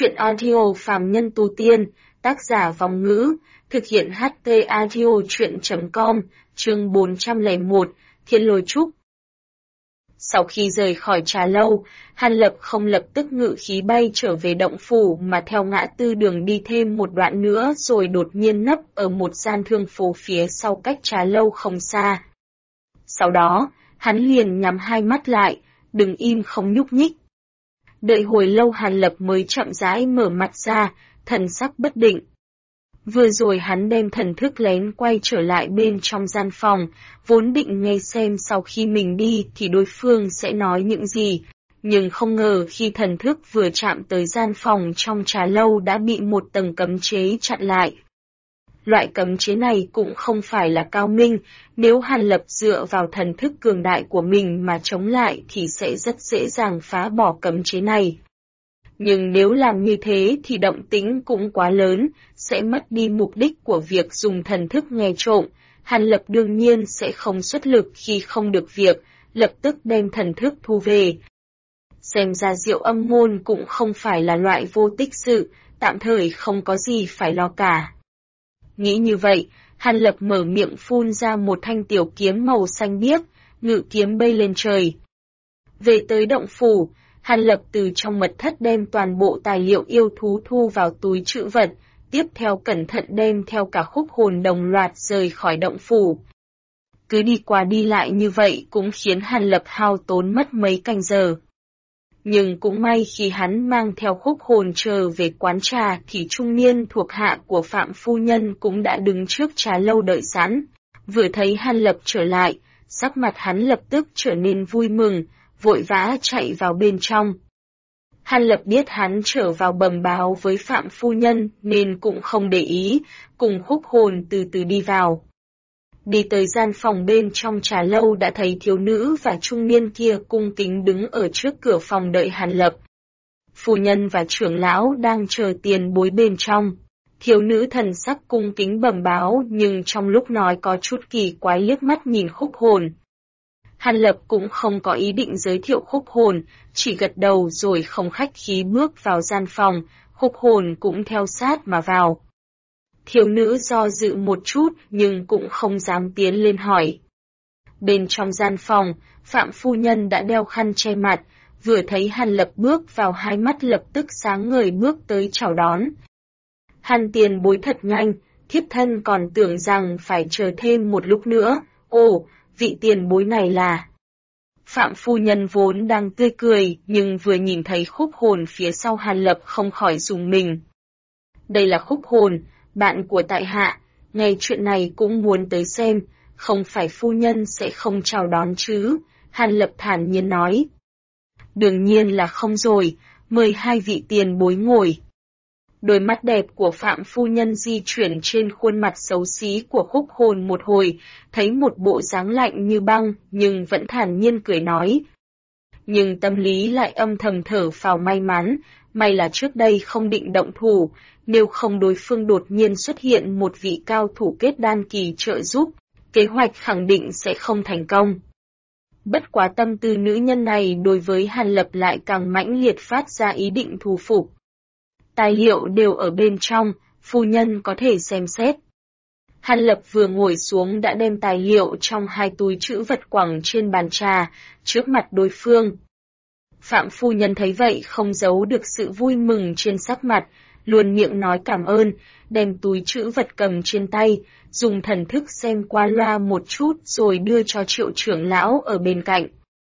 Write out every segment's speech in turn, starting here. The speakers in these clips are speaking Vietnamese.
Chuyện audio phàm nhân tu tiên, tác giả Vong Ngữ, thực hiện HT audio chuyện.com, chương 401, Thiên Lôi Trúc. Sau khi rời khỏi trà lâu, Hàn Lập không lập tức ngự khí bay trở về động phủ mà theo ngã tư đường đi thêm một đoạn nữa rồi đột nhiên nấp ở một gian thương phố phía sau cách trà lâu không xa. Sau đó, hắn liền nhắm hai mắt lại, đứng im không nhúc nhích. Đợi hồi lâu Hàn Lập mới chậm rãi mở mặt ra, thần sắc bất định. Vừa rồi hắn đem thần thức lén quay trở lại bên trong gian phòng, vốn định nghe xem sau khi mình đi thì đối phương sẽ nói những gì, nhưng không ngờ khi thần thức vừa chạm tới gian phòng trong trà lâu đã bị một tầng cấm chế chặn lại. Loại cấm chế này cũng không phải là cao minh, nếu Hàn Lập dựa vào thần thức cường đại của mình mà chống lại thì sẽ rất dễ dàng phá bỏ cấm chế này. Nhưng nếu làm như thế thì động tĩnh cũng quá lớn, sẽ mất đi mục đích của việc dùng thần thức nghe trộm. Hàn Lập đương nhiên sẽ không xuất lực khi không được việc, lập tức đem thần thức thu về. Xem ra Diệu Âm Môn cũng không phải là loại vô tích sự, tạm thời không có gì phải lo cả. Nghĩ như vậy, Hàn Lập mở miệng phun ra một thanh tiểu kiếm màu xanh biếc, ngự kiếm bay lên trời. Về tới động phủ, Hàn Lập từ trong mật thất đem toàn bộ tài liệu yêu thú thu vào túi trữ vật, tiếp theo cẩn thận đem theo cả khúc hồn đồng loạt rời khỏi động phủ. Cứ đi qua đi lại như vậy cũng khiến Hàn Lập hao tốn mất mấy canh giờ. Nhưng cũng may khi hắn mang theo khúc hồn trở về quán trà thì trung niên thuộc hạ của Phạm Phu Nhân cũng đã đứng trước trà lâu đợi sẵn. Vừa thấy Hàn Lập trở lại, sắc mặt hắn lập tức trở nên vui mừng, vội vã chạy vào bên trong. Hàn Lập biết hắn trở vào bẩm báo với Phạm Phu Nhân nên cũng không để ý, cùng khúc hồn từ từ đi vào. Đi tới gian phòng bên trong trà lâu đã thấy thiếu nữ và trung niên kia cung kính đứng ở trước cửa phòng đợi Hàn Lập. Phu nhân và trưởng lão đang chờ tiền bối bên trong. Thiếu nữ thần sắc cung kính bẩm báo nhưng trong lúc nói có chút kỳ quái liếc mắt nhìn khúc hồn. Hàn Lập cũng không có ý định giới thiệu khúc hồn, chỉ gật đầu rồi không khách khí bước vào gian phòng, khúc hồn cũng theo sát mà vào. Thiếu nữ do dự một chút nhưng cũng không dám tiến lên hỏi. Bên trong gian phòng, Phạm Phu Nhân đã đeo khăn che mặt, vừa thấy Hàn Lập bước vào hai mắt lập tức sáng ngời bước tới chào đón. Hàn tiền bối thật nhanh, thiếp thân còn tưởng rằng phải chờ thêm một lúc nữa, ồ, vị tiền bối này là... Phạm Phu Nhân vốn đang tươi cười nhưng vừa nhìn thấy khúc hồn phía sau Hàn Lập không khỏi rùng mình. Đây là khúc hồn, bạn của tại hạ, nghe chuyện này cũng muốn tới xem, không phải phu nhân sẽ không chào đón chứ, Hàn Lập thản nhiên nói. Đương nhiên là không rồi, mời hai vị tiền bối ngồi. Đôi mắt đẹp của Phạm Phu Nhân di chuyển trên khuôn mặt xấu xí của khúc hồn một hồi, thấy một bộ dáng lạnh như băng nhưng vẫn thản nhiên cười nói. Nhưng tâm lý lại âm thầm thở phào may mắn, may là trước đây không định động thủ, nếu không đối phương đột nhiên xuất hiện một vị cao thủ kết đan kỳ trợ giúp, kế hoạch khẳng định sẽ không thành công. Bất quá tâm tư nữ nhân này đối với Hàn Lập lại càng mãnh liệt phát ra ý định thu phục. Tài liệu đều ở bên trong, phu nhân có thể xem xét. Hàn Lập vừa ngồi xuống đã đem tài liệu trong hai túi trữ vật quẳng trên bàn trà, trước mặt đối phương. Phạm Phu Nhân thấy vậy không giấu được sự vui mừng trên sắc mặt, luôn miệng nói cảm ơn, đem túi trữ vật cầm trên tay, dùng thần thức xem qua loa một chút rồi đưa cho Triệu trưởng lão ở bên cạnh.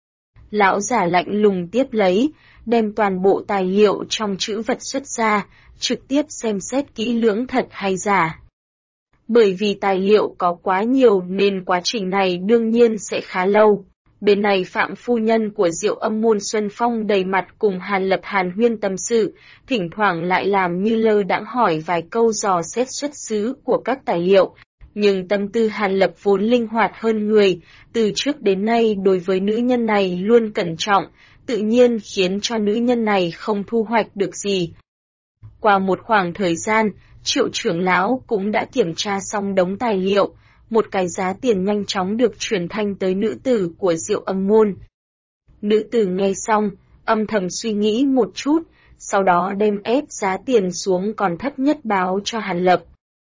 Lão giả lạnh lùng tiếp lấy, đem toàn bộ tài liệu trong trữ vật xuất ra, trực tiếp xem xét kỹ lưỡng thật hay giả. Bởi vì tài liệu có quá nhiều nên quá trình này đương nhiên sẽ khá lâu. Bên này Phạm Phu Nhân của Diệu Âm Môn Xuân Phong đầy mặt cùng Hàn Lập hàn huyên tâm sự, thỉnh thoảng lại làm như lơ đãng hỏi vài câu dò xét xuất xứ của các tài liệu. Nhưng tâm tư Hàn Lập vốn linh hoạt hơn người, từ trước đến nay đối với nữ nhân này luôn cẩn trọng, tự nhiên khiến cho nữ nhân này không thu hoạch được gì. Qua một khoảng thời gian, Triệu trưởng lão cũng đã kiểm tra xong đống tài liệu, một cái giá tiền nhanh chóng được truyền thanh tới nữ tử của Diệu Âm Môn. Nữ tử nghe xong, âm thầm suy nghĩ một chút, sau đó đem ép giá tiền xuống còn thấp nhất báo cho Hàn Lập.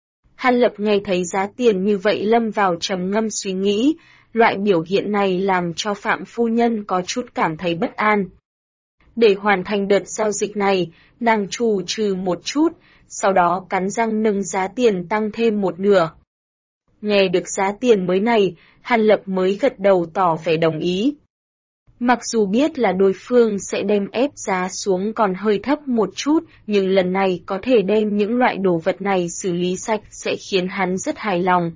Hàn Lập nghe thấy giá tiền như vậy lâm vào trầm ngâm suy nghĩ, loại biểu hiện này làm cho Phạm phu nhân có chút cảm thấy bất an. Để hoàn thành đợt giao dịch này, nàng trù trừ một chút, sau đó cắn răng nâng giá tiền tăng thêm một nửa. Nghe được giá tiền mới này, Hàn Lập mới gật đầu tỏ vẻ đồng ý. Mặc dù biết là đối phương sẽ đem ép giá xuống còn hơi thấp một chút, nhưng lần này có thể đem những loại đồ vật này xử lý sạch sẽ khiến hắn rất hài lòng.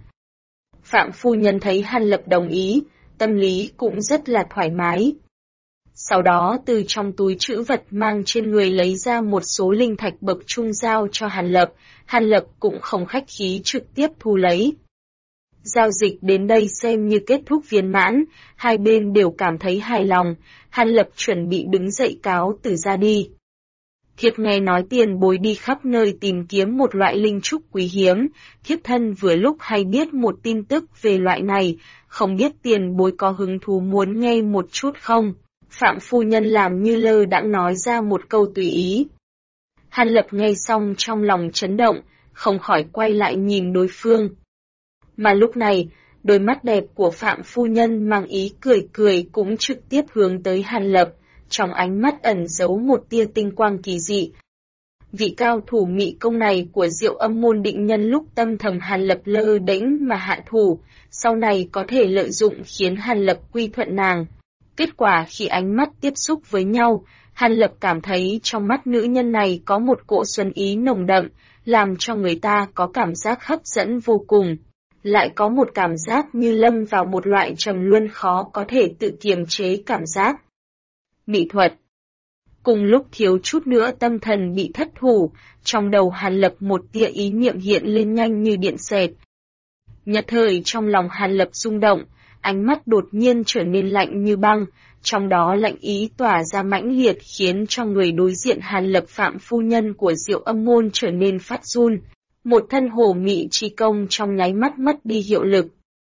Phạm phu nhân thấy Hàn Lập đồng ý, tâm lý cũng rất là thoải mái. Sau đó từ trong túi trữ vật mang trên người lấy ra một số linh thạch bậc trung giao cho Hàn Lập cũng không khách khí trực tiếp thu lấy. Giao dịch đến đây xem như kết thúc viên mãn, hai bên đều cảm thấy hài lòng, Hàn Lập chuẩn bị đứng dậy cáo từ ra đi. Thiếp nghe nói tiền bối đi khắp nơi tìm kiếm một loại linh trúc quý hiếm, thiếp thân vừa lúc hay biết một tin tức về loại này, không biết tiền bối có hứng thú muốn nghe một chút không? Phạm phu nhân làm như lơ đãng nói ra một câu tùy ý. Hàn Lập nghe xong trong lòng chấn động, không khỏi quay lại nhìn đối phương. Mà lúc này, đôi mắt đẹp của Phạm phu nhân mang ý cười cười cũng trực tiếp hướng tới Hàn Lập, trong ánh mắt ẩn giấu một tia tinh quang kỳ dị. Vị cao thủ mị công này của Diệu Âm môn định nhân lúc tâm thầm Hàn Lập lơ đễnh mà hạ thủ, sau này có thể lợi dụng khiến Hàn Lập quy thuận nàng. Kết quả khi ánh mắt tiếp xúc với nhau, Hàn Lập cảm thấy trong mắt nữ nhân này có một cỗ xuân ý nồng đậm, làm cho người ta có cảm giác hấp dẫn vô cùng. Lại có một cảm giác như lâm vào một loại trầm luân khó có thể tự kiềm chế cảm giác. Mỹ thuật. Cùng lúc thiếu chút nữa tâm thần bị thất thủ, trong đầu Hàn Lập một tia ý niệm hiện lên nhanh như điện xẹt. Nhất thời trong lòng Hàn Lập rung động, ánh mắt đột nhiên trở nên lạnh như băng, trong đó lạnh ý tỏa ra mãnh liệt khiến cho người đối diện Hàn Lập Phạm phu nhân của Diệu Âm môn trở nên phát run. Một thân hồ mị chi công trong nháy mắt mất đi hiệu lực.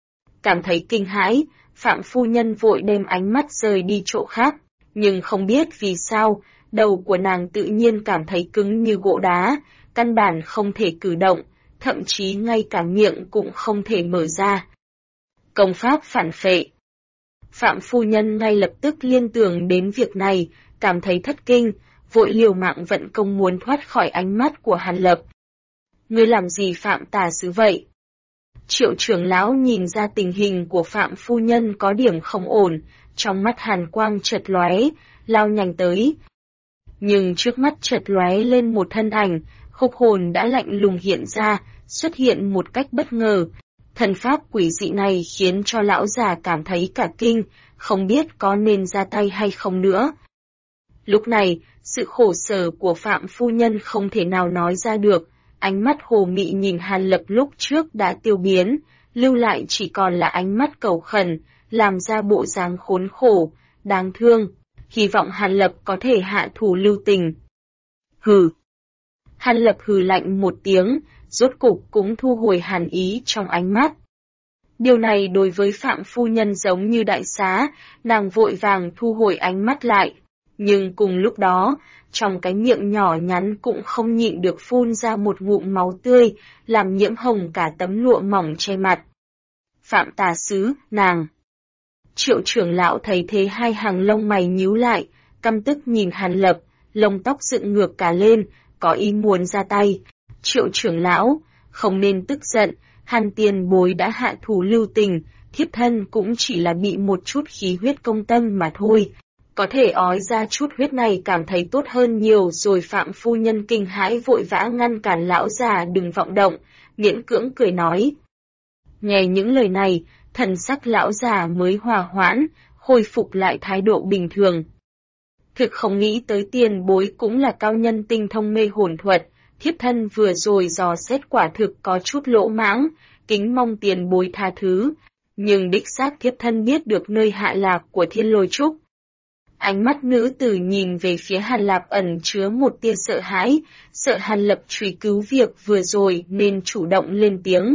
Cảm thấy kinh hãi, Phạm phu nhân vội đem ánh mắt rời đi chỗ khác, nhưng không biết vì sao, đầu của nàng tự nhiên cảm thấy cứng như gỗ đá, căn bản không thể cử động, thậm chí ngay cả miệng cũng không thể mở ra. Công pháp phản phệ. Phạm phu nhân ngay lập tức liên tưởng đến việc này, cảm thấy thất kinh, vội liều mạng vận công muốn thoát khỏi ánh mắt của Hàn Lập. Ngươi làm gì Phạm tà sứ vậy? Triệu trưởng lão nhìn ra tình hình của Phạm phu nhân có điểm không ổn, trong mắt hàn quang chợt lóe, lao nhanh tới. Nhưng trước mắt chợt lóe lên một thân ảnh, khúc hồn đã lạnh lùng hiện ra, xuất hiện một cách bất ngờ. Thần pháp quỷ dị này khiến cho lão già cảm thấy cả kinh, không biết có nên ra tay hay không nữa. Lúc này, sự khổ sở của Phạm phu nhân không thể nào nói ra được. Ánh mắt hồ mị nhìn Hàn Lập lúc trước đã tiêu biến, lưu lại chỉ còn là ánh mắt cầu khẩn, làm ra bộ dáng khốn khổ, đáng thương, hy vọng Hàn Lập có thể hạ thủ lưu tình. Hừ. Hàn Lập hừ lạnh một tiếng, rốt cục cũng thu hồi hàn ý trong ánh mắt. Điều này đối với Phạm phu nhân giống như đại xá, nàng vội vàng thu hồi ánh mắt lại, nhưng cùng lúc đó, trong cái miệng nhỏ nhắn cũng không nhịn được phun ra một ngụm máu tươi, làm nhiễm hồng cả tấm lụa mỏng che mặt. Phạm tà sứ, nàng. Triệu trưởng lão thấy thế hai hàng lông mày nhíu lại, căm tức nhìn Hàn Lập, lông tóc dựng ngược cả lên, có ý muốn ra tay. Triệu trưởng lão, không nên tức giận, Hàn tiền bối đã hạ thủ lưu tình, thiếp thân cũng chỉ là bị một chút khí huyết công tâm mà thôi. Có thể ói ra chút huyết này cảm thấy tốt hơn nhiều rồi. Phạm phu nhân kinh hãi vội vã ngăn cản lão già đừng vọng động, miễn cưỡng cười nói. Nghe những lời này, thần sắc lão già mới hòa hoãn, khôi phục lại thái độ bình thường. Thực không nghĩ tới tiền bối cũng là cao nhân tinh thông mê hồn thuật, thiếp thân vừa rồi dò xét quả thực có chút lỗ mãng, kính mong tiền bối tha thứ, nhưng đích xác thiếp thân biết được nơi hạ lạc của Thiên Lôi Trúc. Ánh mắt nữ tử nhìn về phía Hàn Lạp ẩn chứa một tia sợ hãi, sợ Hàn Lập truy cứu việc vừa rồi nên chủ động lên tiếng.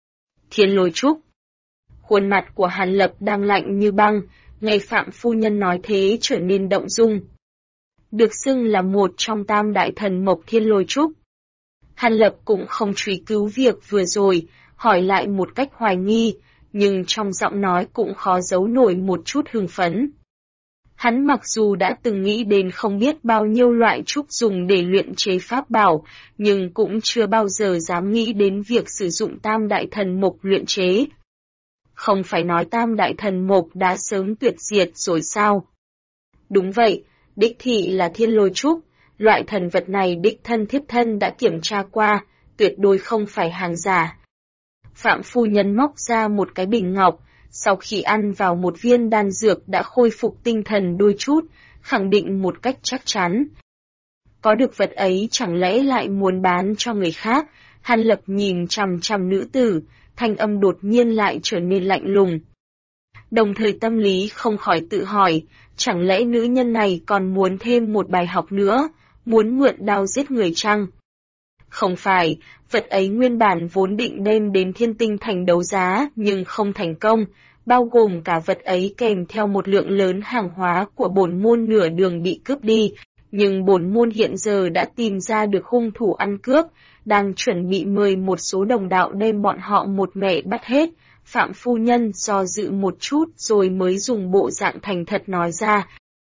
Thiên Lôi Trúc. Khuôn mặt của Hàn Lập đang lạnh như băng, nghe Phạm phu nhân nói thế trở nên động dung. được xưng là một trong tam đại thần mộc Thiên Lôi Trúc. Hàn Lập cũng không truy cứu việc vừa rồi, hỏi lại một cách hoài nghi, nhưng trong giọng nói cũng khó giấu nổi một chút hưng phấn. Hắn mặc dù đã từng nghĩ đến không biết bao nhiêu loại trúc dùng để luyện chế pháp bảo, nhưng cũng chưa bao giờ dám nghĩ đến việc sử dụng tam đại thần mộc luyện chế. Không phải nói tam đại thần mộc đã sớm tuyệt diệt rồi sao? Đúng vậy, đích thị là Thiên Lôi Trúc, loại thần vật này đích thân thiếp thân đã kiểm tra qua, tuyệt đối không phải hàng giả. Phạm phu nhân móc ra một cái bình ngọc, sau khi ăn vào một viên đan dược đã khôi phục tinh thần đôi chút, khẳng định một cách chắc chắn. Có được vật ấy chẳng lẽ lại muốn bán cho người khác? Hàn Lập nhìn chằm chằm nữ tử, thanh âm đột nhiên lại trở nên lạnh lùng. Đồng thời tâm lý không khỏi tự hỏi, chẳng lẽ nữ nhân này còn muốn thêm một bài học nữa, muốn mượn đao giết người chăng? Không phải, vật ấy nguyên bản vốn định đem đến Thiên Tinh Thành đấu giá nhưng không thành công, bao gồm cả vật ấy kèm theo một lượng lớn hàng hóa của bổn môn nửa đường bị cướp đi, nhưng bổn môn hiện giờ đã tìm ra được hung thủ ăn cướp, đang chuẩn bị mời một số đồng đạo đem bọn họ một mẻ bắt hết. Phạm phu nhân do dự một chút rồi mới dùng bộ dạng thành thật nói ra.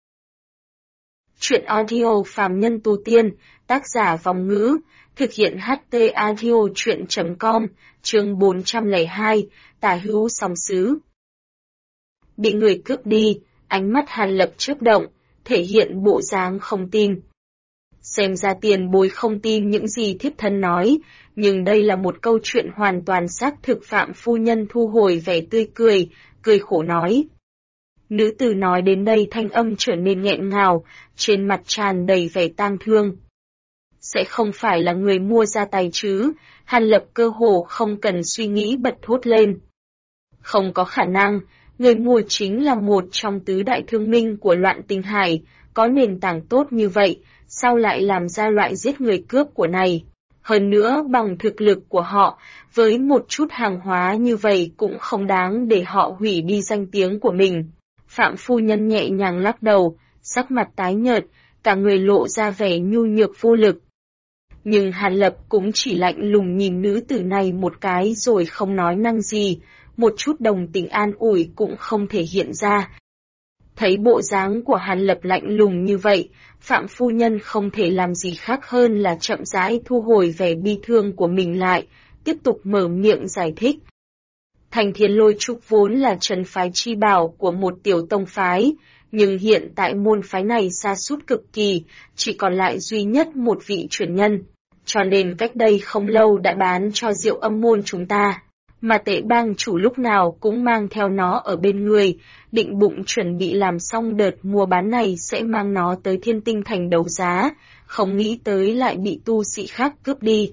Chuyện audio Phàm Nhân Tu Tiên, tác giả Vong Ngữ, thực hiện HT Audio Chuyện.com, chương 402, Tả Hữu Song Sứ. Bị người cướp đi, ánh mắt Hàn Lập chớp động, thể hiện bộ dáng không tin. Xem ra tiền bối không tin những gì thiếp thân nói, nhưng đây là một câu chuyện hoàn toàn xác thực. Phạm phu nhân thu hồi vẻ tươi cười, cười khổ nói. Nữ tử nói đến đây thanh âm trở nên nghẹn ngào, trên mặt tràn đầy vẻ tang thương. Sẽ không phải là người mua ra tay chứ? Hàn Lập cơ hồ không cần suy nghĩ bật thốt lên. Không có khả năng, người mua chính là một trong tứ đại thương minh của Loạn Tinh Hải, có nền tảng tốt như vậy, sao lại làm ra loại giết người cướp của này? Hơn nữa bằng thực lực của họ, với một chút hàng hóa như vậy cũng không đáng để họ hủy đi danh tiếng của mình. Phạm phu nhân nhẹ nhàng lắc đầu, sắc mặt tái nhợt, cả người lộ ra vẻ nhu nhược vô lực. Nhưng Hàn Lập cũng chỉ lạnh lùng nhìn nữ tử này một cái rồi không nói năng gì, một chút đồng tình an ủi cũng không thể hiện ra. Thấy bộ dáng của Hàn Lập lạnh lùng như vậy, Phạm phu nhân không thể làm gì khác hơn là chậm rãi thu hồi vẻ bi thương của mình lại, tiếp tục mở miệng giải thích. Thành Thiên Lôi Trúc vốn là trấn phái chi bảo của một tiểu tông phái, nhưng hiện tại môn phái này sa sút cực kỳ, chỉ còn lại duy nhất một vị truyền nhân, cho nên cách đây không lâu đã bán cho Diệu Âm môn chúng ta. Mà Tệ Bang chủ lúc nào cũng mang theo nó ở bên người, định bụng chuẩn bị làm xong đợt mua bán này sẽ mang nó tới Thiên Tinh Thành đấu giá, không nghĩ tới lại bị tu sĩ khác cướp đi.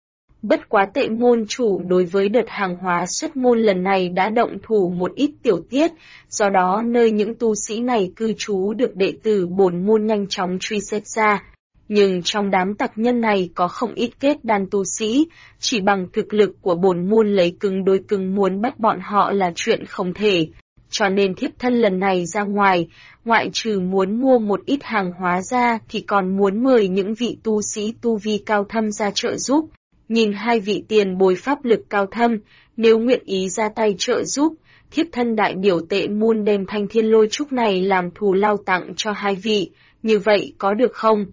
Bất quá Tệ môn chủ đối với đợt hàng hóa xuất môn lần này đã động thủ một ít tiểu tiết, do đó nơi những tu sĩ này cư trú được đệ tử bổn môn nhanh chóng truy xét ra. Nhưng trong đám tặc nhân này có không ít kết đan tu sĩ, chỉ bằng thực lực của bổn môn lấy cứng đối cứng muốn bắt bọn họ là chuyện không thể. Cho nên thiếp thân lần này ra ngoài, ngoại trừ muốn mua một ít hàng hóa ra thì còn muốn mời những vị tu sĩ tu vi cao thâm ra trợ giúp. Nhìn hai vị tiền bối pháp lực cao thâm, nếu nguyện ý ra tay trợ giúp, thiếp thân đại biểu Tệ môn đem Thanh Thiên Lôi Trúc này làm thù lao tặng cho hai vị, như vậy có được không?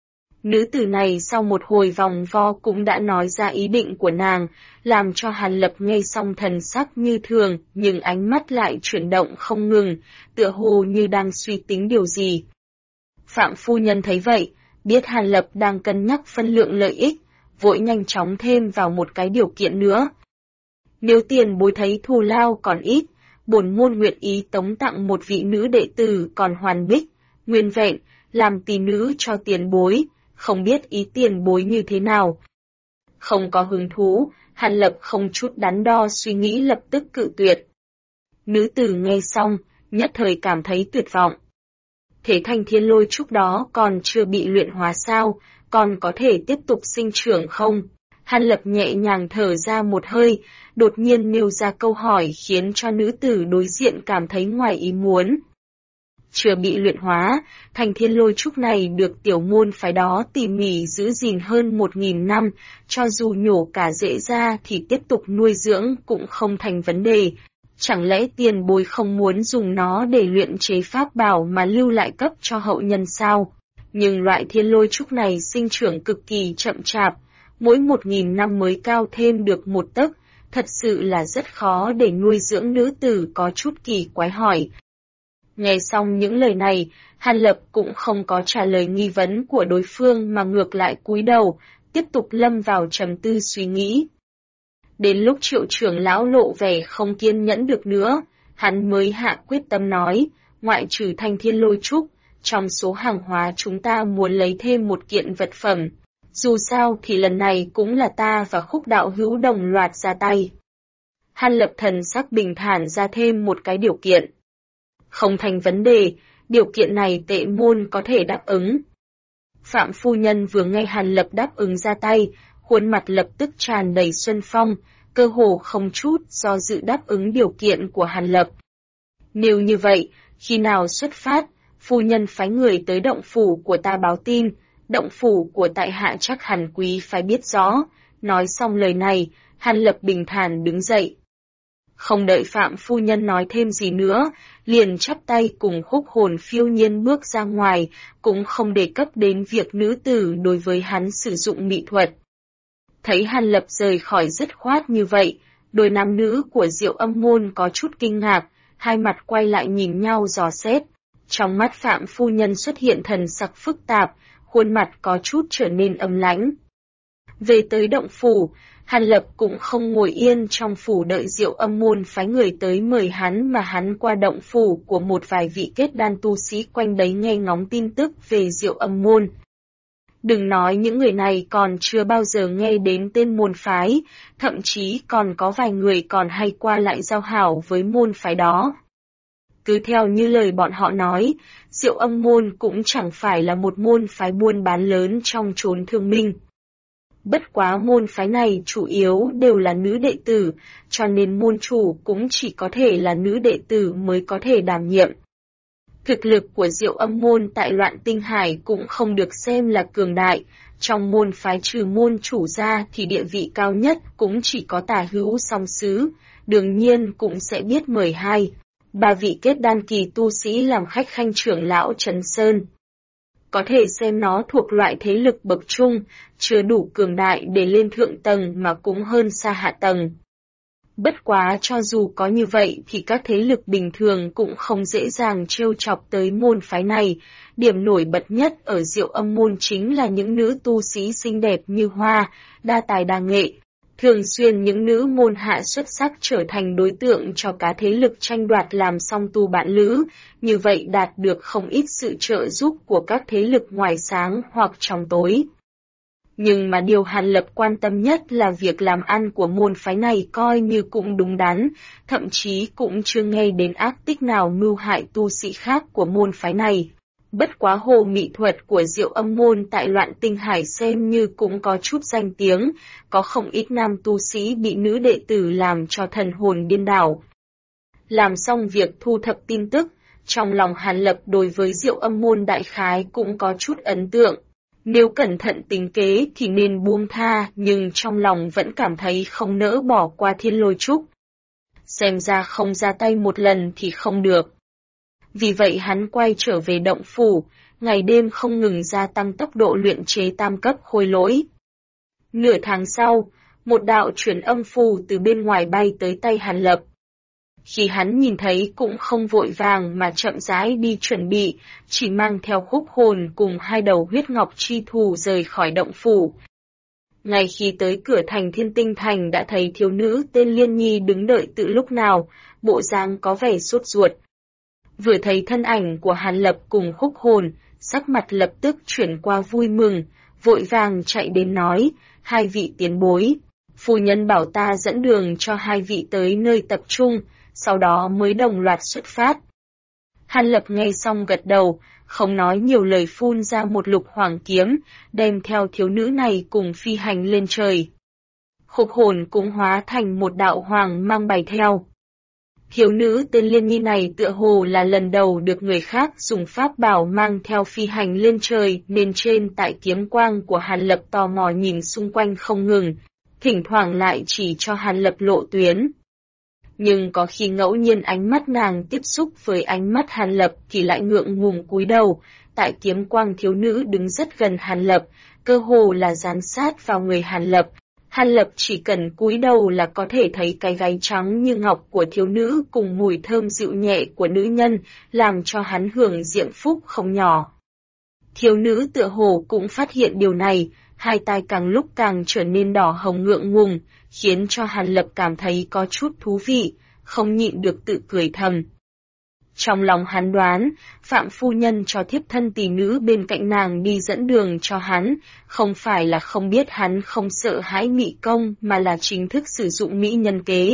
Nữ tử này sau một hồi vòng vo cũng đã nói ra ý định của nàng, làm cho Hàn Lập nghe xong thần sắc như thường, nhưng ánh mắt lại chuyển động không ngừng, tựa hồ như đang suy tính điều gì. Phạm phu nhân thấy vậy, biết Hàn Lập đang cân nhắc phân lượng lợi ích, vội nhanh chóng thêm vào một cái điều kiện nữa. Nếu tiền bối thấy thù lao còn ít, bổn môn nguyện ý tống tặng một vị nữ đệ tử còn hoàn bích, nguyên vẹn, làm tỷ nữ cho tiền bối, không biết ý tiền bối như thế nào. Không có hứng thú, Hàn Lập không chút đắn đo suy nghĩ lập tức cự tuyệt. Nữ tử nghe xong, nhất thời cảm thấy tuyệt vọng. Thế Thanh Thiên Lôi Trúc đó còn chưa bị luyện hóa sao, còn có thể tiếp tục sinh trưởng không? Hàn Lập nhẹ nhàng thở ra một hơi, đột nhiên nêu ra câu hỏi khiến cho nữ tử đối diện cảm thấy ngoài ý muốn. chưa bị luyện hóa, thành thiên lôi trúc này được tiểu môn phái đó tỉ mỉ giữ gìn hơn 1000 năm, cho dù nhổ cả rễ ra thì tiếp tục nuôi dưỡng cũng không thành vấn đề. Chẳng lẽ tiền bối không muốn dùng nó để luyện chế pháp bảo mà lưu lại cấp cho hậu nhân sao? Nhưng loại thiên lôi trúc này sinh trưởng cực kỳ chậm chạp, mỗi 1000 năm mới cao thêm được 1 tấc, thật sự là rất khó để nuôi dưỡng nữ tử, có chút kỳ quái hỏi. Nghe xong những lời này, Hàn Lập cũng không có trả lời nghi vấn của đối phương mà ngược lại cúi đầu, tiếp tục lâm vào trầm tư suy nghĩ. Đến lúc Triệu trưởng lão lộ vẻ không kiên nhẫn được nữa, hắn mới hạ quyết tâm nói, ngoại trừ thanh thiên lôi trúc, trong số hàng hóa chúng ta muốn lấy thêm một kiện vật phẩm. Dù sao thì lần này cũng là ta và Khúc đạo hữu đồng loạt ra tay. Hàn Lập thần sắc bình thản ra thêm một cái điều kiện. Không thành vấn đề, điều kiện này Tệ môn có thể đáp ứng. Phạm phu nhân vừa nghe Hàn Lập đáp ứng ra tay, khuôn mặt lập tức tràn đầy xuân phong, cơ hồ không chút do dự đáp ứng điều kiện của Hàn Lập. Nếu như vậy, khi nào xuất phát, phu nhân phái người tới động phủ của ta báo tin, động phủ của tại hạ chắc hẳn quý phải biết rõ. Nói xong lời này, Hàn Lập bình thản đứng dậy. Không đợi Phạm phu nhân nói thêm gì nữa, liền chắp tay cùng Khúc Hồn phiêu nhiên bước ra ngoài, cũng không đề cập đến việc nữ tử đối với hắn sử dụng mỹ thuật. Thấy Hàn Lập rời khỏi dứt khoát như vậy, đôi nam nữ của Diệu Âm môn có chút kinh ngạc, hai mặt quay lại nhìn nhau dò xét. Trong mắt Phạm phu nhân xuất hiện thần sắc phức tạp, khuôn mặt có chút trở nên âm lãnh. Về tới động phủ, Hàn Lập cũng không ngồi yên trong phủ đợi Diệu Âm môn phái người tới mời hắn, mà hắn qua động phủ của một vài vị kết đan tu sĩ quanh đấy nghe ngóng tin tức về Diệu Âm môn. Đừng nói những người này còn chưa bao giờ nghe đến tên môn phái, thậm chí còn có vài người còn hay qua lại giao hảo với môn phái đó. Cứ theo như lời bọn họ nói, Diệu Âm môn cũng chẳng phải là một môn phái buôn bán lớn trong chốn Thương Minh. Bất quá môn phái này chủ yếu đều là nữ đệ tử, cho nên môn chủ cũng chỉ có thể là nữ đệ tử mới có thể đảm nhiệm. Thực lực của Diệu Âm môn tại Loạn Tinh Hải cũng không được xem là cường đại, trong môn phái trừ môn chủ ra thì địa vị cao nhất cũng chỉ có Tả Hữu Song Sứ, đương nhiên cũng sẽ biết mời 2-3 vị kết đan kỳ tu sĩ làm khách khanh trưởng lão Trấn Sơn. Có thể xem nó thuộc loại thế lực bậc trung, chưa đủ cường đại để lên thượng tầng mà cũng hơn xa hạ tầng. Bất quá cho dù có như vậy thì các thế lực bình thường cũng không dễ dàng trêu chọc tới môn phái này. Điểm nổi bật nhất ở Diệu Âm môn chính là những nữ tu sĩ xinh đẹp như hoa, đa tài đa nghệ. Thường xuyên những nữ môn hạ xuất sắc trở thành đối tượng cho các thế lực tranh đoạt làm song tu bạn lữ, như vậy đạt được không ít sự trợ giúp của các thế lực ngoài sáng hoặc trong tối. Nhưng mà điều Hàn Lập quan tâm nhất là việc làm ăn của môn phái này coi như cũng đúng đắn, thậm chí cũng chưa nghe đến ác tích nào mưu hại tu sĩ khác của môn phái này. Bất quá hồ mỹ thuật của Diệu Âm môn tại Loạn Tinh Hải xem như cũng có chút danh tiếng, có không ít nam tu sĩ bị nữ đệ tử làm cho thần hồn điên đảo. Làm xong việc thu thập tin tức, trong lòng Hàn Lập đối với Diệu Âm môn đại khái cũng có chút ấn tượng. Nếu cẩn thận tính kế thì nên buông tha, nhưng trong lòng vẫn cảm thấy không nỡ bỏ qua thiên lôi trúc. Xem ra không ra tay một lần thì không được. Vì vậy hắn quay trở về động phủ, ngày đêm không ngừng gia tăng tốc độ luyện chế tam cấp khôi lỗi. Nửa tháng sau, một đạo truyền âm phù từ bên ngoài bay tới tay Hàn Lập. Khi hắn nhìn thấy cũng không vội vàng mà chậm rãi đi chuẩn bị, chỉ mang theo Khúc Hồn cùng 2 đầu huyết ngọc chi thù rời khỏi động phủ. Ngay khi tới cửa thành Thiên Tinh Thành đã thấy thiếu nữ tên Liên Nhi đứng đợi từ lúc nào, bộ dáng có vẻ sốt ruột. Vừa thấy thân ảnh của Hàn Lập cùng Khúc Hồn, sắc mặt lập tức chuyển qua vui mừng, vội vàng chạy đến nói, 2 vị tiền bối, phu nhân bảo ta dẫn đường cho 2 vị tới nơi tập trung, sau đó mới đồng loạt xuất phát. Hàn Lập nghe xong gật đầu, không nói nhiều lời phun ra một lục hoàng kiếm, đem theo thiếu nữ này cùng phi hành lên trời. Khúc Hồn cũng hóa thành một đạo hoàng mang bài theo. Thiếu nữ tên Liên Nhi này tựa hồ là lần đầu được người khác dùng pháp bảo mang theo phi hành lên trời, nên trên tại kiếm quang của Hàn Lập tò mò nhìn xung quanh không ngừng, thỉnh thoảng lại chỉ cho Hàn Lập lộ tuyến. Nhưng có khi ngẫu nhiên ánh mắt nàng tiếp xúc với ánh mắt Hàn Lập thì lại ngượng ngùng cúi đầu, tại kiếm quang thiếu nữ đứng rất gần Hàn Lập, cơ hồ là dán sát vào người Hàn Lập. Hàn Lập chỉ cần cúi đầu là có thể thấy cái gáy trắng như ngọc của thiếu nữ cùng mùi thơm dịu nhẹ của nữ nhân, làm cho hắn hưởng diễm phúc không nhỏ. Thiếu nữ tựa hồ cũng phát hiện điều này, hai tai càng lúc càng trở nên đỏ hồng ngượng ngùng, khiến cho Hàn Lập cảm thấy có chút thú vị, không nhịn được tự cười thầm. Trong lòng hắn đoán, Phạm phu nhân cho thiếp thân tỷ nữ bên cạnh nàng đi dẫn đường cho hắn, không phải là không biết hắn không sợ hãi mỹ công mà là chính thức sử dụng mỹ nhân kế.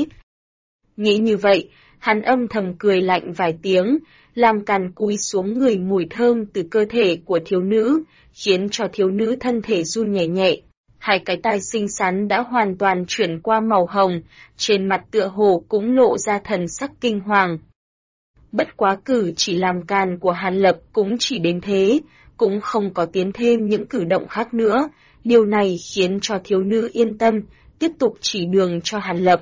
Nghĩ như vậy, hắn âm thầm cười lạnh vài tiếng, làm càn cúi xuống người mùi thơm từ cơ thể của thiếu nữ, khiến cho thiếu nữ thân thể run nhẹ nhẹ. Hai cái tai xinh xắn đã hoàn toàn chuyển qua màu hồng, trên mặt tựa hồ cũng lộ ra thần sắc kinh hoàng. Bất quá cử chỉ làm càn của Hàn Lập cũng chỉ đến thế, cũng không có tiến thêm những cử động khác nữa, điều này khiến cho thiếu nữ yên tâm, tiếp tục chỉ đường cho Hàn Lập.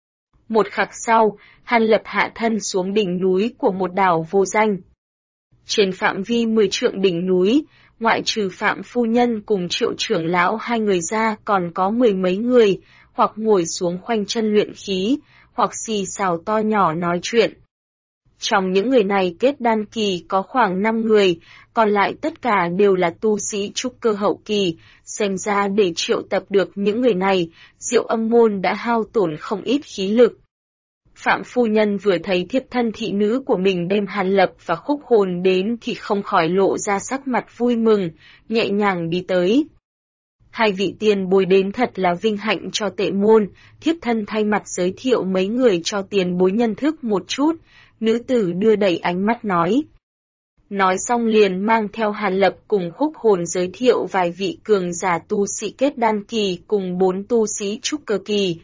Một khắc sau, Hàn Lập hạ thân xuống đỉnh núi của một đảo vô danh. Trên phạm vi 10 trượng đỉnh núi, ngoại trừ Phạm phu nhân cùng Triệu trưởng lão hai người ra còn có mười mấy người, hoặc ngồi xuống khoanh chân luyện khí, hoặc xì xào to nhỏ nói chuyện. Trong những người này kết đan kỳ có khoảng 5 người, còn lại tất cả đều là tu sĩ trúc cơ hậu kỳ, xem ra để triệu tập được những người này, Diệu Âm môn đã hao tổn không ít khí lực. Phạm phu nhân vừa thấy thiếp thân thị nữ của mình đem Hàn Lập và Khúc Hồn đến thì không khỏi lộ ra sắc mặt vui mừng, nhẹ nhàng đi tới. Hai vị tiền bối đến thật là vinh hạnh cho tệ môn, thiếp thân thay mặt giới thiệu mấy người cho tiền bối nhân thức một chút, nữ tử đưa đẩy ánh mắt nói. Nói xong liền mang theo Hàn Lập cùng Khúc Hồn giới thiệu vài vị cường giả tu sĩ kết đan kỳ cùng 4 tu sĩ trúc cơ kỳ.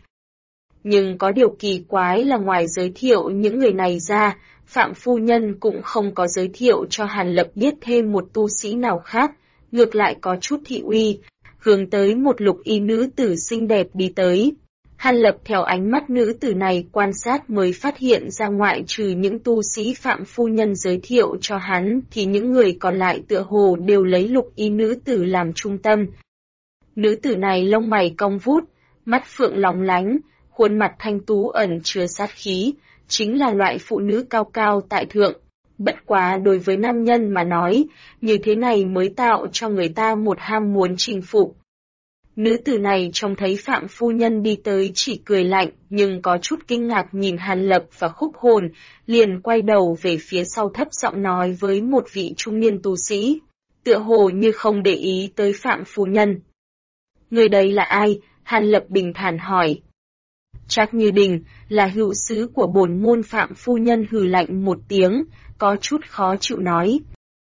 Nhưng có điều kỳ quái là ngoài giới thiệu những người này ra, Phạm phu nhân cũng không có giới thiệu cho Hàn Lập biết thêm một tu sĩ nào khác, ngược lại có chút thị uy, hướng tới một lục y nữ tử xinh đẹp đi tới. Hàn Lập theo ánh mắt nữ tử này quan sát mới phát hiện ra ngoại trừ những tu sĩ Phạm phu nhân giới thiệu cho hắn thì những người còn lại tựa hồ đều lấy lục y nữ tử làm trung tâm. Nữ tử này lông mày cong vút, mắt phượng lóng lánh, khuôn mặt thanh tú ẩn chứa sát khí, chính là loại phụ nữ cao cao tại thượng. Bất quá đối với nam nhân mà nói, như thế này mới tạo cho người ta một ham muốn chinh phục. Nữ tử này trông thấy Phạm phu nhân đi tới chỉ cười lạnh, nhưng có chút kinh ngạc nhìn Hàn Lập và Khúc Hồn, liền quay đầu về phía sau thấp giọng nói với một vị trung niên tu sĩ, tựa hồ như không để ý tới Phạm phu nhân. Người đấy là ai? Hàn Lập bình thản hỏi. Trác Như Đình, là hữu sứ của bổn môn. Phạm phu nhân hừ lạnh một tiếng, có chút khó chịu nói.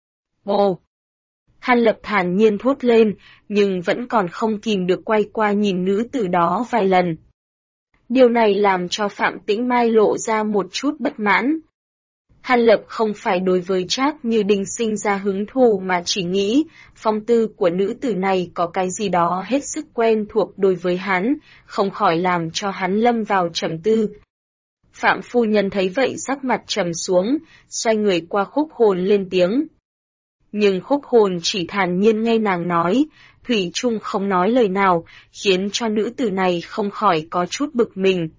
Ồ! Hàn Lập thản nhiên thốt lên, nhưng vẫn còn không kìm được quay qua nhìn nữ tử đó vài lần. Điều này làm cho Phạm Tĩnh Mai lộ ra một chút bất mãn. Hàn Lập không phải đối với Trác Như Đình sinh ra hứng thú mà chỉ nghĩ, phong tư của nữ tử này có cái gì đó hết sức quen thuộc đối với hắn, không khỏi làm cho hắn lâm vào trầm tư. Phạm phu nhân thấy vậy sắc mặt trầm xuống, xoay người qua Khúc Hồn lên tiếng. Nhưng Khúc Hồn chỉ thản nhiên nghe nàng nói, thủy chung không nói lời nào, khiến cho nữ tử này không khỏi có chút bực mình.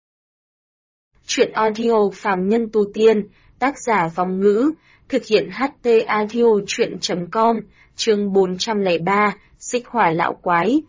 Chuyện audio phàm nhân tu tiên, tác giả Vong Ngữ, thực hiện HT audio chuyện.com, chương 403, Xích Hỏa Lão Quái.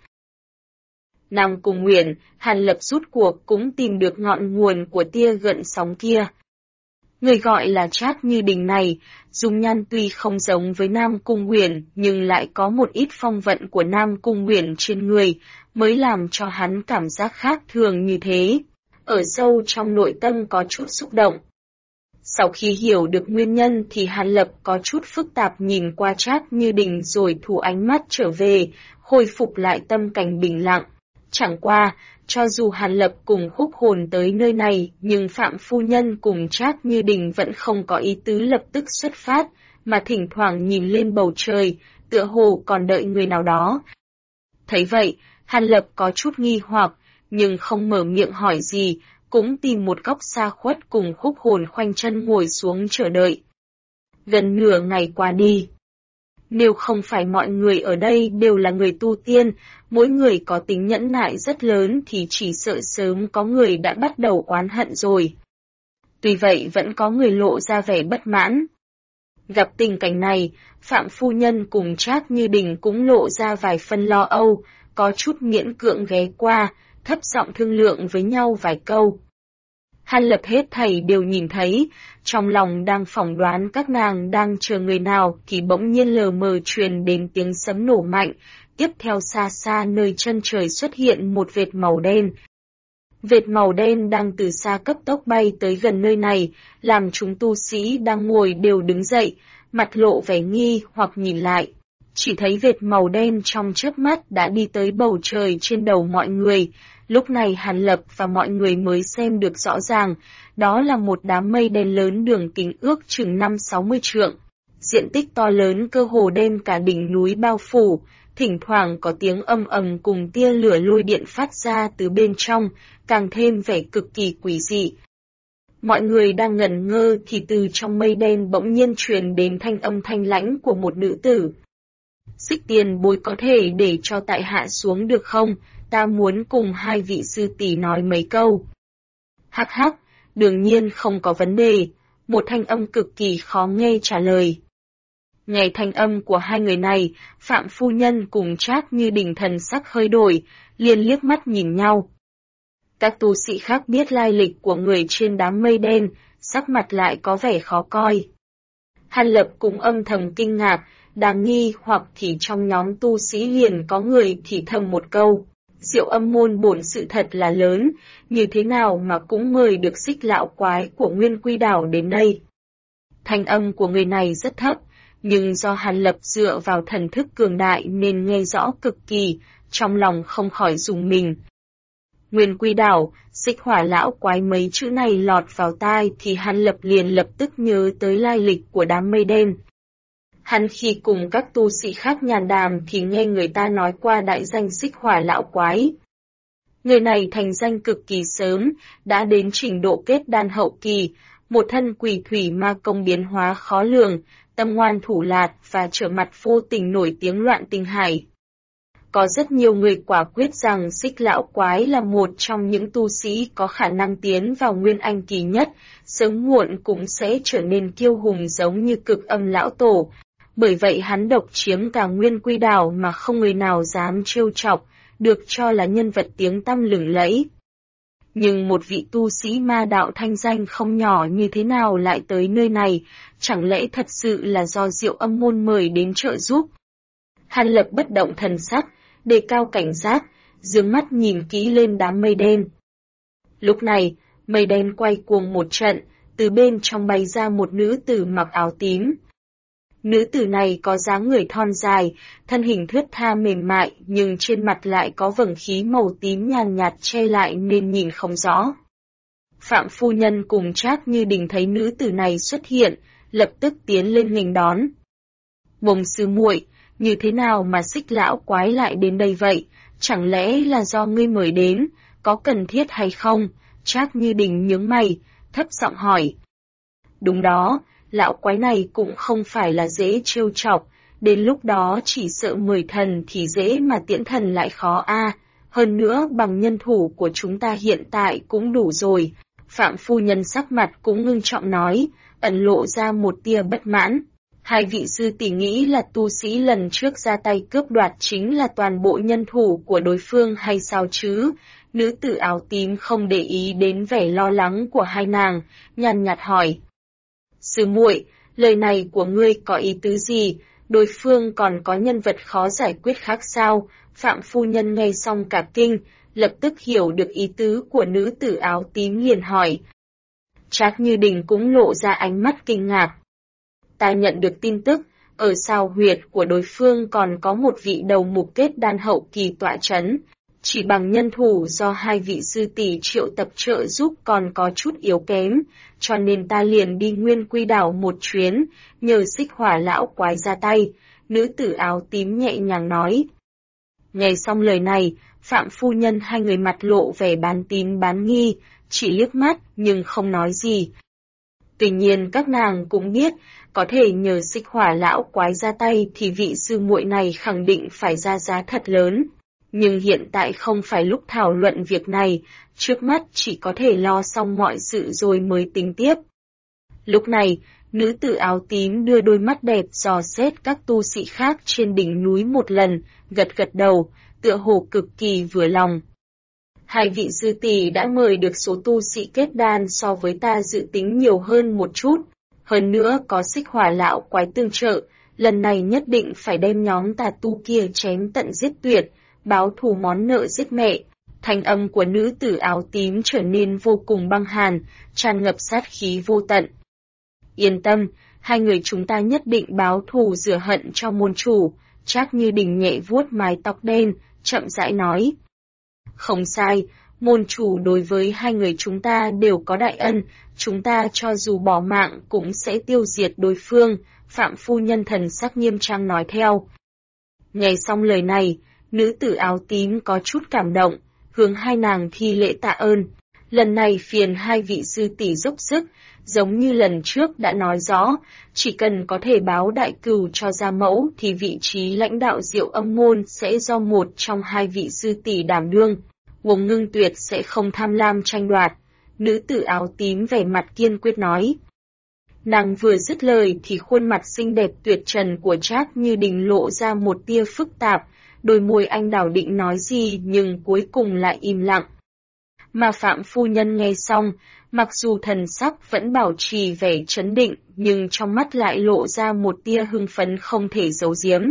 Nam Cung Uyển, Hàn Lập rút cuộc cũng tìm được ngọn nguồn của tia gợn sóng kia. Người gọi là Trác Như Đình này, dung nhan tuy không giống với Nam Cung Uyển nhưng lại có một ít phong vận của Nam Cung Uyển trên người, mới làm cho hắn cảm giác khác thường như thế. Ở sâu trong nội tâm có chút xúc động. Sau khi hiểu được nguyên nhân thì Hàn Lập có chút phức tạp nhìn qua Trác Như Đình rồi thu ánh mắt trở về, khôi phục lại tâm cảnh bình lặng. Chẳng qua, cho dù Hàn Lập cùng Húc Hồn tới nơi này, nhưng Phạm Phu Nhân cùng Trác Như Đình vẫn không có ý tứ lập tức xuất phát, mà thỉnh thoảng nhìn lên bầu trời, tựa hồ còn đợi người nào đó. Thấy vậy, Hàn Lập có chút nghi hoặc, nhưng không mở miệng hỏi gì, cũng tìm một góc xa khuất cùng Húc Hồn khoanh chân ngồi xuống chờ đợi. Gần nửa ngày qua đi. Nếu không phải mọi người ở đây đều là người tu tiên, mỗi người có tính nhẫn nại rất lớn thì chỉ sợ sớm có người đã bắt đầu oán hận rồi. Tuy vậy vẫn có người lộ ra vẻ bất mãn. Gặp tình cảnh này, Phạm Phu Nhân cùng Trác Như Đình cũng lộ ra vài phân lo âu, có chút miễn cưỡng ghé qua, thấp giọng thương lượng với nhau vài câu. Hàn Lập hết thảy đều nhìn thấy, trong lòng đang phỏng đoán các nàng đang chờ người nào thì bỗng nhiên lờ mờ truyền đến tiếng sấm nổ mạnh, tiếp theo xa xa nơi chân trời xuất hiện một vệt màu đen. Vệt màu đen đang từ xa cấp tốc bay tới gần nơi này, làm chúng tu sĩ đang ngồi đều đứng dậy, mặt lộ vẻ nghi hoặc nhìn lại. Chỉ thấy vệt màu đen trong chớp mắt đã đi tới bầu trời trên đầu mọi người. Lúc này Hàn Lập và mọi người mới xem được rõ ràng, đó là một đám mây đen lớn đường kính ước chừng 5-60 trượng. Diện tích to lớn cơ hồ đem cả đỉnh núi bao phủ, thỉnh thoảng có tiếng âm ầm cùng tia lửa lôi điện phát ra từ bên trong, càng thêm vẻ cực kỳ quỷ dị. Mọi người đang ngẩn ngơ thì từ trong mây đen bỗng nhiên truyền đến thanh âm thanh lãnh của một nữ tử. Xích tiền bối có thể để cho tại hạ xuống được không? Ta muốn cùng hai vị sư tỷ nói mấy câu. Hắc hắc, đương nhiên không có vấn đề, một thanh âm cực kỳ khó nghe trả lời. Nghe thanh âm của hai người này, Phạm Phu Nhân cùng Trác Như Đình thần sắc hơi đổi, liền liếc mắt nhìn nhau. Các tu sĩ khác biết lai lịch của người trên đám mây đen, sắc mặt lại có vẻ khó coi. Hàn Lập cũng âm thầm kinh ngạc, đáng nghi hoặc thì trong nhóm tu sĩ liền có người thì thầm một câu. Diệu Âm môn bổn sự thật là lớn, như thế nào mà cũng mời được Xích lão quái của Nguyên Quy Đảo đến đây. Thanh âm của người này rất thấp, nhưng do Hàn Lập dựa vào thần thức cường đại nên nghe rõ cực kỳ, trong lòng không khỏi rùng mình. Nguyên Quy Đảo, Xích hỏa lão quái mấy chữ này lọt vào tai thì Hàn Lập liền lập tức nhớ tới lai lịch của đám mây đen. Hắn khi cùng các tu sĩ khác nhàn đàm thì nghe người ta nói qua đại danh Xích hỏa lão quái. Người này thành danh cực kỳ sớm, đã đến trình độ kết đan hậu kỳ, một thân quỷ thủy ma công biến hóa khó lường, tâm ngoan thủ lạt và trở mặt vô tình nổi tiếng loạn tinh hải. Có rất nhiều người quả quyết rằng Xích lão quái là một trong những tu sĩ có khả năng tiến vào nguyên anh kỳ nhất, sớm muộn cũng sẽ trở nên kiêu hùng giống như Cực Âm lão tổ. Bởi vậy hắn độc chiếm cả Nguyên Quy Đảo mà không người nào dám trêu chọc, được cho là nhân vật tiếng tăm lừng lẫy. Nhưng một vị tu sĩ ma đạo thanh danh không nhỏ như thế nào lại tới nơi này, chẳng lẽ thật sự là do Diệu Âm môn mời đến trợ giúp? Hàn Lập bất động thần sắc, đề cao cảnh giác, dương mắt nhìn kỹ lên đám mây đen. Lúc này, mây đen quay cuồng một trận, từ bên trong bay ra một nữ tử mặc áo tím. Nữ tử này có dáng người thon dài, thân hình thướt tha mềm mại nhưng trên mặt lại có vầng khí màu tím nhàn nhạt che lại nên nhìn không rõ. Phạm Phu Nhân cùng Trác Như Đình thấy nữ tử này xuất hiện, lập tức tiến lên nghênh đón. Bồng sư muội, như thế nào mà Xích lão quái lại đến đây vậy? Chẳng lẽ là do ngươi mời đến, có cần thiết hay không? Trác Như Đình nhướng mày, thấp giọng hỏi. Đúng đó. Lão quái này cũng không phải là dễ trêu chọc, đến lúc đó chỉ sợ mời thần thì dễ mà tiễn thần lại khó a. Hơn nữa bằng nhân thủ của chúng ta hiện tại cũng đủ rồi. Phạm Phu Nhân sắc mặt cũng ngưng trọng nói, ẩn lộ ra một tia bất mãn. Hai vị sư tỷ nghĩ là tu sĩ lần trước ra tay cướp đoạt chính là toàn bộ nhân thủ của đối phương hay sao chứ? Nữ tử áo tím không để ý đến vẻ lo lắng của hai nàng, nhàn nhạt hỏi. Sư muội, lời này của ngươi có ý tứ gì? Đối phương còn có nhân vật khó giải quyết khác sao? Phạm Phu Nhân nghe xong cả kinh, lập tức hiểu được ý tứ của nữ tử áo tím liền hỏi. Trác Như Đình cũng lộ ra ánh mắt kinh ngạc. Ta nhận được tin tức, ở sao huyệt của đối phương còn có một vị đầu mục kết đan hậu kỳ tọa chấn. Chỉ bằng nhân thủ do hai vị sư tỷ triệu tập trợ giúp còn có chút yếu kém, cho nên ta liền đi Nguyên Quy đảo một chuyến, nhờ Xích Hỏa lão quái ra tay, nữ tử áo tím nhẹ nhàng nói. Nghe xong lời này, Phạm phu nhân hai người mặt lộ vẻ bán tín bán nghi, chỉ liếc mắt nhưng không nói gì. Tuy nhiên các nàng cũng biết, có thể nhờ Xích Hỏa lão quái ra tay thì vị sư muội này khẳng định phải ra giá thật lớn. Nhưng hiện tại không phải lúc thảo luận việc này, trước mắt chỉ có thể lo xong mọi sự rồi mới tính tiếp. Lúc này, nữ tử áo tím đưa đôi mắt đẹp dò xét các tu sĩ khác trên đỉnh núi một lần, gật gật đầu, tựa hồ cực kỳ vừa lòng. Hai vị sư tỷ đã mời được số tu sĩ kết đan so với ta dự tính nhiều hơn một chút, hơn nữa có Xích Hỏa lão quái tương trợ, lần này nhất định phải đem nhóm tà tu kia chém tận giết tuyệt, báo thù món nợ giết mẹ. Thanh âm của nữ tử áo tím trở nên vô cùng băng hàn, tràn ngập sát khí vô tận. Yên tâm, hai người chúng ta nhất định báo thù rửa hận cho môn chủ, Trác Như Đình nhẹ vuốt mái tóc đen, chậm rãi nói. Không sai, môn chủ đối với hai người chúng ta đều có đại ân, chúng ta cho dù bỏ mạng cũng sẽ tiêu diệt đối phương, Phạm phu nhân thần sắc nghiêm trang nói theo. Nghe xong lời này, nữ tử áo tím có chút cảm động, hướng hai nàng thi lễ tạ ơn. Lần này phiền hai vị sư tỷ dốc sức, giống như lần trước đã nói rõ, chỉ cần có thể báo đại cừu cho gia mẫu thì vị trí lãnh đạo Diệu Âm môn sẽ do một trong hai vị sư tỷ đảm đương. Uông Ngưng Tuyệt sẽ không tham lam tranh đoạt, nữ tử áo tím vẻ mặt kiên quyết nói. Nàng vừa dứt lời thì khuôn mặt xinh đẹp tuyệt trần của Trác Như Đình lộ ra một tia phức tạp, đôi môi anh đảo định nói gì nhưng cuối cùng lại im lặng. Mà Phạm phu nhân nghe xong, mặc dù thần sắc vẫn bảo trì vẻ trấn định nhưng trong mắt lại lộ ra một tia hưng phấn không thể giấu giếm.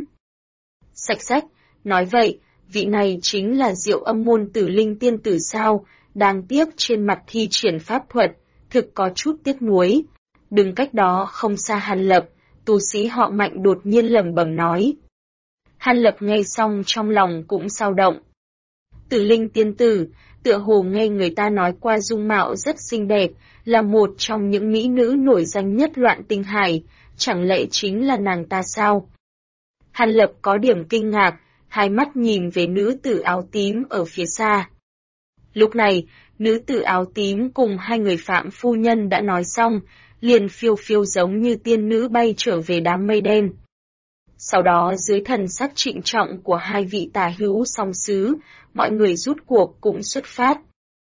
Sạch sách, nói vậy, vị này chính là Diệu Âm môn Tử Linh tiên tử sao, đáng tiếc trên mặt thi triển pháp thuật, thực có chút tiếc nuối. Đứng cách đó không xa Hàn Lập, tu sĩ họ Mạnh đột nhiên lẩm bẩm nói. Hàn Lập nghe xong trong lòng cũng dao động. Tử Linh tiên tử, tựa hồ nghe người ta nói qua dung mạo rất xinh đẹp, là một trong những mỹ nữ nổi danh nhất Loạn Tinh Hải, chẳng lẽ chính là nàng ta sao? Hàn Lập có điểm kinh ngạc, hai mắt nhìn về nữ tử áo tím ở phía xa. Lúc này, nữ tử áo tím cùng hai người Phạm phu nhân đã nói xong, liền phiêu phiêu giống như tiên nữ bay trở về đám mây đen. Sau đó dưới thần sắc trịnh trọng của hai vị tả hữu song xứ, mọi người rút cuộc cũng xuất phát.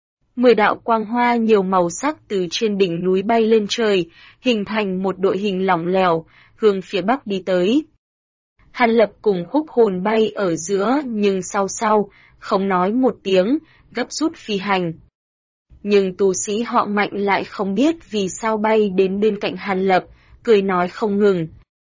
10 đạo quang hoa nhiều màu sắc từ trên đỉnh núi bay lên trời, hình thành một đội hình lỏng lẻo, hướng phía bắc đi tới. Hàn Lập cùng Húc Hồn bay ở giữa nhưng sau, không nói một tiếng, gấp rút phi hành. Nhưng tu sĩ họ Mạnh lại không biết vì sao bay đến bên cạnh Hàn Lập, cười nói không ngừng.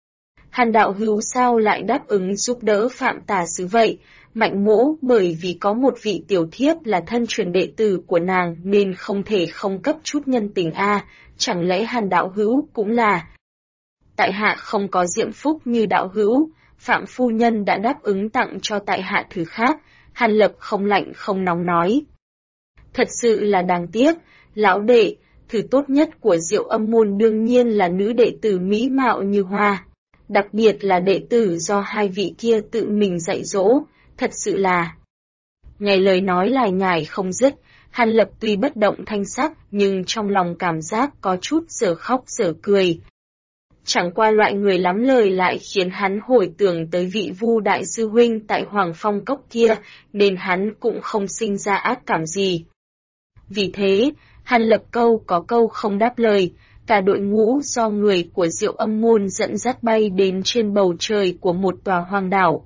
Hàn đạo hữu sao lại đáp ứng giúp đỡ Phạm tả sứ vậy? Mạnh mỗ bởi vì có một vị tiểu thiếp là thân truyền đệ tử của nàng nên không thể không cấp chút nhân tình a, chẳng lẽ Hàn đạo hữu cũng là? Tại hạ không có diễm phúc như đạo hữu, Phạm phu nhân đã đáp ứng tặng cho tại hạ thứ khác, Hàn Lập không lạnh không nóng nói. Thật sự là đáng tiếc, lão đệ, thứ tốt nhất của Diệu Âm môn đương nhiên là nữ đệ tử mỹ mạo như hoa. Đặc biệt là đệ tử do hai vị kia tự mình dạy dỗ, thật sự là. Nghe lời nói lải nhải không dứt, Hàn Lập tuy bất động thanh sắc nhưng trong lòng cảm giác có chút dở khóc dở cười. Chẳng qua loại người lắm lời lại khiến hắn hồi tưởng tới vị Vu đại sư huynh tại Hoàng Phong Cốc kia, nên hắn cũng không sinh ra ác cảm gì. Vì thế, Hàn Lập câu có câu không đáp lời, cả đội ngũ do người của Diệu Âm môn dẫn dắt bay đến trên bầu trời của một tòa hoang đảo.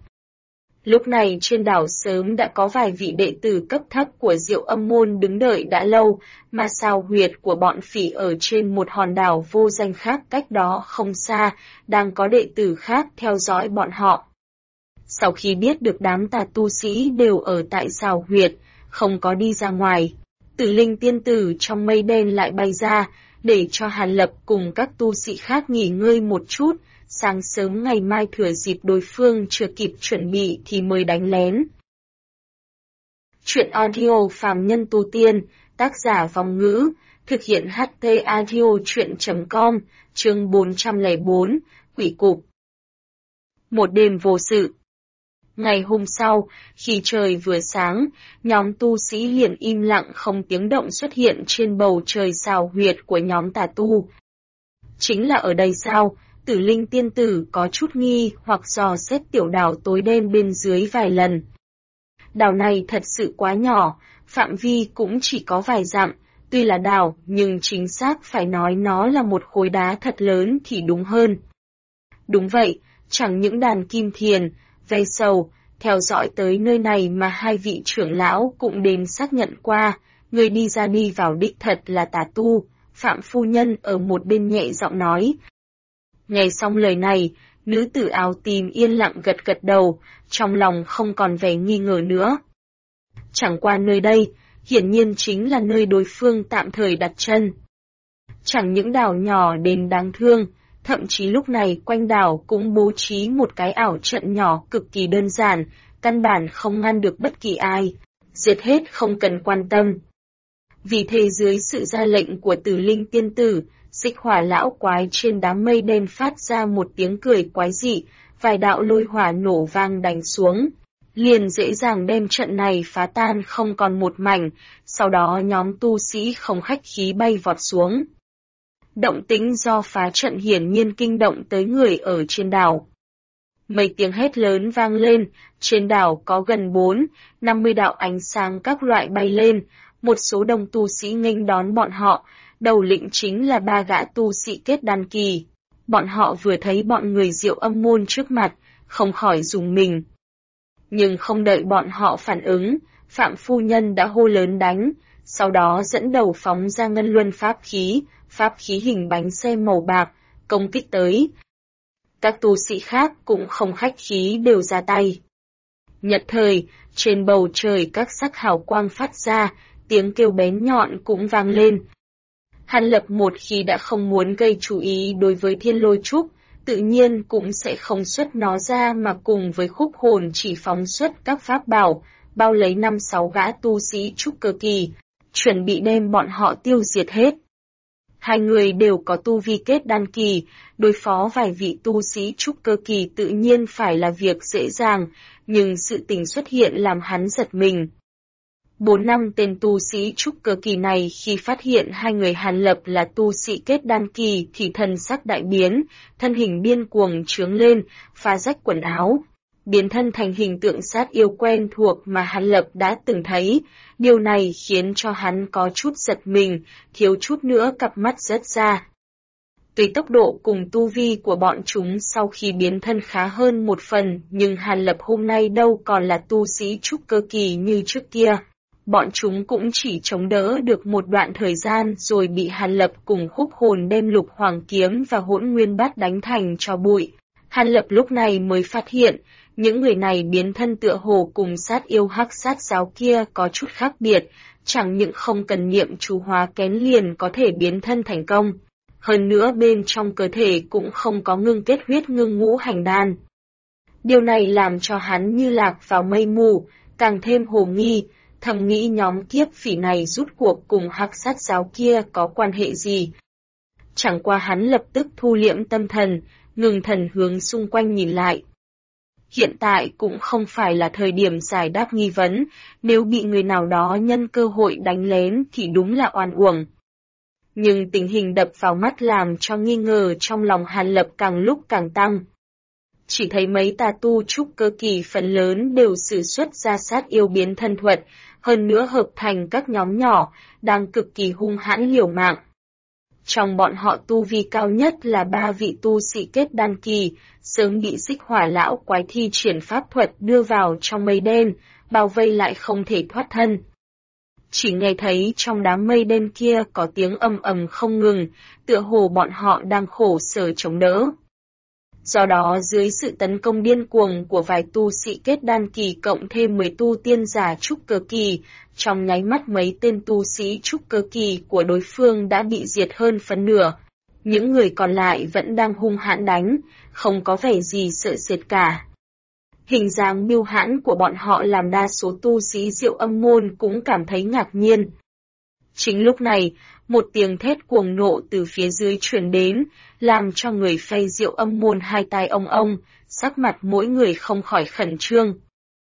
Lúc này trên đảo sớm đã có vài vị đệ tử cấp thấp của Diệu Âm môn đứng đợi đã lâu, mà sao huyệt của bọn phỉ ở trên một hòn đảo vô danh khác cách đó không xa, đang có đệ tử khác theo dõi bọn họ. Sau khi biết được đám tà tu sĩ đều ở tại sao huyệt, không có đi ra ngoài, Tử Linh tiên tử trong mây đen lại bay ra, để cho Hàn Lập cùng các tu sĩ khác nghỉ ngơi một chút, sáng sớm ngày mai thừa dịp đối phương chưa kịp chuẩn bị thì mới đánh lén. Chuyện audio phàm nhân tu tiên, tác giả Vong Ngữ, thực hiện HT Audio Chuyện.com, chương 404, Quỷ Cục. Một đêm vô sự. Ngày hôm sau, khi trời vừa sáng, nhóm tu sĩ liền im lặng không tiếng động xuất hiện trên bầu trời xào huyệt của nhóm tà tu. Chính là ở đây sao? Tử Linh tiên tử có chút nghi hoặc dò xét tiểu đảo tối đen bên dưới vài lần. Đảo này thật sự quá nhỏ, phạm vi cũng chỉ có vài dặm, tuy là đảo nhưng chính xác phải nói nó là một khối đá thật lớn thì đúng hơn. Đúng vậy, chẳng những đàn kim thiền, ve sầu, theo dõi tới nơi này mà hai vị trưởng lão cũng đến xác nhận qua, người đi ra đi vào đích thật là tà tu, Phạm phu nhân ở một bên nhẹ giọng nói. Nghe xong lời này, nữ tử áo tím yên lặng gật gật đầu, trong lòng không còn vẻ nghi ngờ nữa. Chẳng qua nơi đây, hiển nhiên chính là nơi đối phương tạm thời đặt chân. Chẳng những đảo nhỏ đến đáng thương, thậm chí lúc này quanh đảo cũng bố trí một cái ảo trận nhỏ cực kỳ đơn giản, căn bản không ngăn được bất kỳ ai, diệt hết không cần quan tâm. Vì thế dưới sự ra lệnh của Tử Linh tiên tử, Xích Hỏa lão quái trên đám mây đen phát ra một tiếng cười quái dị, vài đạo lôi hỏa nổ vang đánh xuống, liền dễ dàng đem trận này phá tan không còn một mảnh, sau đó nhóm tu sĩ không khách khí bay vọt xuống. Động tĩnh do phá trận hiển nhiên kinh động tới người ở trên đảo. Mấy tiếng hét lớn vang lên, trên đảo có gần 4-50 đạo ánh sáng các loại bay lên, một số đông tu sĩ nghênh đón bọn họ, đầu lĩnh chính là 3 gã tu sĩ kết đan kỳ. Bọn họ vừa thấy bọn người Diệu Âm môn trước mặt, không khỏi rùng mình. Nhưng không đợi bọn họ phản ứng, Phạm phu nhân đã hô lớn đánh, sau đó dẫn đầu phóng ra ngân luân pháp khí hình bánh xe màu bạc, công kích tới. Các tu sĩ khác cũng không khách khí đều ra tay. Nhật thời, trên bầu trời các sắc hào quang phát ra, tiếng kêu bén nhọn cũng vang lên. Hàn Lập một khi đã không muốn gây chú ý đối với Thiên Lôi Trúc, tự nhiên cũng sẽ không xuất nó ra mà cùng với Khúc Hồn chỉ phóng xuất các pháp bảo, bao lấy 5-6 gã tu sĩ trúc cơ kỳ, chuẩn bị đem bọn họ tiêu diệt hết. Hai người đều có tu vi kết đan kỳ, đối phó vài vị tu sĩ trúc cơ kỳ tự nhiên phải là việc dễ dàng, nhưng sự tình xuất hiện làm hắn giật mình. 4-5 tên tu sĩ trúc cơ kỳ này khi phát hiện hai người Hàn Lập là tu sĩ kết đan kỳ thì thần sắc đại biến, thân hình điên cuồng trướng lên, phá rách quần áo, biến thân thành hình tượng sát yêu quen thuộc mà Hàn Lập đã từng thấy. Điều này khiến cho hắn có chút giật mình, thiếu chút nữa cặp mắt rớt ra. Tuy tốc độ cùng tu vi của bọn chúng sau khi biến thân khá hơn một phần, nhưng Hàn Lập hôm nay đâu còn là tu sĩ trúc cơ kỳ như trước kia. Bọn chúng cũng chỉ chống đỡ được một đoạn thời gian rồi bị Hàn Lập cùng Khúc Hồn đem Lục Hoàng kiếm và Hỗn Nguyên Bát đánh thành tro bụi. Hàn Lập lúc này mới phát hiện, những người này biến thân tựa hồ cùng sát yêu hắc sát giáo kia có chút khác biệt, chẳng những không cần niệm chú hóa kén liền có thể biến thân thành công. Hơn nữa bên trong cơ thể cũng không có ngưng kết huyết ngưng ngũ hành đan. Điều này làm cho hắn như lạc vào mây mù, càng thêm hồ nghi, thầm nghĩ nhóm kiếp phỉ này rút cuộc cùng hắc sát giáo kia có quan hệ gì. Chẳng qua hắn lập tức thu liễm tâm thần, ngừng thần hướng xung quanh nhìn lại. Hiện tại cũng không phải là thời điểm giải đáp nghi vấn, nếu bị người nào đó nhân cơ hội đánh lén thì đúng là oan uổng. Nhưng tình hình đập vào mắt làm cho nghi ngờ trong lòng Hàn Lập càng lúc càng tăng. Chỉ thấy mấy tà tu trúc cơ kỳ phần lớn đều sử xuất ra sát yêu biến thân thuật, hơn nữa hợp thành các nhóm nhỏ, đang cực kỳ hung hãn liều mạng. Trong bọn họ tu vi cao nhất là 3 vị tu sĩ kết đan kỳ, sớm bị Xích Hỏa lão quái thi triển pháp thuật đưa vào trong mây đen, bao vây lại không thể thoát thân. Chỉ nghe thấy trong đám mây đen kia có tiếng ầm ầm không ngừng, tựa hồ bọn họ đang khổ sở chống đỡ. Do đó dưới sự tấn công điên cuồng của vài tu sĩ kết đan kỳ cộng thêm 10 tu tiên giả trúc cơ kỳ, trong nháy mắt mấy tên tu sĩ trúc cơ kỳ của đối phương đã bị diệt hơn phân nửa. Những người còn lại vẫn đang hung hãn đánh, không có vẻ gì sợ sệt cả. Hình dáng biêu hãn của bọn họ làm đa số tu sĩ Diệu Âm môn cũng cảm thấy ngạc nhiên. Chính lúc này, một tiếng thét cuồng nộ từ phía dưới truyền đến, làm cho người phay Diệu Âm môn hai tai ông, sắc mặt mỗi người không khỏi khẩn trương.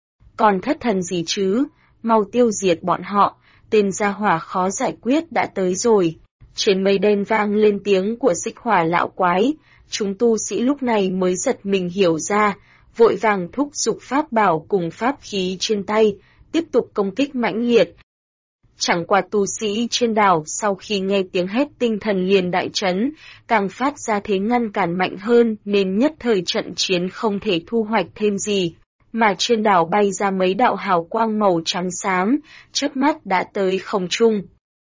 Còn thất thần gì chứ, mau tiêu diệt bọn họ, tên gia hỏa khó giải quyết đã tới rồi. Trên mây đen vang lên tiếng của Xích Hỏa lão quái, chúng tu sĩ lúc này mới giật mình hiểu ra, vội vàng thúc giục pháp bảo cùng pháp khí trên tay, tiếp tục công kích mãnh liệt. Chẳng qua tu sĩ trên đảo sau khi nghe tiếng hét tinh thần liền đại chấn, càng phát ra thế ngăn cản mạnh hơn nên nhất thời trận chiến không thể thu hoạch thêm gì. Mà trên đảo bay ra mấy đạo hào quang màu trắng xám, chớp mắt đã tới không trung.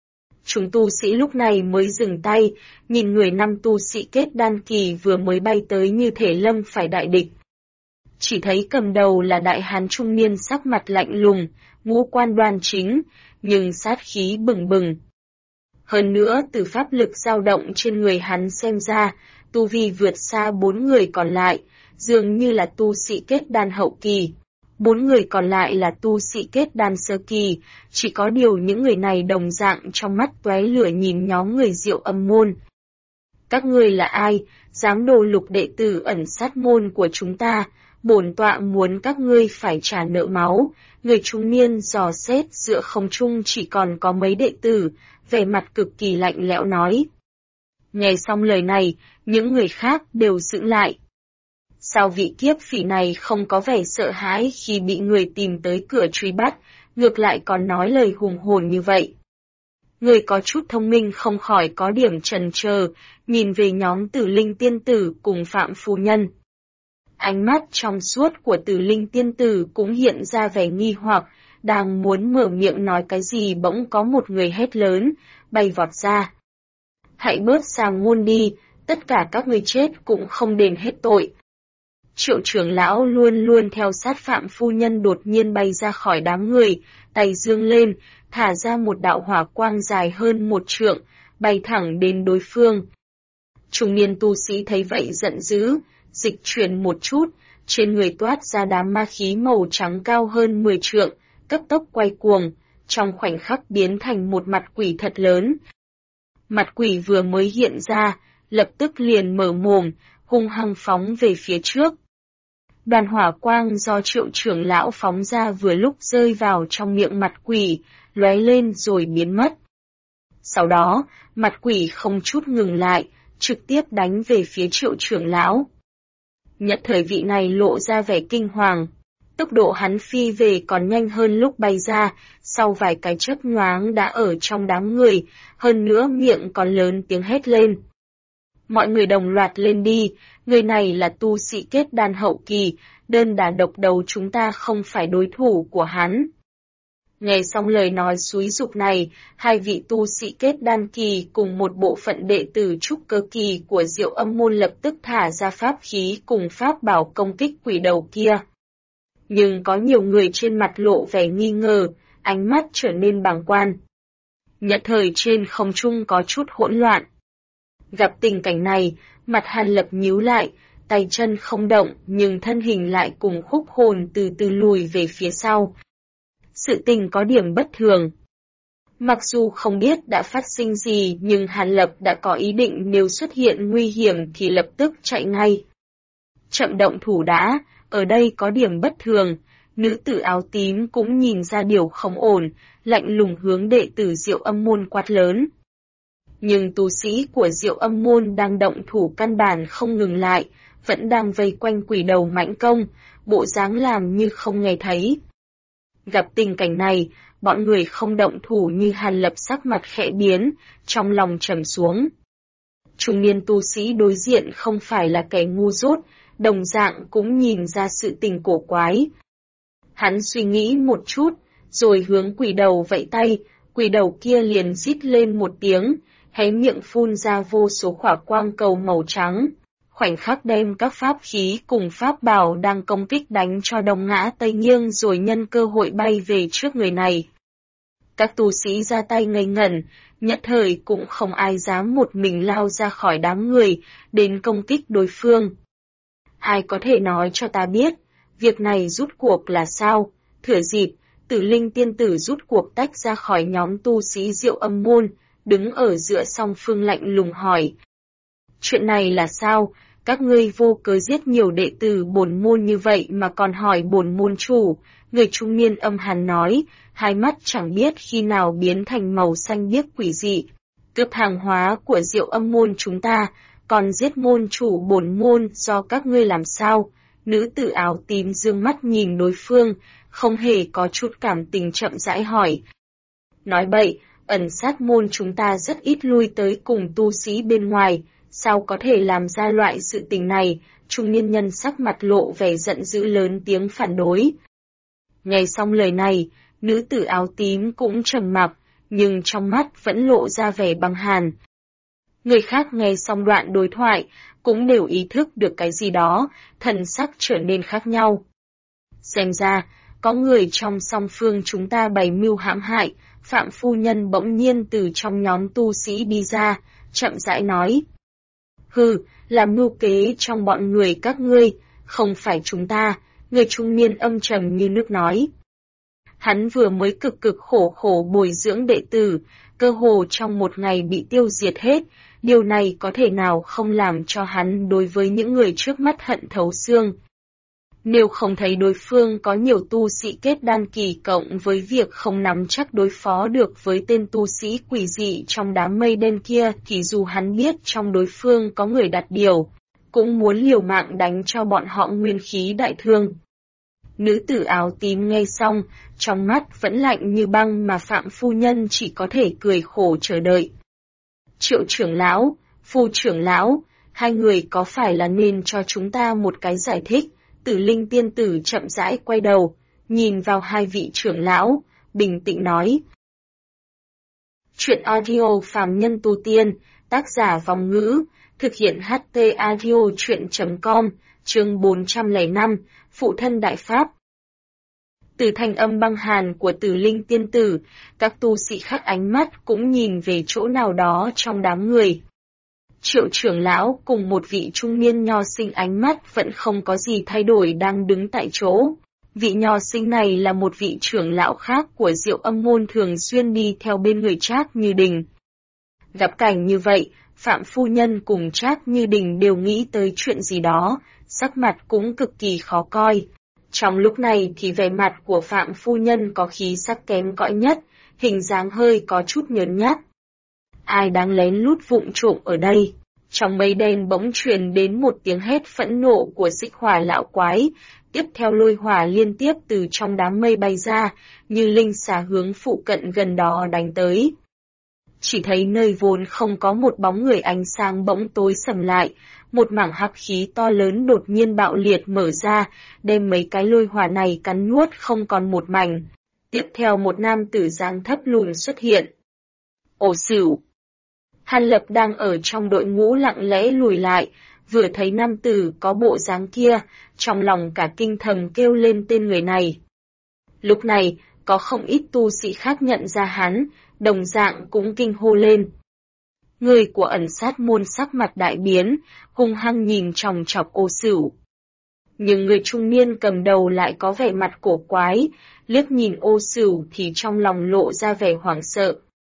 Chúng tu sĩ lúc này mới dừng tay, nhìn người năm tu sĩ kết đan kỳ vừa mới bay tới như thể lâm phải đại địch. Chỉ thấy cầm đầu là đại hán trung niên sắc mặt lạnh lùng, ngũ quan đoan chính, nhưng sát khí bừng bừng. Hơn nữa từ pháp lực dao động trên người hắn xem ra, tu vi vượt xa 4 người còn lại, dường như là tu sĩ kết đan hậu kỳ. 4 người còn lại là tu sĩ kết đan sơ kỳ, chỉ có điều những người này đồng dạng trong mắt tóe lửa nhìn nhóm người Diệu Âm môn. Các ngươi là ai, dám đồ lục đệ tử ẩn sát môn của chúng ta, bổn tọa muốn các ngươi phải trả nợ máu. Người trung niên dò xét giữa không trung chỉ còn có mấy đệ tử, vẻ mặt cực kỳ lạnh lẽo nói. Nghe xong lời này, những người khác đều giữ lại. Sao vị kiếp phỉ này không có vẻ sợ hãi khi bị người tìm tới cửa truy bắt, ngược lại còn nói lời hùng hồn như vậy? Người có chút thông minh không khỏi có điểm chần chờ, nhìn về nhóm Tử Linh tiên tử cùng Phạm phu nhân. Ánh mắt trong suốt của Tử Linh tiên tử cũng hiện ra vẻ nghi hoặc, đang muốn mở miệng nói cái gì bỗng có một người hét lớn, bay vọt ra. Hãy bớt sàng ngôn đi, tất cả các ngươi chết cũng không đền hết tội. Triệu trưởng lão luôn luôn theo sát Phạm phu nhân đột nhiên bay ra khỏi đám người, tay giương lên, thả ra một đạo hỏa quang dài hơn 1 trượng, bay thẳng đến đối phương. Trung niên tu sĩ thấy vậy giận dữ, dịch chuyển một chút, trên người toát ra đám ma khí màu trắng cao hơn 10 trượng, cấp tốc quay cuồng, trong khoảnh khắc biến thành một mặt quỷ thật lớn. Mặt quỷ vừa mới hiện ra, lập tức liền mở mồm, hung hăng phóng về phía trước. Đoàn hỏa quang do Triệu trưởng lão phóng ra vừa lúc rơi vào trong miệng mặt quỷ, lóe lên rồi biến mất. Sau đó, mặt quỷ không chút ngừng lại, trực tiếp đánh về phía Triệu trưởng lão. Nhất thời vị này lộ ra vẻ kinh hoàng. Tốc độ hắn phi về còn nhanh hơn lúc bay ra, sau vài cái chớp nhoáng đã ở trong đám người, hơn nữa miệng còn lớn tiếng hét lên. Mọi người đồng loạt lên đi, người này là tu sĩ kết đan hậu kỳ, đơn đả độc đấu chúng ta không phải đối thủ của hắn. Nghe xong lời nói xúi giục này, hai vị tu sĩ kết đan kỳ cùng một bộ phận đệ tử trúc cơ kỳ của Diệu Âm môn lập tức thả ra pháp khí cùng pháp bảo công kích quỷ đầu kia. Nhưng có nhiều người trên mặt lộ vẻ nghi ngờ, ánh mắt trở nên bàng quan. Nhất thời trên không trung có chút hỗn loạn. Gặp tình cảnh này, mặt Hàn Lập nhíu lại, tay chân không động nhưng thân hình lại cùng khúc hồn từ từ lùi về phía sau. Sự tình có điểm bất thường. Mặc dù không biết đã phát sinh gì nhưng Hàn Lập đã có ý định nếu xuất hiện nguy hiểm thì lập tức chạy ngay. Chậm động thủ đã, ở đây có điểm bất thường, nữ tử áo tím cũng nhìn ra điều không ổn, lạnh lùng hướng đệ tử Diệu Âm môn quát lớn. Nhưng tu sĩ của Diệu Âm môn đang động thủ căn bản không ngừng lại, vẫn đang vây quanh quỷ đầu mãnh công, bộ dáng làm như không nghe thấy. Gặp tình cảnh này, bọn người không động thủ như Hàn Lập sắc mặt khẽ biến, trong lòng trầm xuống. Trung niên tu sĩ đối diện không phải là kẻ ngu dốt, đồng dạng cũng nhìn ra sự tình cổ quái. Hắn suy nghĩ một chút, rồi hướng quỷ đầu vẫy tay, quỷ đầu kia liền rít lên một tiếng, hé miệng phun ra vô số hỏa quang cầu màu trắng. Khoảnh khắc đem các pháp khí cùng pháp bảo đang công kích đánh cho đông ngã tây nghiêng rồi nhân cơ hội bay về trước người này. Các tu sĩ ra tay ngây ngẩn, nhất thời cũng không ai dám một mình lao ra khỏi đám người, đến công kích đối phương. Ai có thể nói cho ta biết, việc này rút cuộc là sao? Thừa dịp, Tử Linh tiên tử rút cuộc tách ra khỏi nhóm tu sĩ Diệu Âm môn, đứng ở giữa song phương lạnh lùng hỏi. Chuyện này là sao? Các ngươi vô cớ giết nhiều đệ tử bổn môn như vậy mà còn hỏi bổn môn chủ. Người trung niên âm hàn nói, hai mắt chẳng biết khi nào biến thành màu xanh biếc quỷ dị. Cướp hàng hóa của Diệu Âm môn chúng ta, còn giết môn chủ bổn môn do các ngươi làm sao? Nữ tử áo tím dương mắt nhìn đối phương, không hề có chút cảm tình chậm rãi hỏi. Nói bậy, ẩn sát môn chúng ta rất ít lui tới cùng tu sĩ bên ngoài, sao có thể làm ra loại sự tình này? Trung niên nhân sắc mặt lộ vẻ giận dữ lớn tiếng phản đối. Nghe xong lời này, nữ tử áo tím cũng trầm mặc, nhưng trong mắt vẫn lộ ra vẻ băng hàn. Người khác nghe xong đoạn đối thoại, cũng đều ý thức được cái gì đó, thần sắc trở nên khác nhau. Xem ra, có người trong song phương chúng ta bày mưu hãm hại, Phạm phu nhân bỗng nhiên từ trong nhóm tu sĩ đi ra, chậm rãi nói. Hừ, làm mưu kế trong bọn người các ngươi, không phải chúng ta, người trung niên âm trầm như nước nói. Hắn vừa mới cực cực khổ khổ bồi dưỡng đệ tử, cơ hồ trong một ngày bị tiêu diệt hết, điều này có thể nào không làm cho hắn đối với những người trước mắt hận thấu xương. Nếu không thấy đối phương có nhiều tu sĩ kết đan kỳ cộng với việc không nắm chắc đối phó được với tên tu sĩ quỷ dị trong đám mây đen kia thì dù hắn biết trong đối phương có người đặt điều, cũng muốn liều mạng đánh cho bọn họ nguyên khí đại thương. Nữ tử áo tím nghe xong, trong mắt vẫn lạnh như băng mà Phạm phu nhân chỉ có thể cười khổ chờ đợi. Triệu trưởng lão, Phu trưởng lão, hai người có phải là nên cho chúng ta một cái giải thích? Tử Linh tiên tử chậm rãi quay đầu, nhìn vào hai vị trưởng lão, bình tĩnh nói. Chuyện audio phàm nhân tu tiên, tác giả Vòng Ngữ, thực hiện HT audio chuyện.com, chương 405, Phụ thân Đại Pháp. Từ thanh âm băng hàn của Tử Linh tiên tử, các tu sĩ khác ánh mắt cũng nhìn về chỗ nào đó trong đám người. Triệu trưởng lão cùng một vị trung niên nho sinh ánh mắt vẫn không có gì thay đổi đang đứng tại chỗ. Vị nho sinh này là một vị trưởng lão khác của Diệu Âm môn thường xuyên đi theo bên người Trác Như Đình. Gặp cảnh như vậy, Phạm phu nhân cùng Trác Như Đình đều nghĩ tới chuyện gì đó, sắc mặt cũng cực kỳ khó coi. Trong lúc này thì vẻ mặt của Phạm phu nhân có khí sắc kém cỏi nhất, hình dáng hơi có chút nhớn nhát. Ai đang lén lút vụng trộm ở đây? Trong mây đen bỗng truyền đến một tiếng hét phẫn nộ của Xích Hỏa lão quái, tiếp theo lôi hỏa liên tiếp từ trong đám mây bay ra, như linh xà hướng phụ cận gần đó đánh tới. Chỉ thấy nơi vốn không có một bóng người ánh sáng bỗng tối sầm lại, một mảng hắc khí to lớn đột nhiên bạo liệt mở ra, đem mấy cái lôi hỏa này cắn nuốt không còn một mảnh. Tiếp theo một nam tử dáng thấp lùn xuất hiện. Ồ Sửu! Hàn Lập đang ở trong đội ngũ lặng lẽ lùi lại, vừa thấy nam tử có bộ dáng kia, trong lòng cả kinh thầm kêu lên tên người này. Lúc này, có không ít tu sĩ khác nhận ra hắn, đồng dạng cũng kinh hô lên. Người của ẩn sát môn sắc mặt đại biến, hung hăng nhìn chòng chọc Ô Sửu. Nhưng người trung niên cầm đầu lại có vẻ mặt cổ quái, liếc nhìn Ô Sửu thì trong lòng lộ ra vẻ hoảng sợ.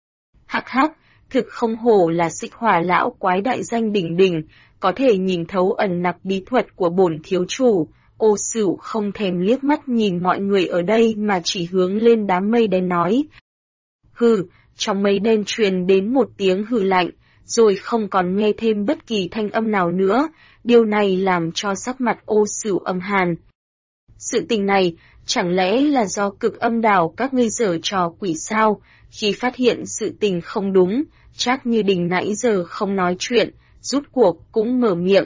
Hắc hắc, thực không hổ là Xích Hỏa lão quái đại danh đỉnh đỉnh, có thể nhìn thấu ẩn nặc bí thuật của bổn thiếu chủ. Ô Sửu không thèm liếc mắt nhìn mọi người ở đây mà chỉ hướng lên đám mây đen nói. Hừ, trong mây đen truyền đến một tiếng hừ lạnh, rồi không còn nghe thêm bất kỳ thanh âm nào nữa, điều này làm cho sắc mặt Ô Sửu âm hàn. Sự tình này, chẳng lẽ là do Cực Âm đảo các ngươi giở trò quỷ sao? Khi phát hiện sự tình không đúng, Trác Như Đình nãy giờ không nói chuyện, rút cuộc cũng mở miệng.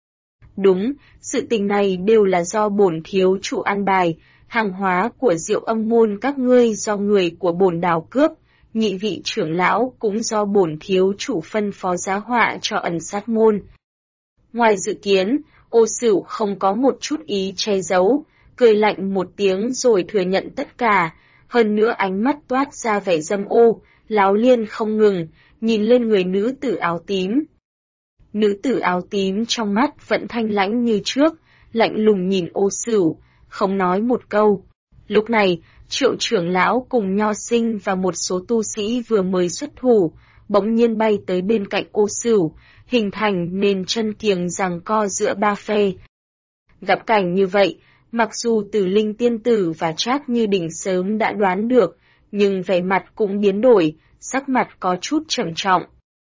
Đúng, sự tình này đều là do bổn thiếu chủ an bài, hàng hóa của Diệu Âm môn các ngươi do người của bổn đảo cướp, nhị vị trưởng lão cũng do bổn thiếu chủ phân phó giá họa cho ẩn sát môn. Ngoài dự kiến, Ô Sửu không có một chút ý che giấu, cười lạnh một tiếng rồi thừa nhận tất cả, hơn nữa ánh mắt toát ra vẻ dâm ô, láo liên không ngừng, nhìn lên người nữ tử áo tím. Nữ tử áo tím trong mắt vẫn thanh lãnh như trước, lạnh lùng nhìn Ô Sửu, không nói một câu. Lúc này, Triệu trưởng lão cùng Nho Sinh và một số tu sĩ vừa mới xuất thủ, bỗng nhiên bay tới bên cạnh Ô Sửu, hình thành nên chân kiềng giằng co giữa ba phe. Gặp cảnh như vậy, mặc dù Tử Linh tiên tử và Trác Như Đình sớm đã đoán được, nhưng vẻ mặt cũng biến đổi, sắc mặt có chút trầm trọng.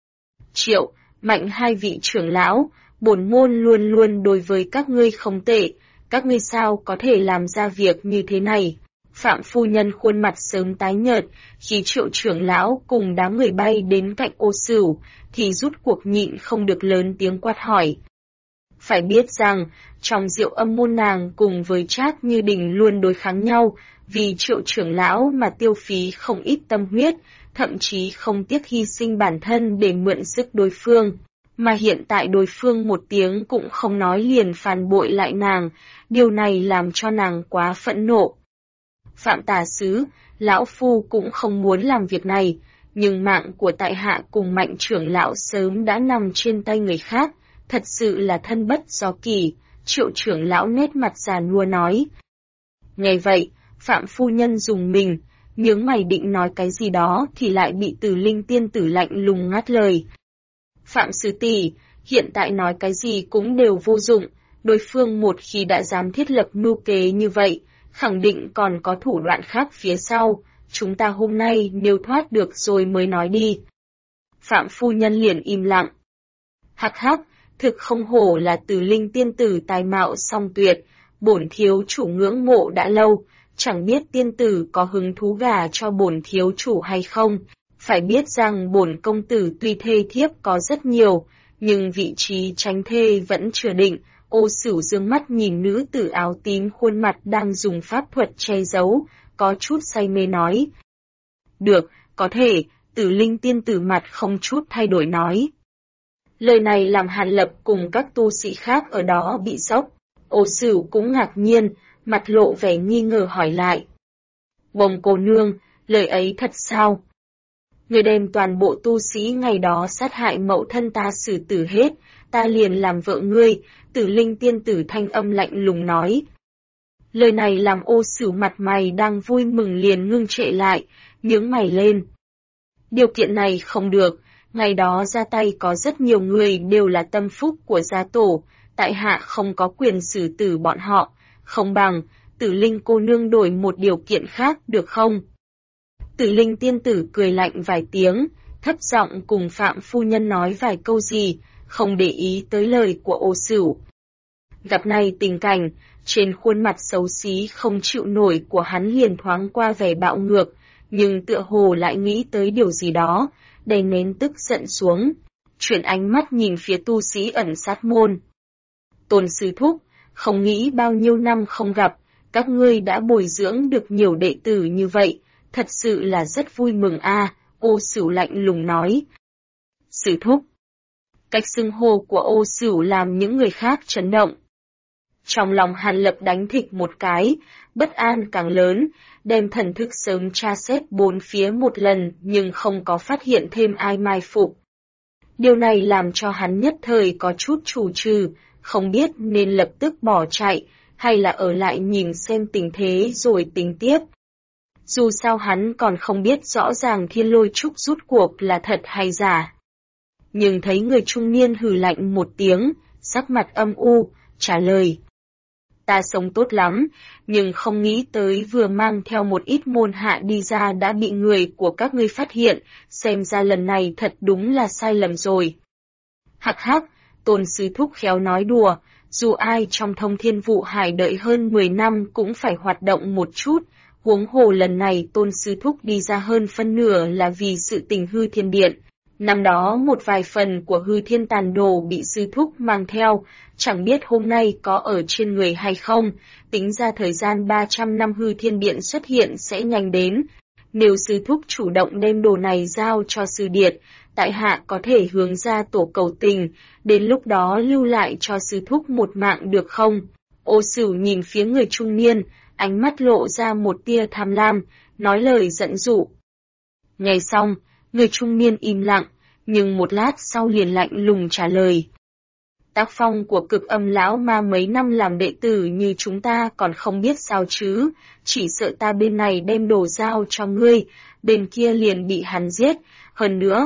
Triệu, Mạnh hai vị trưởng lão, bổn môn luôn luôn đối với các ngươi không tệ, các ngươi sao có thể làm ra việc như thế này? Phạm phu nhân khuôn mặt sớm tái nhợt, khi Triệu trưởng lão cùng đám người bay đến cạnh Ô Sửu, thì rút cuộc nhịn không được lớn tiếng quát hỏi. Phải biết rằng, trong Diệu Âm môn nàng cùng với Trác Như Đình luôn đối kháng nhau, vì Triệu trưởng lão mà tiêu phí không ít tâm huyết, thậm chí không tiếc hy sinh bản thân để mượn sức đối phương. Mà hiện tại đối phương một tiếng cũng không nói liền phản bội lại nàng, điều này làm cho nàng quá phẫn nộ. Phạm tả sứ, lão phu cũng không muốn làm việc này, nhưng mạng của tại hạ cùng Mạnh trưởng lão sớm đã nằm trên tay người khác, thật sự là thân bất do kỳ, Triệu trưởng lão nét mặt già nua nói. Nghe vậy, Phạm phu nhân dùng mình, nhướng mày định nói cái gì đó thì lại bị Tử Linh tiên tử lạnh lùng ngắt lời. Phạm sư tỷ, hiện tại nói cái gì cũng đều vô dụng, đối phương một khi đã dám thiết lập mưu kế như vậy, khẳng định còn có thủ đoạn khác phía sau, chúng ta hôm nay nếu thoát được rồi mới nói đi. Phạm phu nhân liền im lặng. Hắc hắc, thực không hổ là Tử Linh tiên tử tài mạo song tuyệt, bổn thiếu chủ ngưỡng mộ đã lâu, chẳng biết tiên tử có hứng thú gả cho bổn thiếu chủ hay không. Phải biết rằng bổn công tử tuy thê thiếp có rất nhiều, nhưng vị trí tránh thê vẫn chưa định. Ô Sửu dương mắt nhìn nữ tử áo tím khuôn mặt đang dùng pháp thuật che giấu, có chút say mê nói. Được, có thể, Tử Linh tiên tử mặt không chút thay đổi nói. Lời này làm Hàn Lập cùng các tu sĩ khác ở đó bị sốc. Ô Sửu cũng ngạc nhiên, mặt lộ vẻ nghi ngờ hỏi lại. Bồng cô nương, lời ấy thật sao? Người đem toàn bộ tu sĩ ngày đó sát hại mẫu thân ta xử tử hết, ta liền làm vợ ngươi, Tử Linh tiên tử thanh âm lạnh lùng nói. Lời này làm Ô Sửu mặt mày đang vui mừng liền ngưng trệ lại, nhướng mày lên. Điều kiện này không được, ngày đó ra tay có rất nhiều người đều là tâm phúc của gia tổ, tại hạ không có quyền xử tử bọn họ, không bằng, Tử Linh cô nương đổi một điều kiện khác được không? Tử Linh tiên tử cười lạnh vài tiếng, thấp giọng cùng Phạm phu nhân nói vài câu gì, không để ý tới lời của Ô Sửu. Gặp này tình cảnh, trên khuôn mặt xấu xí không chịu nổi của hắn liền thoáng qua vẻ bạo ngược, nhưng tựa hồ lại nghĩ tới điều gì đó, đè nén tức giận xuống, chuyển ánh mắt nhìn phía tu sĩ ẩn sát môn. Tôn sư thúc, không nghĩ bao nhiêu năm không gặp, các ngươi đã bồi dưỡng được nhiều đệ tử như vậy, thật sự là rất vui mừng a. Ô Sửu lạnh lùng nói. Sư thúc. Cách xưng hô của Ô Sửu làm những người khác chấn động. Trong lòng Hàn Lập đánh thịch một cái, bất an càng lớn, đem thần thức sớm tra xét bốn phía một lần nhưng không có phát hiện thêm ai mai phục. Điều này làm cho hắn nhất thời có chút chủ trừ, không biết nên lập tức bỏ chạy, hay là ở lại nhìn xem tình thế rồi tính tiếp. Dù sao hắn còn không biết rõ ràng Thiên Lôi Trúc rút cuộc là thật hay giả. Nhưng thấy người trung niên hừ lạnh một tiếng, sắc mặt âm u, trả lời. Ta sống tốt lắm, nhưng không nghĩ tới vừa mang theo một ít môn hạ đi ra đã bị người của các ngươi phát hiện, xem ra lần này thật đúng là sai lầm rồi. Hắc hắc, Tôn sư thúc khéo nói đùa, dù ai trong Thông Thiên Vụ Hải đợi hơn 10 năm cũng phải hoạt động một chút, huống hồ lần này Tôn sư thúc đi ra hơn phân nửa là vì sự tình Hư Thiên Điện. Năm đó một vài phần của Hư Thiên Tàn Đồ bị sư thúc mang theo, chẳng biết hôm nay có ở trên người hay không, tính ra thời gian 300 năm Hư Thiên Điện xuất hiện sẽ nhanh đến. Nếu sư thúc chủ động đem đồ này giao cho sư điệt, tại hạ có thể hướng ra tổ cầu tình, đến lúc đó lưu lại cho sư thúc một mạng được không? Ô Sửu nhìn phía người trung niên, ánh mắt lộ ra một tia tham lam, nói lời giận dụ. Nghe xong, người trung niên im lặng, nhưng một lát sau liền lạnh lùng trả lời. Tác phong của Cực Âm lão ma mấy năm làm đệ tử như chúng ta còn không biết sao chứ, chỉ sợ ta bên này đem đồ giao cho ngươi, bên kia liền bị hắn giết, hơn nữa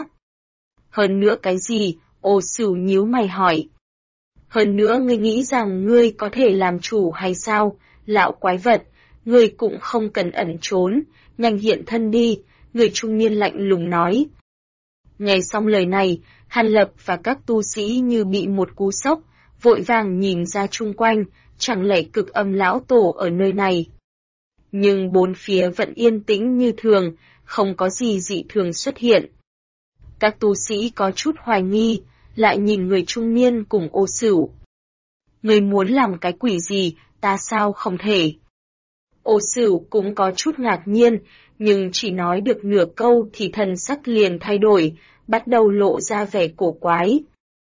cái gì? Ô Sửu nhíu mày hỏi. Hơn nữa ngươi nghĩ rằng ngươi có thể làm chủ hay sao? Lão quái vật, ngươi cũng không cần ẩn trốn, nhanh hiện thân đi, người trung niên lạnh lùng nói. Nghe xong lời này, Hàn Lập và các tu sĩ như bị một cú sốc, vội vàng nhìn ra chung quanh, chẳng lẽ Cực Âm lão tổ ở nơi này. Nhưng bốn phía vẫn yên tĩnh như thường, không có gì dị thường xuất hiện. Các tu sĩ có chút hoài nghi, lại nhìn người trung niên cùng Ô Sửu. Người muốn làm cái quỷ gì, ta sao không thể? Ô Sửu cũng có chút ngạc nhiên, nhưng chỉ nói được nửa câu thì thần sắc liền thay đổi, bắt đầu lộ ra vẻ cổ quái.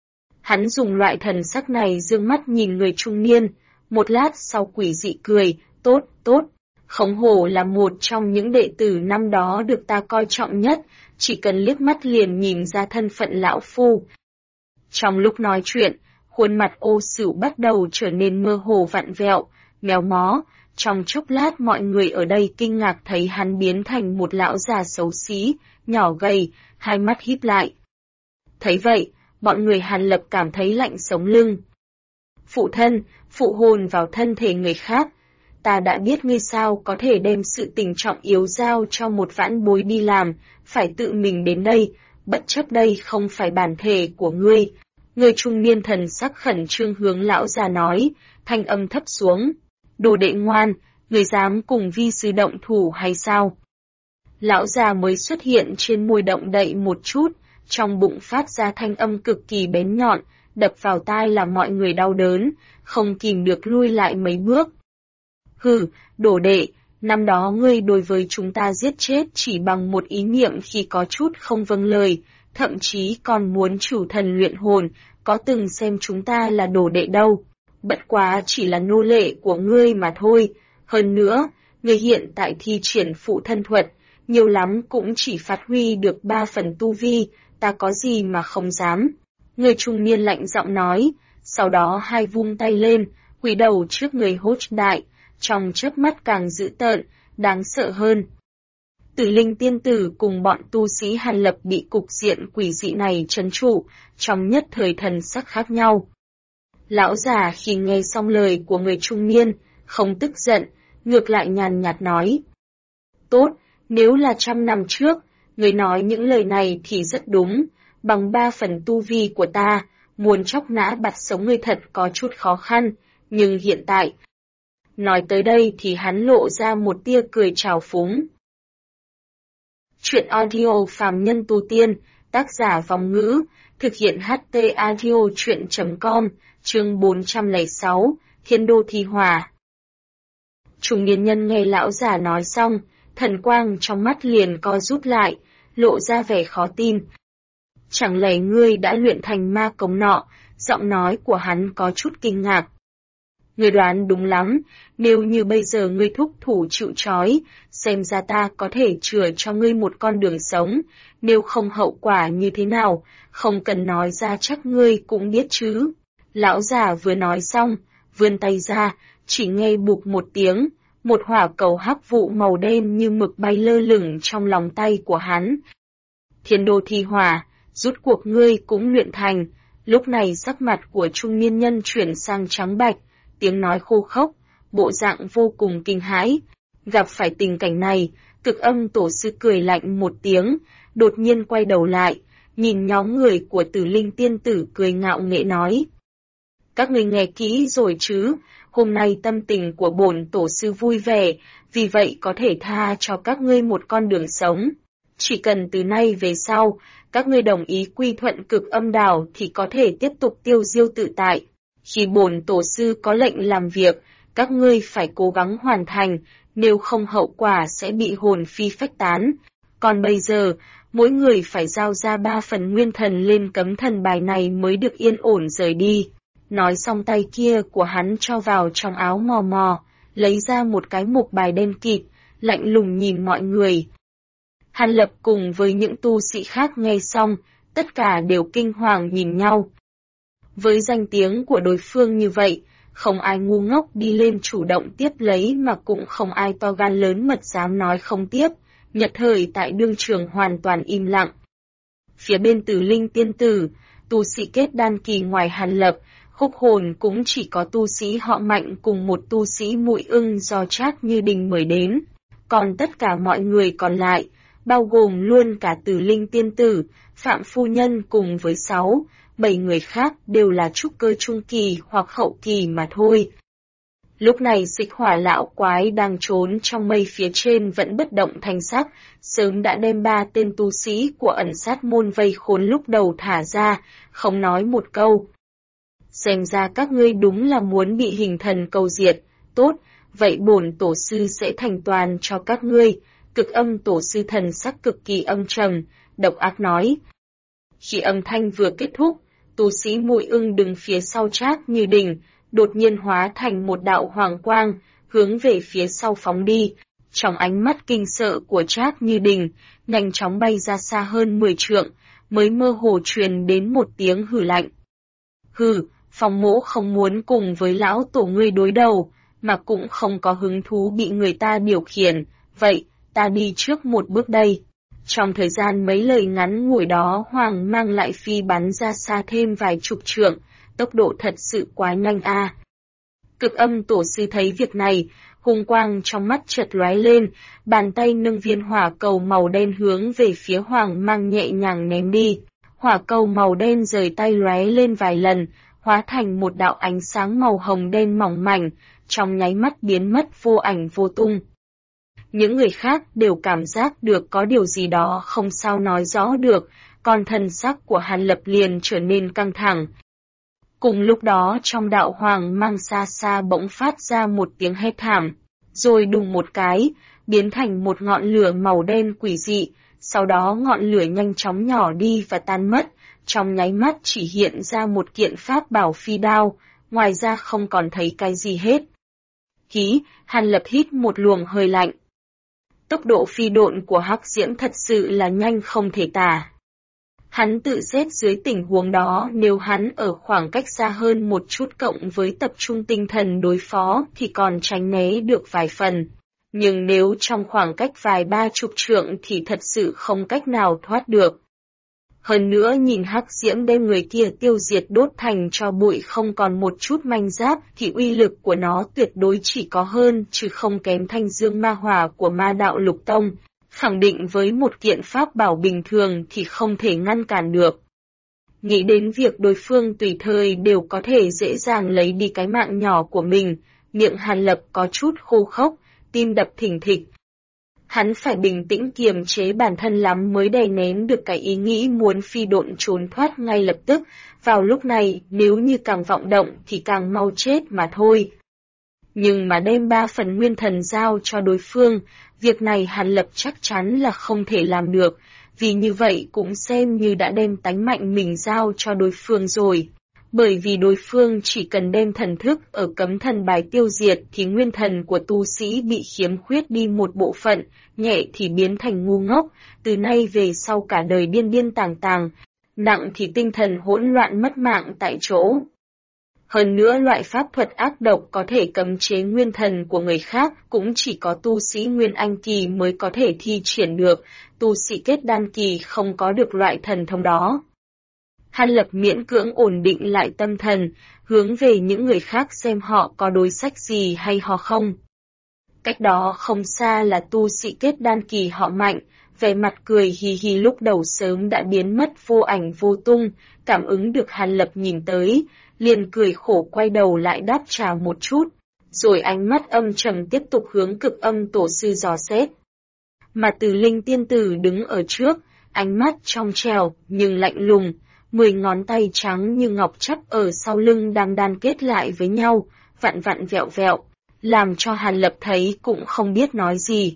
Hắn dùng loại thần sắc này dương mắt nhìn người trung niên, một lát sau quỷ dị cười, tốt, không hổ là một trong những đệ tử năm đó được ta coi trọng nhất, chỉ cần liếc mắt liền nhìn ra thân phận lão phu. Trong lúc nói chuyện, khuôn mặt Ô Sửu bắt đầu trở nên mơ hồ vặn vẹo, méo mó, trong chốc lát mọi người ở đây kinh ngạc thấy hắn biến thành một lão già xấu xí, nhỏ gầy, hai mắt híp lại. Thấy vậy, bọn người Hàn Lập cảm thấy lạnh sống lưng. Phụ thân, phụ hồn vào thân thể người khác, ta đã biết ngươi sao có thể đem sự tình trọng yếu giao cho một vãn bối đi làm, phải tự mình đến đây, bất chấp đây không phải bản thể của ngươi. Người trung niên thần sắc khẩn trương hướng lão già nói, thanh âm thấp xuống. Đồ đệ ngoan, người dám cùng vi sư động thủ hay sao? Lão già mới xuất hiện trên môi động đậy một chút, trong bụng phát ra thanh âm cực kỳ bén nhọn, đập vào tai làm mọi người đau đớn, không kìm được lui lại mấy bước. Hừ, đồ đệ, năm đó ngươi đối với chúng ta giết chết chỉ bằng một ý niệm khi có chút không vâng lời, thậm chí còn muốn chủ thần luyện hồn, có từng xem chúng ta là đồ đệ đâu. Bất quá chỉ là nô lệ của ngươi mà thôi, hơn nữa, ngươi hiện tại thi triển phụ thân thuật, nhiều lắm cũng chỉ phát huy được 3 phần tu vi, ta có gì mà không dám. Người trung niên lạnh giọng nói, sau đó hai vung tay lên, quỳ đầu trước người hốt đại, trong chớp mắt càng dữ tợn, đáng sợ hơn. Tử Linh tiên tử cùng bọn tu sĩ Hàn Lập bị cục diện quỷ dị này trấn trụ, trong nhất thời thần sắc khác nhau. Lão già khi nghe xong lời của người trung niên, không tức giận, ngược lại nhàn nhạt nói. Tốt, nếu là 100 năm trước, người nói những lời này thì rất đúng, bằng 3 phần tu vi của ta, muốn chóc nã bạt sống người thật có chút khó khăn, nhưng hiện tại. Nói tới đây thì hắn lộ ra một tia cười trào phúng. Chuyện audio phàm nhân tu tiên, tác giả Vong Ngữ, thực hiện HT audio chuyện.com, chương 406, Thiên Đô Thi Hỏa. Trung niên nhân nghe lão già nói xong, thần quang trong mắt liền co rút lại, lộ ra vẻ khó tin. Chẳng lẽ ngươi đã luyện thành ma công nọ? Giọng nói của hắn có chút kinh ngạc. Ngươi đoán đúng lắm, nếu như bây giờ ngươi thúc thủ chịu trói, xem ra ta có thể chừa cho ngươi một con đường sống, nếu không hậu quả như thế nào, không cần nói ra chắc ngươi cũng biết chứ. Lão già vừa nói xong, vươn tay ra, chỉ nghe bụp một tiếng, một hỏa cầu hắc vụ màu đen như mực bay lơ lửng trong lòng tay của hắn. Thiên Đô Thi Hỏa, rút cuộc ngươi cũng luyện thành. Lúc này sắc mặt của trung niên nhân chuyển sang trắng bạch, tiếng nói khô khốc, bộ dạng vô cùng kinh hãi. Gặp phải tình cảnh này, Cực Âm tổ sư cười lạnh một tiếng, đột nhiên quay đầu lại, nhìn nhóm người của Tử Linh tiên tử cười ngạo nghễ nói. Các ngươi nghe kỹ rồi chứ, hôm nay tâm tình của bổn tổ sư vui vẻ, vì vậy có thể tha cho các ngươi một con đường sống. Chỉ cần từ nay về sau, các ngươi đồng ý quy thuận Cực Âm đảo thì có thể tiếp tục tiêu diêu tự tại. Khi bổn tổ sư có lệnh làm việc, các ngươi phải cố gắng hoàn thành, nếu không hậu quả sẽ bị hồn phi phách tán. Còn bây giờ, mỗi người phải giao ra 3 phần nguyên thần lên cấm thần bài này mới được yên ổn rời đi. Nói xong tay kia của hắn cho vào trong áo mò mò, lấy ra một cái mục bài đen kịt, lạnh lùng nhìn mọi người. Hàn Lập cùng với những tu sĩ khác nghe xong, tất cả đều kinh hoàng nhìn nhau. Với danh tiếng của đối phương như vậy, không ai ngu ngốc đi lên chủ động tiếp lấy mà cũng không ai to gan lớn mật dám nói không tiếp, nhất thời tại đương trường hoàn toàn im lặng. Phía bên Tử Linh tiên tử, tu sĩ kết đan kỳ ngoài Hàn Lập, Khúc Hồn cũng chỉ có tu sĩ họ Mạnh cùng một tu sĩ Mụi Ưng do Trác Như Đình mời đến, còn tất cả mọi người còn lại, bao gồm luôn cả Tử Linh tiên tử, Phạm phu nhân cùng với 7 người khác đều là trúc cơ trung kỳ hoặc hậu kỳ mà thôi. Lúc này Dịch Hỏa lão quái đang trốn trong mây phía trên vẫn bất động thanh sắc, sớm đã đem 3 tên tu sĩ của ẩn sát môn vây khốn lúc đầu thả ra, không nói một câu. Xem ra các ngươi đúng là muốn bị hình thần cầu diệt, tốt, vậy bổn tổ sư sẽ thành toàn cho các ngươi. Cực Âm tổ sư thần sắc cực kỳ âm trầm, độc ác nói. Khi âm thanh vừa kết thúc, tu sĩ Mụi Ưng đứng phía sau Trác Như Đình, đột nhiên hóa thành một đạo hoàng quang, hướng về phía sau phóng đi. Trong ánh mắt kinh sợ của Trác Như Đình, nhanh chóng bay ra xa hơn 10 trượng, mới mơ hồ truyền đến một tiếng hừ lạnh. Hừ, Phong Mỗ không muốn cùng với lão tổ ngươi đối đầu, mà cũng không có hứng thú bị người ta điều khiển, vậy, ta đi trước một bước đây. Trong thời gian mấy lời ngắn ngủi đó hoàng mang lại phi bắn ra xa thêm vài chục trượng, tốc độ thật sự quá nhanh a. Cực Âm tổ sư thấy việc này, hung quang trong mắt chợt lóe lên, bàn tay nâng viên hỏa cầu màu đen hướng về phía hoàng mang nhẹ nhàng ném đi. Hỏa cầu màu đen rời tay lóe lên vài lần, hóa thành một đạo ánh sáng màu hồng đen mỏng mảnh, trong nháy mắt biến mất vô ảnh vô tung. Những người khác đều cảm giác được có điều gì đó không sao nói rõ được, còn thần sắc của Hàn Lập liền trở nên căng thẳng. Cùng lúc đó trong đạo hoàng mang xa xa bỗng phát ra một tiếng hét thảm, rồi đùng một cái, biến thành một ngọn lửa màu đen quỷ dị, sau đó ngọn lửa nhanh chóng nhỏ đi và tan mất, trong nháy mắt chỉ hiện ra một kiện pháp bảo phi đao, ngoài ra không còn thấy cái gì hết. Hí, Hàn Lập hít một luồng hơi lạnh. Tốc độ phi độn của Hắc Diễm thật sự là nhanh không thể tả. Hắn tự xét dưới tình huống đó nếu hắn ở khoảng cách xa hơn một chút cộng với tập trung tinh thần đối phó thì còn tránh né được vài phần. Nhưng nếu trong khoảng cách vài 30 trượng thì thật sự không cách nào thoát được. Hơn nữa nhìn Hắc Diễm đem người kia tiêu diệt đốt thành cho bụi không còn một chút manh giáp thì uy lực của nó tuyệt đối chỉ có hơn chứ không kém thanh dương ma hỏa của ma đạo lục tông. Khẳng định với một kiện pháp bảo bình thường thì không thể ngăn cản được. Nghĩ đến việc đối phương tùy thời đều có thể dễ dàng lấy đi cái mạng nhỏ của mình, miệng Hàn Lập có chút khô khốc, tim đập thình thịch. Hắn phải bình tĩnh kiềm chế bản thân lắm mới đè nén được cái ý nghĩ muốn phi độn trốn thoát ngay lập tức, vào lúc này nếu như càng vọng động thì càng mau chết mà thôi. Nhưng mà đem 3 phần nguyên thần giao cho đối phương, việc này Hàn Lập chắc chắn là không thể làm được, vì như vậy cũng xem như đã đem tánh mạnh mình giao cho đối phương rồi. Bởi vì đối phương chỉ cần đem thần thức ở cấm thần bài tiêu diệt thì nguyên thần của tu sĩ bị khiếm khuyết đi một bộ phận, nhẹ thì biến thành ngu ngốc, từ nay về sau cả đời điên điên tàng tàng, nặng thì tinh thần hỗn loạn mất mạng tại chỗ. Hơn nữa loại pháp thuật ác độc có thể cấm chế nguyên thần của người khác cũng chỉ có tu sĩ Nguyên Anh kỳ mới có thể thi triển được, tu sĩ kết đan kỳ không có được loại thần thông đó. Hàn Lập miễn cưỡng ổn định lại tâm thần, hướng về những người khác xem họ có đối sách gì hay họ không. Cách đó không xa là tu sĩ kết đan kỳ họ Mạnh, vẻ mặt cười hì hì lúc đầu sớm đã biến mất vô ảnh vô tung, cảm ứng được Hàn Lập nhìn tới, liền cười khổ quay đầu lại đáp chào một chút, rồi ánh mắt âm trầm tiếp tục hướng Cực Âm tổ sư dò xét. Mà Từ Linh tiên tử đứng ở trước, ánh mắt trong trẻo nhưng lạnh lùng, 10 ngón tay trắng như ngọc chắp ở sau lưng đang đan kết lại với nhau, vặn vặn vẹo vẹo, làm cho Hàn Lập thấy cũng không biết nói gì.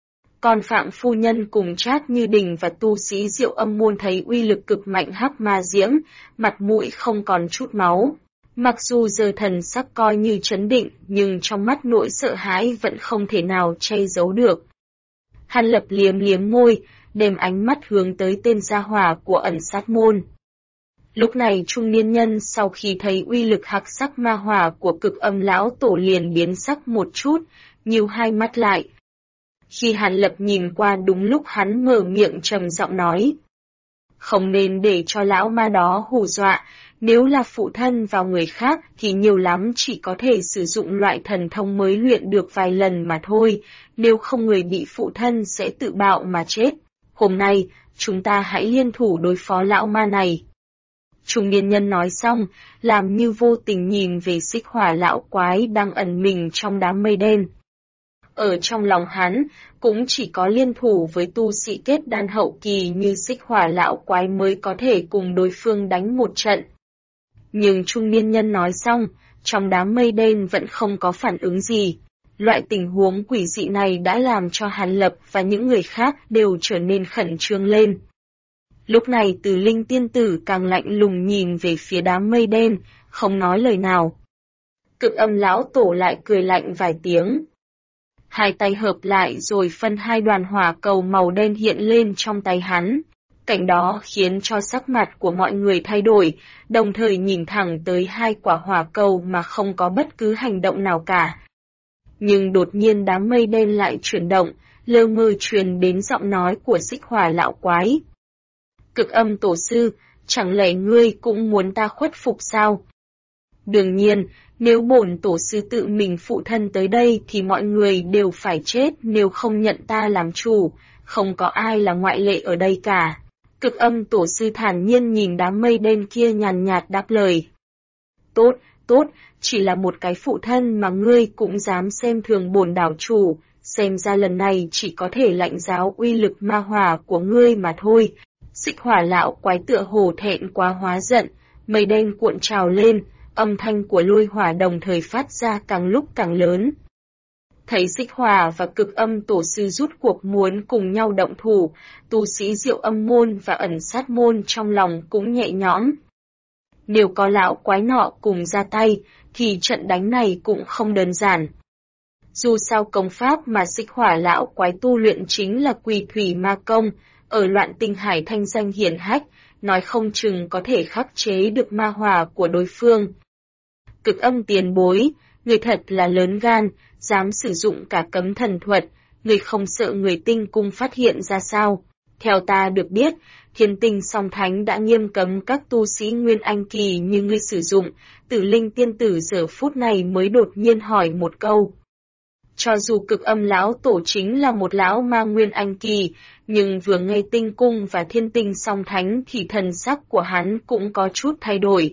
Còn Phạm phu nhân cùng Trác Như Đình và tu sĩ Diệu Âm môn thấy uy lực cực mạnh hắc ma diễm, mặt mũi không còn chút máu. Mặc dù giờ thần sắc coi như trấn định, nhưng trong mắt nỗi sợ hãi vẫn không thể nào che giấu được. Hàn Lập liếm liếm môi, đem ánh mắt hướng tới tên gia hỏa của ẩn sát môn. Lúc này trung niên nhân sau khi thấy uy lực hắc sắc ma hỏa của Cực Âm lão tổ liền biến sắc một chút, nhíu hai mắt lại. Khi Hàn Lập nhìn qua đúng lúc hắn mở miệng trầm giọng nói. Không nên để cho lão ma đó hù dọa, nếu là phụ thân vào người khác thì nhiều lắm chỉ có thể sử dụng loại thần thông mới luyện được vài lần mà thôi, nếu không người bị phụ thân sẽ tự bạo mà chết. Hôm nay, chúng ta hãy liên thủ đối phó lão ma này. Trung niên nhân nói xong, làm như vô tình nhìn về Xích Hỏa lão quái đang ẩn mình trong đám mây đen. Ở trong lòng hắn, cũng chỉ có liên thủ với tu sĩ kết đan hậu kỳ như Xích Hỏa lão quái mới có thể cùng đối phương đánh một trận. Nhưng trung niên nhân nói xong, trong đám mây đen vẫn không có phản ứng gì. Loại tình huống quỷ dị này đã làm cho Hàn Lập và những người khác đều trở nên khẩn trương lên. Lúc này Từ Linh tiên tử càng lạnh lùng nhìn về phía đám mây đen, không nói lời nào. Cực Âm lão tổ lại cười lạnh vài tiếng. Hai tay hợp lại rồi phân hai đoàn hỏa cầu màu đen hiện lên trong tay hắn. Cảnh đó khiến cho sắc mặt của mọi người thay đổi, đồng thời nhìn thẳng tới hai quả hỏa cầu mà không có bất cứ hành động nào cả. Nhưng đột nhiên đám mây đen lại chuyển động, lơ mơ truyền đến giọng nói của Xích Hỏa lão quái. Cực Âm tổ sư, chẳng lẽ ngươi cũng muốn ta khuất phục sao? Đương nhiên, nếu bổn tổ sư tự mình phụ thân tới đây thì mọi người đều phải chết nếu không nhận ta làm chủ, không có ai là ngoại lệ ở đây cả. Cực Âm tổ sư thản nhiên nhìn đám mây đen kia nhàn nhạt đáp lời. Tốt, tốt, chỉ là một cái phụ thân mà ngươi cũng dám xem thường bổn đảo chủ, xem ra lần này chỉ có thể lãnh giáo uy lực ma hỏa của ngươi mà thôi. Xích Hỏa lão quái tựa hồ thẹn quá hóa giận, mây đen cuộn trào lên, âm thanh của lôi hỏa đồng thời phát ra càng lúc càng lớn. Thấy Xích Hỏa và Cực Âm tổ sư rút cuộc muốn cùng nhau động thủ, tu sĩ Diệu Âm môn và Ẩn Sát môn trong lòng cũng nhẹ nhõm. Nếu có lão quái nọ cùng ra tay, thì trận đánh này cũng không đơn giản. Dù sao công pháp mà Xích Hỏa lão quái tu luyện chính là Quỷ Thủy Ma Công, ở Loạn Tinh Hải thanh danh hiển hách, nói không chừng có thể khắc chế được ma hỏa của đối phương. Cực Âm tiền bối, người thật là lớn gan, dám sử dụng cả cấm thần thuật, người không sợ người Tinh cung phát hiện ra sao? Theo ta được biết, Thiên Tinh Song Thánh đã nghiêm cấm các tu sĩ Nguyên Anh kỳ như ngươi sử dụng, Tử Linh tiên tử giờ phút này mới đột nhiên hỏi một câu. Cho dù Cực Âm lão tổ chính là một lão ma Nguyên Anh kỳ, nhưng vừa nghe Tinh cung và Thiên Tinh Song Thánh thì thần sắc của hắn cũng có chút thay đổi.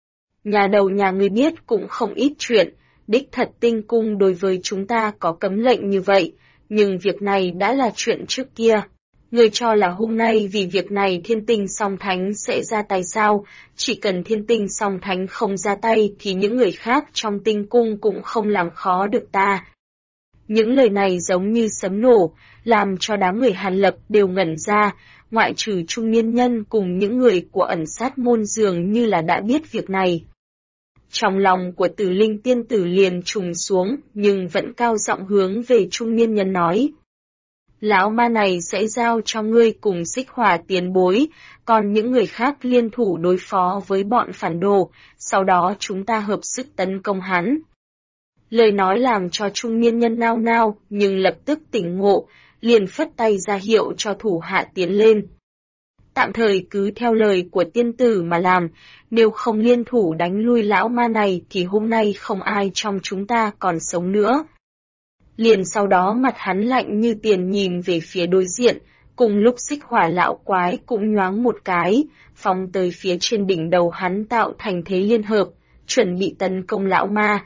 Nhà đầu nhà ngươi biết cũng không ít chuyện, đích thật Tinh cung đối với chúng ta có cấm lệnh như vậy, nhưng việc này đã là chuyện trước kia. Ngươi cho là hôm nay vì việc này Thiên Tinh Song Thánh sẽ ra tay sao? Chỉ cần Thiên Tinh Song Thánh không ra tay thì những người khác trong Tinh cung cũng không làm khó được ta. Những lời này giống như sấm nổ, làm cho đám người Hàn Lập đều ngẩn ra, ngoại trừ trung niên nhân cùng những người của Ẩn Sát môn dường như là đã biết việc này. Trong lòng của Tử Linh tiên tử liền trùng xuống, nhưng vẫn cao giọng hướng về trung niên nhân nói. Lão ma này sẽ giao cho ngươi cùng Xích Hỏa tiền bối, còn những người khác liên thủ đối phó với bọn phản đồ, sau đó chúng ta hợp sức tấn công hắn. Lời nói làm cho trung niên nhân nao nao, nhưng lập tức tỉnh ngộ, liền phất tay ra hiệu cho thủ hạ tiến lên. Tạm thời cứ theo lời của tiên tử mà làm, nếu không liên thủ đánh lui lão ma này thì hôm nay không ai trong chúng ta còn sống nữa. Liền sau đó mặt hắn lạnh như tiền nhìn về phía đối diện, cùng lúc Xích Hỏa lão quái cũng nhoáng một cái, phóng tới phía trên đỉnh đầu hắn tạo thành thế liên hợp, chuẩn bị tấn công lão ma.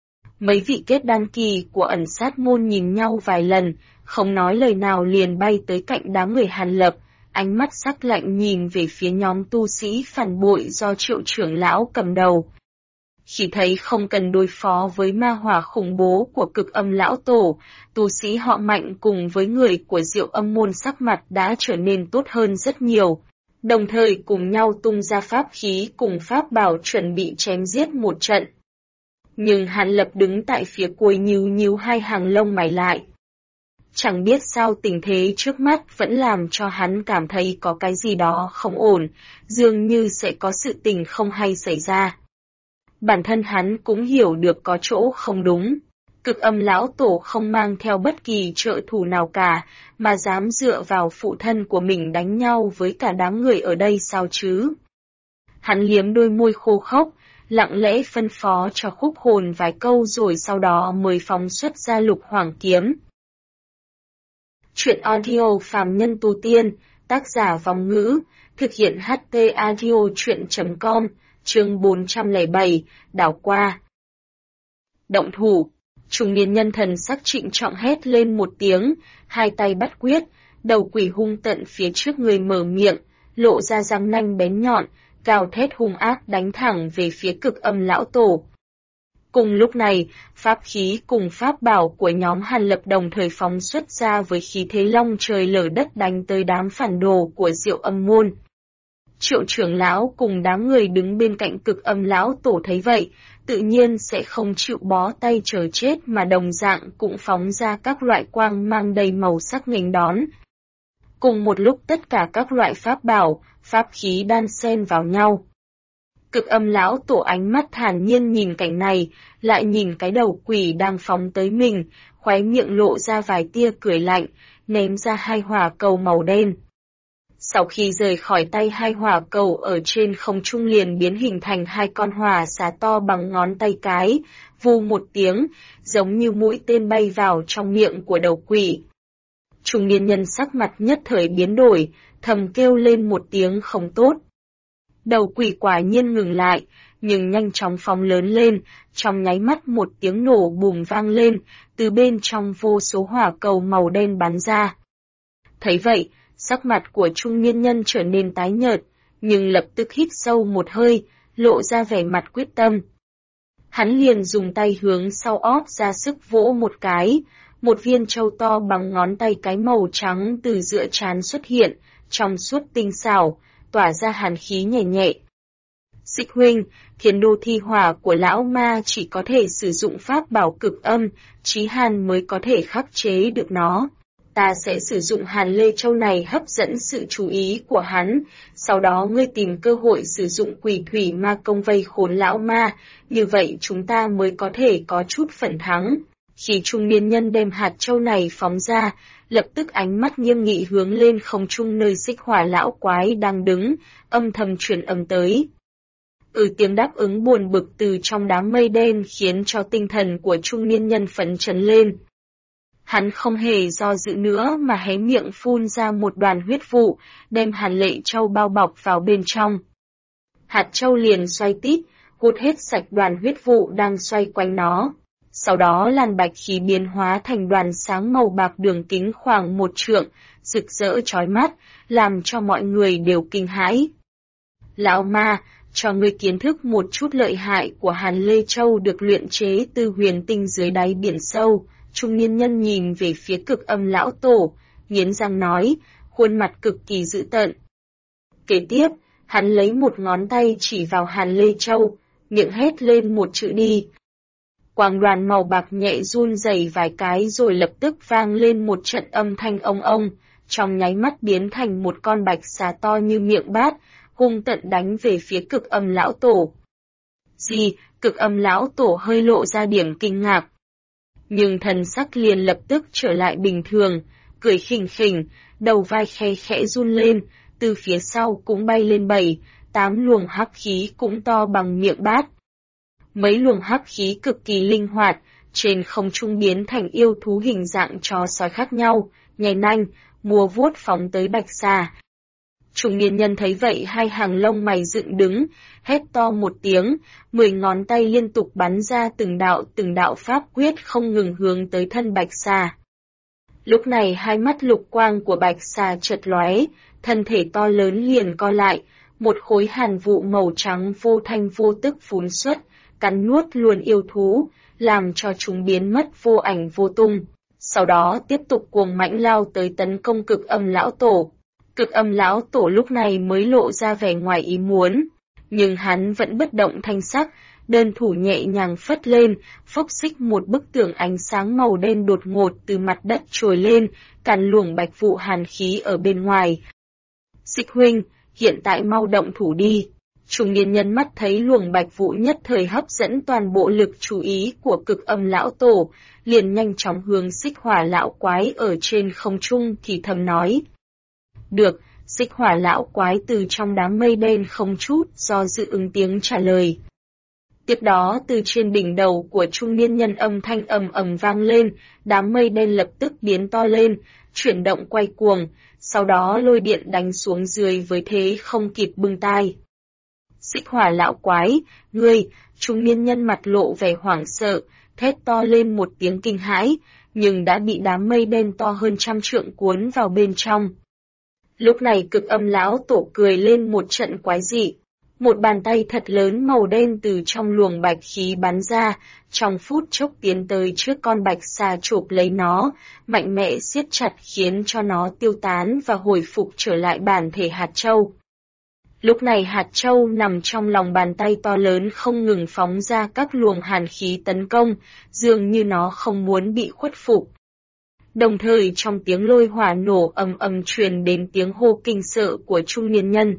Mấy vị kết đan kỳ của Ẩn Sát môn nhìn nhau vài lần, không nói lời nào liền bay tới cạnh đám người Hàn Lập, ánh mắt sắc lạnh nhìn về phía nhóm tu sĩ phản bội do Triệu trưởng lão cầm đầu. Khi thấy không cần đối phó với ma hỏa khủng bố của Cực Âm lão tổ, tu sĩ họ Mạnh cùng với người của Diệu Âm môn sắc mặt đã trở nên tốt hơn rất nhiều, đồng thời cùng nhau tung ra pháp khí cùng pháp bảo chuẩn bị chém giết một trận. Nhưng Hàn Lập đứng tại phía cuối nhíu nhíu hai hàng lông mày lại. Chẳng biết sao tình thế trước mắt vẫn làm cho hắn cảm thấy có cái gì đó không ổn, dường như sẽ có sự tình không hay xảy ra. Bản thân hắn cũng hiểu được có chỗ không đúng. Cực Âm lão tổ không mang theo bất kỳ trợ thủ nào cả, mà dám dựa vào phụ thân của mình đánh nhau với cả đám người ở đây sao chứ? Hắn liếm đôi môi khô khốc, lặng lẽ phân phó cho Khúc Hồn vài câu rồi sau đó mới phóng xuất ra Lục Hoàng kiếm. Truyện audio phàm nhân tu tiên, tác giả Vong Ngữ, thực hiện HT audio truyện.com, chương 407, đảo qua. Động thủ, trung niên nhân thần sắc trịnh trọng hét lên một tiếng, hai tay bắt quyết, đầu quỷ hung tận phía trước người mở miệng, lộ ra răng nanh bén nhọn, gào thét hung ác đánh thẳng về phía Cực Âm lão tổ. Cùng lúc này, pháp khí cùng pháp bảo của nhóm Hàn Lập đồng thời phóng xuất ra với khí thế long trời lở đất đánh tới đám phản đồ của Diệu Âm môn. Triệu trưởng lão cùng đám người đứng bên cạnh Cực Âm lão tổ thấy vậy, tự nhiên sẽ không chịu bó tay chờ chết mà đồng dạng cũng phóng ra các loại quang mang đầy màu sắc nghênh đón. Cùng một lúc tất cả các loại pháp bảo, pháp khí đan xen vào nhau. Cực Âm lão tổ ánh mắt thản nhiên nhìn cảnh này, lại nhìn cái đầu quỷ đang phóng tới mình, khóe miệng lộ ra vài tia cười lạnh, ném ra hai hỏa cầu màu đen. Sau khi rời khỏi tay hai hỏa cầu ở trên không trung liền biến hình thành hai con hỏa xà to bằng ngón tay cái, vù một tiếng, giống như mũi tên bay vào trong miệng của đầu quỷ. Trung niên nhân sắc mặt nhất thời biến đổi, thầm kêu lên một tiếng không tốt. Đầu quỷ quả nhiên ngừng lại, nhưng nhanh chóng phóng lớn lên, trong nháy mắt một tiếng nổ bùm vang lên, từ bên trong vô số hỏa cầu màu đen bắn ra. Thấy vậy, sắc mặt của trung niên nhân trở nên tái nhợt, nhưng lập tức hít sâu một hơi, lộ ra vẻ mặt quyết tâm. Hắn liền dùng tay hướng sau ót ra sức vỗ một cái, một viên châu to bằng ngón tay cái màu trắng từ giữa trán xuất hiện, trong suốt tinh xảo, tỏa ra hàn khí nhẹ nhẹ. Xích huynh, Thiên Đô thi hỏa của lão ma chỉ có thể sử dụng pháp bảo Cực Âm, Chí Hàn mới có thể khắc chế được nó. Ta sẽ sử dụng Hàn Lê Châu này hấp dẫn sự chú ý của hắn, sau đó ngươi tìm cơ hội sử dụng Quỷ Thủy Ma công vây khốn lão ma, như vậy chúng ta mới có thể có chút phần thắng. Khi trung niên nhân đem hạt châu này phóng ra, lập tức ánh mắt nghiêm nghị hướng lên không trung nơi Xích Hỏa lão quái đang đứng, âm thầm truyền âm tới. Tiếng đáp ứng buồn bực từ trong đám mây đen khiến cho tinh thần của trung niên nhân phấn chấn lên. Hắn không hề do dự nữa mà hé miệng phun ra một đoàn huyết vụ, đem Hàn Lệ Châu bao bọc vào bên trong. Hạt châu liền xoay tít, hút hết sạch đoàn huyết vụ đang xoay quanh nó. Sau đó làn bạch khí biến hóa thành đoàn sáng màu bạc đường kính khoảng 1 trượng, rực rỡ chói mắt, làm cho mọi người đều kinh hãi. Lão ma, cho ngươi kiến thức một chút lợi hại của Hàn Lê Châu được luyện chế từ huyền tinh dưới đáy biển sâu. Trung niên nhân nhìn về phía Cực Âm lão tổ, nghiến răng nói, khuôn mặt cực kỳ dữ tợn. Kế tiếp, hắn lấy một ngón tay chỉ vào Hàn Lê Châu, miệng hét lên một chữ đi. Quang đoàn màu bạc nhẹ run rẩy vài cái rồi lập tức vang lên một trận âm thanh ông ông, trong nháy mắt biến thành một con bạch xà to như miệng bát, hung tận đánh về phía Cực Âm lão tổ. Gì? Cực Âm lão tổ hơi lộ ra điểm kinh ngạc. Nhưng thần sắc liền lập tức trở lại bình thường, cười khỉnh khỉnh, đầu vai khe khẽ run lên, từ phía sau cũng bay lên 7-8 luồng hắc khí cũng to bằng miệng bát. Mấy luồng hắc khí cực kỳ linh hoạt, trên không trung biến thành yêu thú hình dạng chó sói khác nhau, nhảy nanh, múa vuốt phóng tới bạch xà. Trung niên nhân thấy vậy hai hàng lông mày dựng đứng, hét to một tiếng, 10 ngón tay liên tục bắn ra từng đạo pháp quyết không ngừng hướng tới thân bạch xà. Lúc này hai mắt lục quang của bạch xà chợt lóe, thân thể to lớn liền co lại, một khối hàn vụ màu trắng vô thanh vô tức phún xuất, cắn nuốt luôn yêu thú, làm cho chúng biến mất vô ảnh vô tung. Sau đó tiếp tục cuồng mãnh lao tới tấn công Cực Âm lão tổ. Cực Âm lão tổ lúc này mới lộ ra vẻ ngoài ý muốn, nhưng hắn vẫn bất động thanh sắc, đơn thủ nhẹ nhàng phất lên, phốc xích một bức tường ánh sáng màu đen đột ngột từ mặt đất trồi lên, càn luồng bạch vụ hàn khí ở bên ngoài. Xích huynh, hiện tại mau động thủ đi. Trung niên nhân mắt thấy luồng bạch vụ nhất thời hấp dẫn toàn bộ lực chú ý của Cực Âm lão tổ, liền nhanh chóng hướng Xích Hỏa lão quái ở trên không trung thì thầm nói. Được, Xích Hỏa lão quái từ trong đám mây đen không chút do dự ứng tiếng trả lời. Tiếp đó từ trên đỉnh đầu của trung niên nhân âm thanh ầm ầm vang lên, đám mây đen lập tức biến to lên, chuyển động quay cuồng, sau đó lôi điện đánh xuống dưới với thế không kịp bưng tai. Xích Hỏa lão quái, ngươi, trung niên nhân mặt lộ vẻ hoảng sợ, thét to lên một tiếng kinh hãi, nhưng đã bị đám mây đen to hơn 100 trượng cuốn vào bên trong. Lúc này Cực Âm lão tổ cười lên một trận quái dị. Một bàn tay thật lớn màu đen từ trong luồng bạch khí bắn ra, trong phút chốc tiến tới trước con bạch xà chộp lấy nó, mạnh mẽ siết chặt khiến cho nó tiêu tán và hồi phục trở lại bản thể hạt châu. Lúc này hạt châu nằm trong lòng bàn tay to lớn không ngừng phóng ra các luồng hàn khí tấn công, dường như nó không muốn bị khuất phục. Đồng thời trong tiếng lôi hỏa nổ ầm ầm truyền đến tiếng hô kinh sợ của trung niên nhân.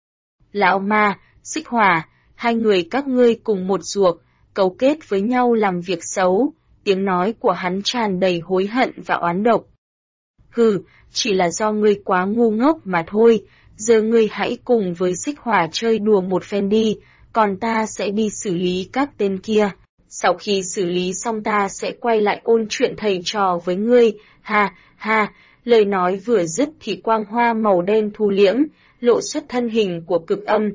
Lão ma, Xích Hỏa, hai người các ngươi cùng một ruột, cấu kết với nhau làm việc xấu, tiếng nói của hắn tràn đầy hối hận và oán độc. Hừ, chỉ là do ngươi quá ngu ngốc mà thôi, giờ ngươi hãy cùng với Xích Hỏa chơi đùa một phen đi, còn ta sẽ đi xử lý các tên kia. Sau khi xử lý xong ta sẽ quay lại ôn chuyện thầy trò với ngươi, ha, ha, lời nói vừa dứt thì quang hoa màu đen thu liễm, lộ xuất thân hình của Cực Âm.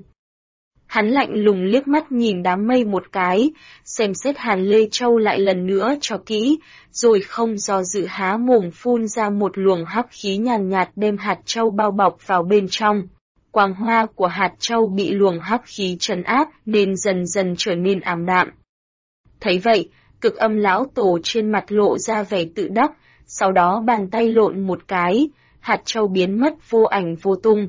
Hắn lạnh lùng liếc mắt nhìn đám mây một cái, xem xét Hàn Lê Châu lại lần nữa cho kỹ, rồi không do dự há mồm phun ra một luồng hắc khí nhàn nhạt đem hạt châu bao bọc vào bên trong. Quang hoa của hạt châu bị luồng hắc khí trấn áp nên dần dần trở nên ảm đạm. Thấy vậy, Cực Âm lão tổ trên mặt lộ ra vẻ tự đắc, sau đó bàn tay lộn một cái, hạt châu biến mất vô ảnh vô tung.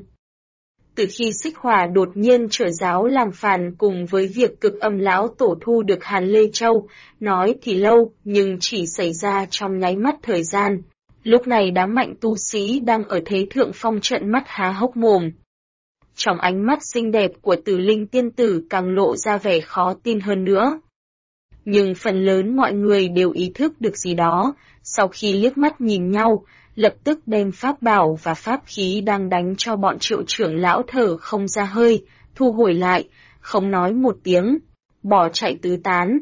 Từ khi Xích Hỏa đột nhiên trở giáo làm phản cùng với việc Cực Âm lão tổ thu được Hàn Lê Châu, nói thì lâu nhưng chỉ xảy ra trong nháy mắt thời gian. Lúc này đám mạnh tu sĩ đang ở thế thượng phong trợn mắt há hốc mồm. Trong ánh mắt xinh đẹp của Tử Linh tiên tử càng lộ ra vẻ khó tin hơn nữa. Nhưng phần lớn mọi người đều ý thức được gì đó, sau khi liếc mắt nhìn nhau, lập tức đem pháp bảo và pháp khí đang đánh cho bọn Triệu trưởng lão thở không ra hơi, thu hồi lại, không nói một tiếng, bỏ chạy tứ tán.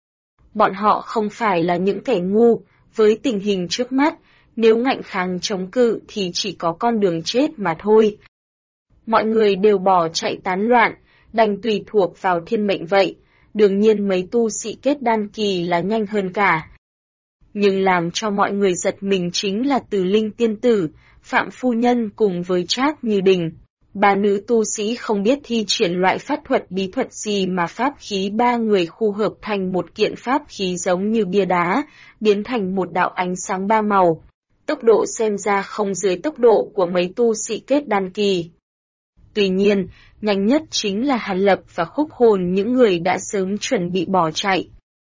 Bọn họ không phải là những kẻ ngu, với tình hình trước mắt, nếu ngạnh kháng chống cự thì chỉ có con đường chết mà thôi. Mọi người đều bỏ chạy tán loạn, đành tùy thuộc vào thiên mệnh vậy, đương nhiên mấy tu sĩ kết đan kỳ là nhanh hơn cả. Nhưng làm cho mọi người giật mình chính là Tử Linh tiên tử, Phạm phu nhân cùng với Trác Như Đình. Ba nữ tu sĩ không biết thi triển loại pháp thuật bí thuật gì mà pháp khí ba người khu hợp thành một kiện pháp khí giống như bia đá, biến thành một đạo ánh sáng ba màu. Tốc độ xem ra không dưới tốc độ của mấy tu sĩ kết đan kỳ. Tuy nhiên, nhanh nhất chính là Hàn Lập và Khúc Hồn, những người đã sớm chuẩn bị bỏ chạy.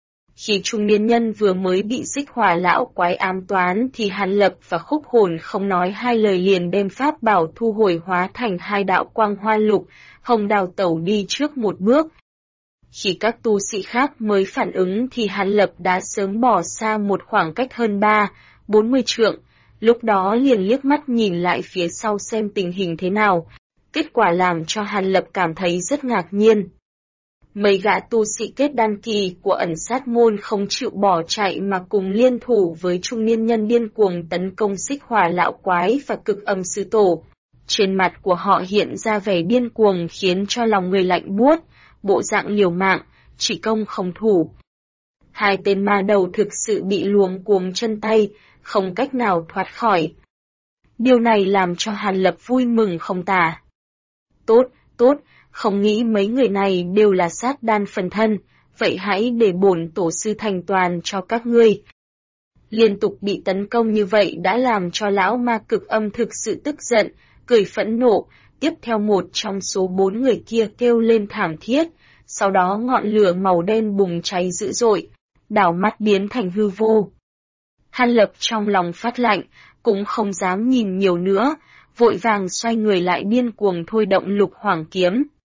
Khi trung niên nhân vừa mới bị Xích Hỏa lão quái ám toán thì Hàn Lập và Khúc Hồn không nói hai lời liền đem pháp bảo thu hồi hóa thành hai đạo quang hoa lục, hồng đào tẩu đi trước một bước. Khi các tu sĩ khác mới phản ứng thì Hàn Lập đã sớm bỏ xa một khoảng cách hơn 30-40 trượng, lúc đó liền liếc mắt nhìn lại phía sau xem tình hình thế nào. Kết quả làm cho Hàn Lập cảm thấy rất ngạc nhiên. Mấy gã tu sĩ kết đan kỳ của Ẩn Sát môn không chịu bỏ chạy mà cùng liên thủ với trung niên nhân điên cuồng tấn công Xích Hỏa lão quái và Cực Âm sư tổ. Trên mặt của họ hiện ra vẻ điên cuồng khiến cho lòng người lạnh buốt, bộ dạng liều mạng, chỉ công không thủ. Hai tên ma đầu thực sự bị luống cuống chân tay, không cách nào thoát khỏi. Điều này làm cho Hàn Lập vui mừng không tả. Tốt, tốt, không nghĩ mấy người này đều là sát đan phần thân, vậy hãy để bổn tổ sư thành toàn cho các ngươi. Liên tục bị tấn công như vậy đã làm cho lão ma Cực Âm thực sự tức giận, cười phẫn nộ, tiếp theo một trong số 4 người kia kêu lên thảm thiết, sau đó ngọn lửa màu đen bùng cháy dữ dội, đảo mắt biến thành hư vô. Hàn Lập trong lòng phát lạnh, cũng không dám nhìn nhiều nữa, vội vàng xoay người lại điên cuồng thôi động Lục Hoàng kiếm.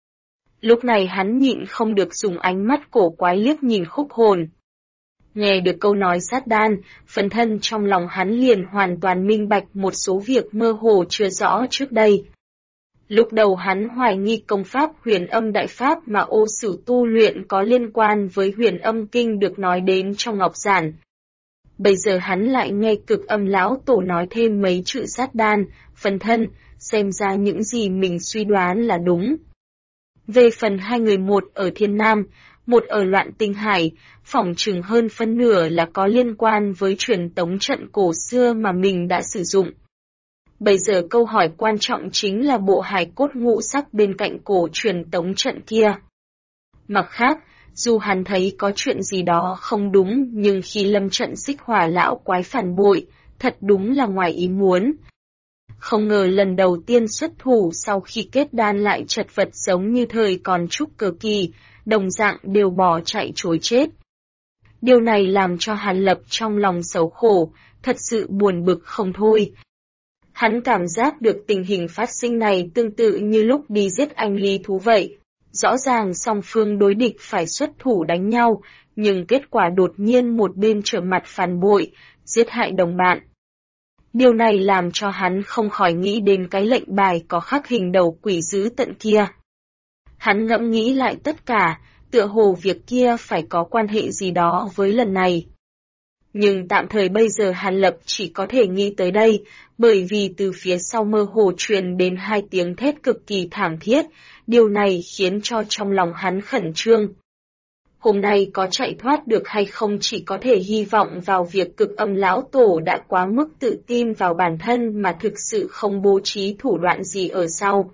Lúc này hắn nhịn không được dùng ánh mắt cổ quái liếc nhìn Khúc Hồn. Nghe được câu nói sát đan, phần thân trong lòng hắn liền hoàn toàn minh bạch một số việc mơ hồ chưa rõ trước đây. Lúc đầu hắn hoài nghi công pháp Huyền Âm Đại Pháp mà Ô Sử tu luyện có liên quan với Huyền Âm Kinh được nói đến trong Ngọc Giản. Bây giờ hắn lại nghe Cực Âm Lão Tổ nói thêm mấy chữ sát đan, phần thân, xem ra những gì mình suy đoán là đúng. Về phần hai người, một ở Thiên Nam, một ở Loạn Tinh Hải, phỏng chừng hơn phân nửa là có liên quan với truyền tống trận cổ xưa mà mình đã sử dụng. Bây giờ câu hỏi quan trọng chính là bộ hài cốt ngũ sắc bên cạnh cổ truyền tống trận kia. Mặt khác, dù hắn thấy có chuyện gì đó không đúng, nhưng khi lâm trận Xích Hỏa lão quái phản bội, thật đúng là ngoài ý muốn. Không ngờ lần đầu tiên xuất thủ sau khi kết đan lại chật vật giống như thời còn trúc cơ kỳ, đồng dạng đều bỏ chạy trối chết. Điều này làm cho Hàn Lập trong lòng xấu khổ, thật sự buồn bực không thôi. Hắn cảm giác được tình hình phát sinh này tương tự như lúc đi giết anh Lý Thú vậy. Rõ ràng song phương đối địch phải xuất thủ đánh nhau, nhưng kết quả đột nhiên một bên trở mặt phản bội, giết hại đồng bạn. Điều này làm cho hắn không khỏi nghĩ đến cái lệnh bài có khắc hình đầu quỷ dữ tận kia. Hắn ngẫm nghĩ lại tất cả, tựa hồ việc kia phải có quan hệ gì đó với lần này. Nhưng tạm thời bây giờ Hàn Lập chỉ có thể nghĩ tới đây, bởi vì từ phía sau mơ hồ truyền đến hai tiếng thét cực kỳ thảm thiết, điều này khiến cho trong lòng hắn khẩn trương. Hôm nay có chạy thoát được hay không chỉ có thể hy vọng vào việc Cực Âm Lão Tổ đã quá mức tự tin vào bản thân mà thực sự không bố trí thủ đoạn gì ở sau.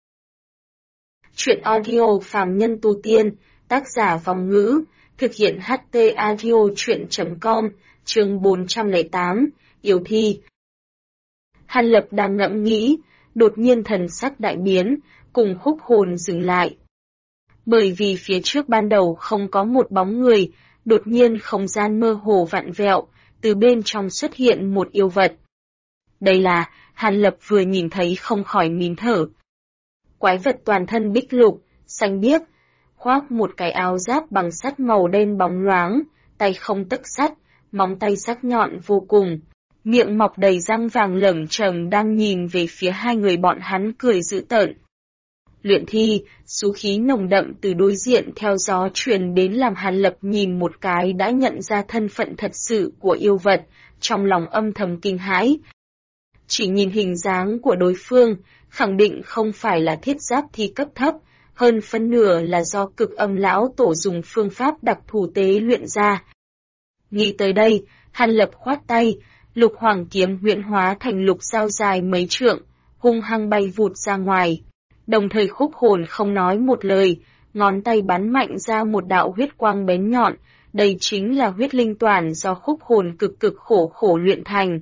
Chuyện audio phàm nhân tu tiên, tác giả Vong Ngữ, thực hiện HT Audio chuyện.com, chương 408, Yêu Thi. Hàn Lập đang ngẫm nghĩ, đột nhiên thần sắc đại biến, cùng Khúc Hồn dừng lại. Bởi vì phía trước ban đầu không có một bóng người, đột nhiên không gian mơ hồ vặn vẹo, từ bên trong xuất hiện một yêu vật. Đây là, Hàn Lập vừa nhìn thấy không khỏi nín thở. Quái vật toàn thân bích lục, xanh biếc, khoác một cái áo giáp bằng sắt màu đen bóng loáng, tay không tấc sắt, móng tay sắc nhọn vô cùng, miệng mọc đầy răng vàng lởm chởm đang nhìn về phía hai người bọn hắn cười dữ tợn. Luyện thi, xú khí nồng đậm từ đối diện theo gió truyền đến làm Hàn Lập nhìn một cái đã nhận ra thân phận thật sự của yêu vật, trong lòng âm thầm kinh hãi. Chỉ nhìn hình dáng của đối phương, khẳng định không phải là thiết giáp thi cấp thấp, hơn phân nửa là do Cực Âm Lão Tổ dùng phương pháp đặc thù tế luyện ra. Nghĩ tới đây, Hàn Lập khoát tay, Lục Hoàng kiếm huyễn hóa thành lục dao dài mấy trượng, hung hăng bay vụt ra ngoài. Đồng thời Khúc Hồn không nói một lời, ngón tay bắn mạnh ra một đạo huyết quang bén nhọn, đây chính là huyết linh toàn do Khúc Hồn cực khổ luyện thành.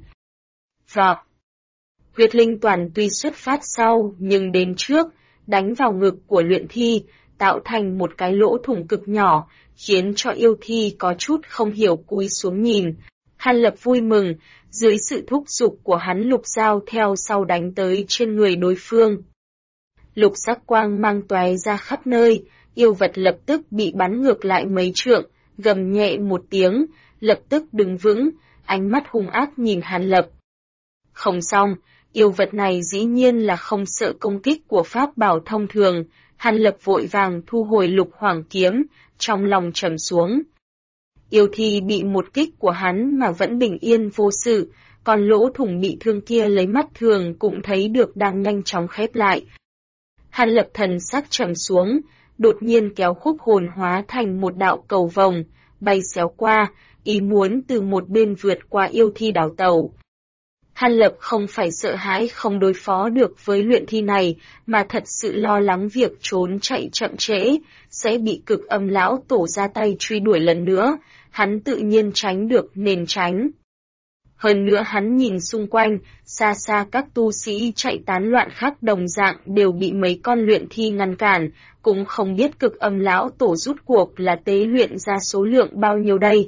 Và huyết linh toàn tuy xuất phát sau nhưng đến trước, đánh vào ngực của luyện thi, tạo thành một cái lỗ thủng cực nhỏ, khiến cho yêu thi có chút không hiểu cúi xuống nhìn. Hàn Lập vui mừng, dưới sự thúc giục của hắn lục dao theo sau đánh tới trên người đối phương. Lục sắc quang mang tóe ra khắp nơi, yêu vật lập tức bị bắn ngược lại mấy trượng, gầm nhẹ một tiếng, lập tức đứng vững, ánh mắt hung ác nhìn Hàn Lập. Không xong, yêu vật này dĩ nhiên là không sợ công kích của pháp bảo thông thường, Hàn Lập vội vàng thu hồi Lục Hoàng kiếm, trong lòng trầm xuống. Yêu thi bị một kích của hắn mà vẫn bình yên vô sự, còn lỗ thủng bị thương kia lấy mắt thường cũng thấy được đang nhanh chóng khép lại. Hàn Lập thần sắc trầm xuống, đột nhiên kéo Khúc Hồn hóa thành một đạo cầu vồng, bay xéo qua, ý muốn từ một bên vượt qua yêu thi đảo tàu. Hàn Lập không phải sợ hãi không đối phó được với luyện thi này, mà thật sự lo lắng việc trốn chạy chậm trễ, sẽ bị Cực Âm Lão Tổ ra tay truy đuổi lần nữa, hắn tự nhiên tránh được nên tránh. Hơn nữa hắn nhìn xung quanh, xa xa các tu sĩ chạy tán loạn khác đồng dạng đều bị mấy con luyện thi ngăn cản, cũng không biết Cực Âm lão tổ rút cuộc là tế luyện ra số lượng bao nhiêu đây.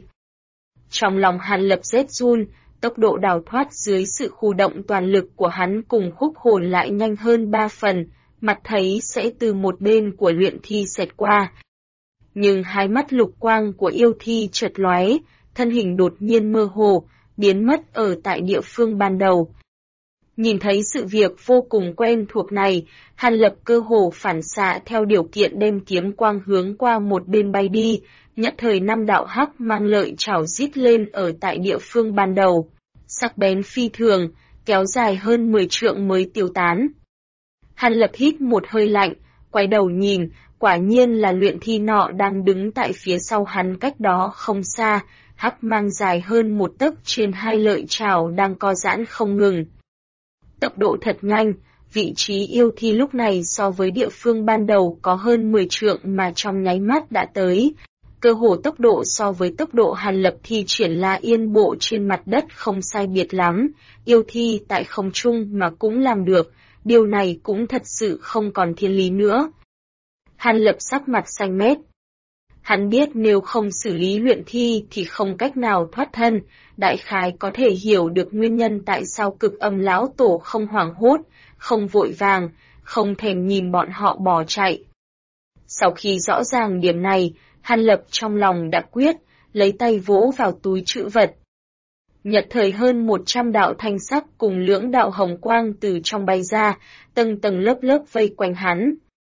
Trong lòng Hàn Lập rét run, tốc độ đào thoát dưới sự khu động toàn lực của hắn cùng Khúc Hồn lại nhanh hơn 3 phần, mặt thấy sẽ từ một bên của luyện thi xẹt qua. Nhưng hai mắt lục quang của yêu thi chợt lóe, thân hình đột nhiên mơ hồ, biến mất ở tại địa phương ban đầu. Nhìn thấy sự việc vô cùng quen thuộc này, Hàn Lập cơ hồ phản xạ theo điều kiện đem kiếm quang hướng qua một bên bay đi, nhất thời 5 đạo hắc mang lợi chảo rít lên ở tại địa phương ban đầu. Sắc bén phi thường, kéo dài hơn 10 trượng mới tiêu tán. Hàn Lập hít một hơi lạnh, quay đầu nhìn, quả nhiên là luyện thi nọ đang đứng tại phía sau hắn cách đó không xa, hắc mang dài hơn 1 tấc trên 2 lợi chảo đang co giãn không ngừng. Tốc độ thật nhanh, vị trí yêu thi lúc này so với địa phương ban đầu có hơn 10 trượng mà trong nháy mắt đã tới. Cơ hồ tốc độ so với tốc độ Hàn Lập thi triển La Yên bộ trên mặt đất không sai biệt lắm, yêu thi tại không trung mà cũng làm được, điều này cũng thật sự không còn thiên lý nữa. Hàn Lập sắc mặt xanh mét. Hắn biết nếu không xử lý luyện thi thì không cách nào thoát thân, đại khái có thể hiểu được nguyên nhân tại sao Cực Âm lão tổ không hoảng hốt, không vội vàng, không thèm nhìn bọn họ bỏ chạy. Sau khi rõ ràng điểm này, Hàn Lập trong lòng đã quyết, lấy tay vỗ vào túi trữ vật. Nhật thời hơn 100 đạo thanh sắc cùng lưỡng đạo hồng quang từ trong bay ra, tầng tầng lớp lớp vây quanh hắn.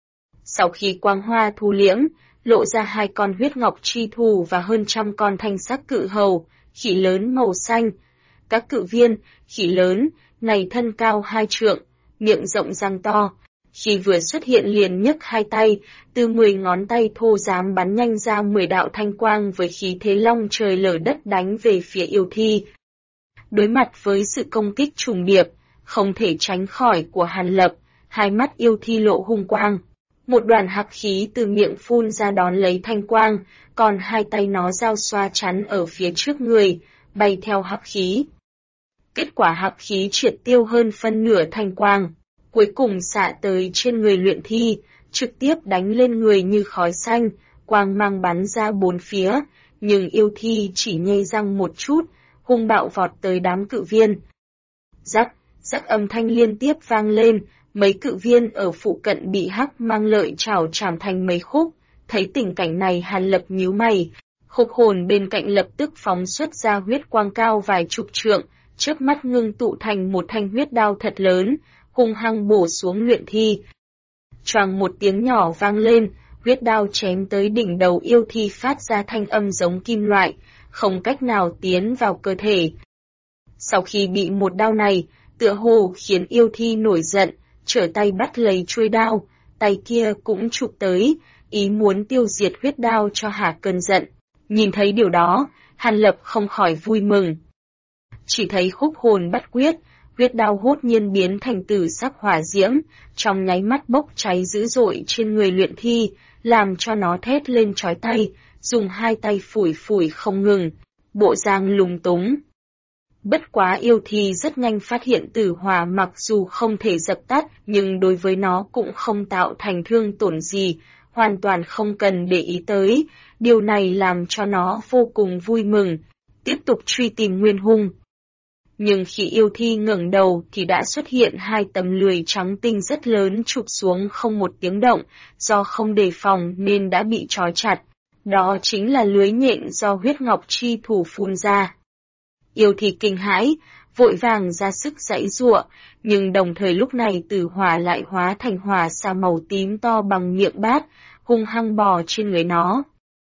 Sau khi quang hoa thu liễm, lộ ra 2 con huyết ngọc chi thù và hơn 100 con thanh sắc cự hầu, khỉ lớn màu xanh. Các cự viên, khỉ lớn, này thân cao 2 trượng, miệng rộng răng to. Khi vừa xuất hiện liền nhấc 2 tay, từ 10 ngón tay thô rám bắn nhanh ra 10 đạo thanh quang với khí thế long trời lở đất đánh về phía yêu thi. Đối mặt với sự công kích trùng điệp, không thể tránh khỏi của Hàn Lập, hai mắt yêu thi lộ hung quang. Một đoàn hắc khí từ miệng phun ra đón lấy thanh quang, còn 2 tay nó giao xoa chắn ở phía trước người, bay theo hắc khí. Kết quả hắc khí triệt tiêu hơn phân nửa thanh quang, cuối cùng xạ tới trên người luyện thi, trực tiếp đánh lên người như khói xanh, quang mang bắn ra 4 phía, nhưng yêu thi chỉ nhây răng một chút, hung bạo vọt tới đám cự viên. Rắc, rắc âm thanh liên tiếp vang lên, mấy cự viên ở phụ cận bị hắc mang lợi chảo chảm thành mấy khúc, thấy tình cảnh này Hàn Lập nhíu mày, Khúc Hồn bên cạnh lập tức phóng xuất ra huyết quang cao vài chục trượng, chớp mắt ngưng tụ thành một thanh huyết đao thật lớn, hung hăng bổ xuống luyện thi. Choàng một tiếng nhỏ vang lên, huyết đao chém tới đỉnh đầu yêu thi phát ra thanh âm giống kim loại, không cách nào tiến vào cơ thể. Sau khi bị một đao này, tựa hồ khiến yêu thi nổi giận, trở tay bắt lấy chuôi đao, tay kia cũng chụp tới, ý muốn tiêu diệt huyết đao cho hả cơn giận. Nhìn thấy điều đó, Hàn Lập không khỏi vui mừng. Chỉ thấy Khúc Hồn bắt quyết, huyết đao hốt nhiên biến thành tử sắc hỏa diễm, trong nháy mắt bốc cháy dữ dội trên người luyện thi, làm cho nó thét lên chói tai, dùng 2 tay phủi phủi không ngừng, bộ dạng lúng túng. Bất quá yêu thi rất nhanh phát hiện tử hỏa mặc dù không thể dập tắt, nhưng đối với nó cũng không tạo thành thương tổn gì, hoàn toàn không cần để ý tới, điều này làm cho nó vô cùng vui mừng, tiếp tục truy tìm nguyên hung. Nhưng khi yêu thi ngẩng đầu thì đã xuất hiện 2 tấm lưới trắng tinh rất lớn chụp xuống không một tiếng động, do không đề phòng nên đã bị trói chặt. Đó chính là lưới nhện do huyết ngọc chi thủ phun ra. Yêu thi kinh hãi, vội vàng ra sức giãy giụa, nhưng đồng thời lúc này tử hỏa lại hóa thành hỏa sa màu tím to bằng miệng bát, hung hăng bò trên người nó.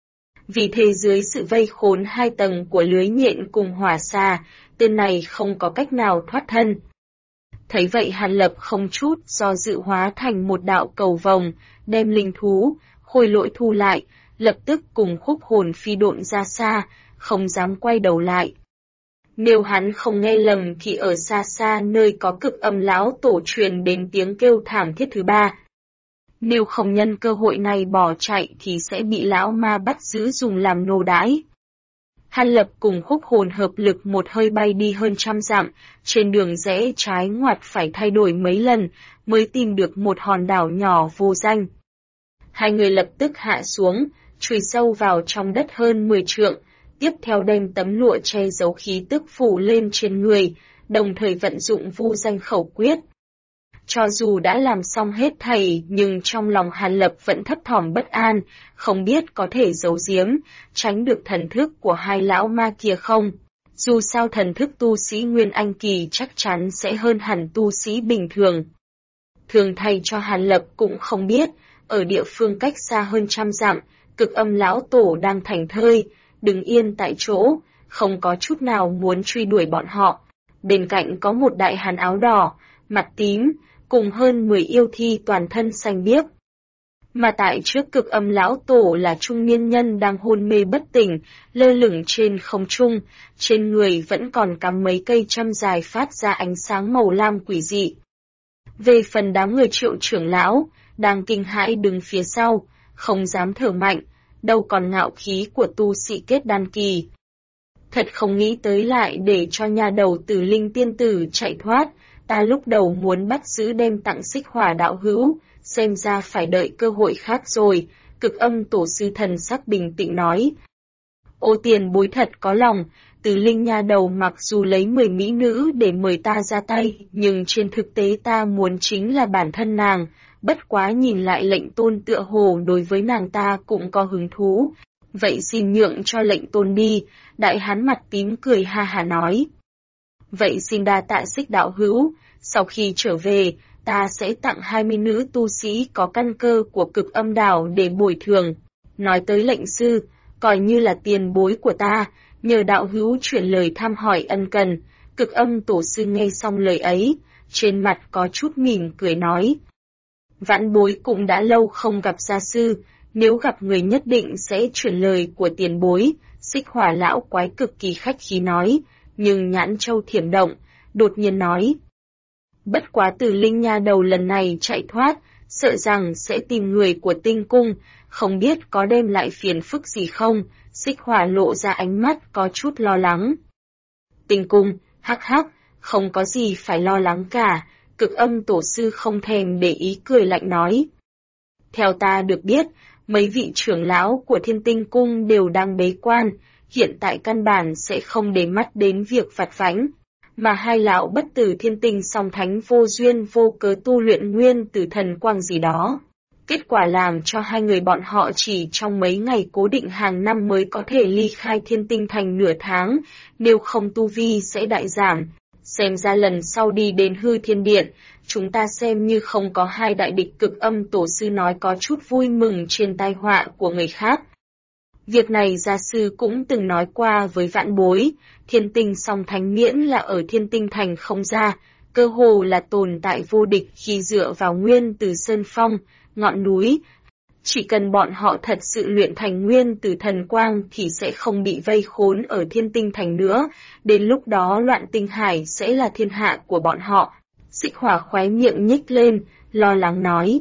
Vì thế dưới sự vây khốn 2 tầng của lưới nhện cùng hỏa sa, tên này không có cách nào thoát thân. Thấy vậy Hàn Lập không chút do dự hóa thành một đạo cầu vồng, đem linh thú, khôi lỗi thu lại, lập tức cùng Khúc Hồn phi độn ra xa, không dám quay đầu lại. Nếu hắn không nghe lầm thì ở xa xa nơi có Cực Âm lão tổ truyền đến tiếng kêu thảm thiết thứ 3. Nếu không nhân cơ hội này bỏ chạy thì sẽ bị lão ma bắt giữ dùng làm nô đãi. Hàn Lập cùng Húc Hồn hợp lực một hơi bay đi hơn 100 dặm, trên đường rẽ trái ngoặt phải thay đổi mấy lần, mới tìm được một hòn đảo nhỏ vô danh. Hai người lập tức hạ xuống, chui sâu vào trong đất hơn 10 trượng, tiếp theo đem tấm lụa che giấu khí tức phủ lên trên người, đồng thời vận dụng vô danh khẩu quyết. Cho dù đã làm xong hết thảy nhưng trong lòng Hàn Lập vẫn thấp thỏm bất an, không biết có thể giấu giếm, tránh được thần thức của hai lão ma kia không. Dù sao thần thức tu sĩ Nguyên Anh Kỳ chắc chắn sẽ hơn hẳn tu sĩ bình thường. Thường thay cho Hàn Lập cũng không biết, ở địa phương cách xa hơn 100 dặm, Cực Âm lão tổ đang thảnh thơi, đứng yên tại chỗ, không có chút nào muốn truy đuổi bọn họ. Bên cạnh có một đại hán áo đỏ, mặt tím, cùng hơn 10 yêu thi toàn thân xanh biếc. Mà tại trước Cực Âm lão tổ là trung niên nhân đang hôn mê bất tỉnh, lơ lửng trên không trung, trên người vẫn còn cắm mấy cây châm dài phát ra ánh sáng màu lam quỷ dị. Về phần đám người Triệu trưởng lão, đang kinh hãi đứng phía sau, không dám thở mạnh, đâu còn ngạo khí của tu sĩ kết đan kỳ. Thật không nghĩ tới lại để cho nhà đầu Tử Linh tiên tử chạy thoát, ta lúc đầu muốn bắt giữ đem tặng Xích Hỏa đạo hữu, xem ra phải đợi cơ hội khác rồi, Cực Âm tổ sư thần sắc bình tĩnh nói. Ô tiền bối thật có lòng, Tử Linh nha đầu mặc dù lấy 10 mỹ nữ để mời ta ra tay, nhưng trên thực tế ta muốn chính là bản thân nàng, bất quá nhìn lại lệnh tôn tựa hồ đối với nàng ta cũng có hứng thú. Vậy xin nhượng cho lệnh tôn đi, đại hán mặt tím cười ha hà nói. Vậy xin đa tạ Xích đạo hữu, sau khi trở về, ta sẽ tặng 20 nữ tu sĩ có căn cơ của Cực Âm đảo để bồi thường. Nói tới lệnh sư, coi như là tiền bối của ta, nhờ đạo hữu chuyển lời thăm hỏi ân cần. Cực Âm tổ sư nghe xong lời ấy, trên mặt có chút mỉm cười nói. Vãn bối cũng đã lâu không gặp gia sư, nếu gặp người nhất định sẽ chuyển lời của tiền bối. Xích Hỏa lão quái cực kỳ khách khí nói, nhưng nhãn châu thiểm động, đột nhiên nói. Bất quá Tử Linh nha đầu lần này chạy thoát, sợ rằng sẽ tìm người của Tinh Cung, không biết có đem lại phiền phức gì không. Xích Hỏa lộ ra ánh mắt có chút lo lắng. Tinh Cung, hắc hắc, không có gì phải lo lắng cả. Cực Âm tổ sư không thèm để ý cười lạnh nói. Theo ta được biết, mấy vị trưởng lão của Thiên Tinh Cung đều đang bế quan, hiện tại căn bản sẽ không để mắt đến việc vặt vãnh, mà hai lão bất tử thiên tinh song thánh vô duyên vô cớ tu luyện nguyên tử thần quang gì đó. Kết quả làm cho hai người bọn họ chỉ trong mấy ngày cố định hàng năm mới có thể ly khai thiên tinh thành nửa tháng, nếu không tu vi sẽ đại giảm. Xem ra lần sau đi đến hư thiên điện, chúng ta xem như không có hai đại địch. Cực Âm tổ sư nói có chút vui mừng trên tai họa của người khác. Việc này gia sư cũng từng nói qua với vãn bối, thiên tinh song thánh miễn là ở thiên tinh thành không ra, cơ hồ là tồn tại vô địch khi dựa vào nguyên từ sơn phong, ngọn núi. Chỉ cần bọn họ thật sự luyện thành nguyên từ thần quang thì sẽ không bị vây khốn ở thiên tinh thành nữa, đến lúc đó loạn tinh hải sẽ là thiên hạ của bọn họ. Xích Hỏa khóe miệng nhếch lên, lo lắng nói.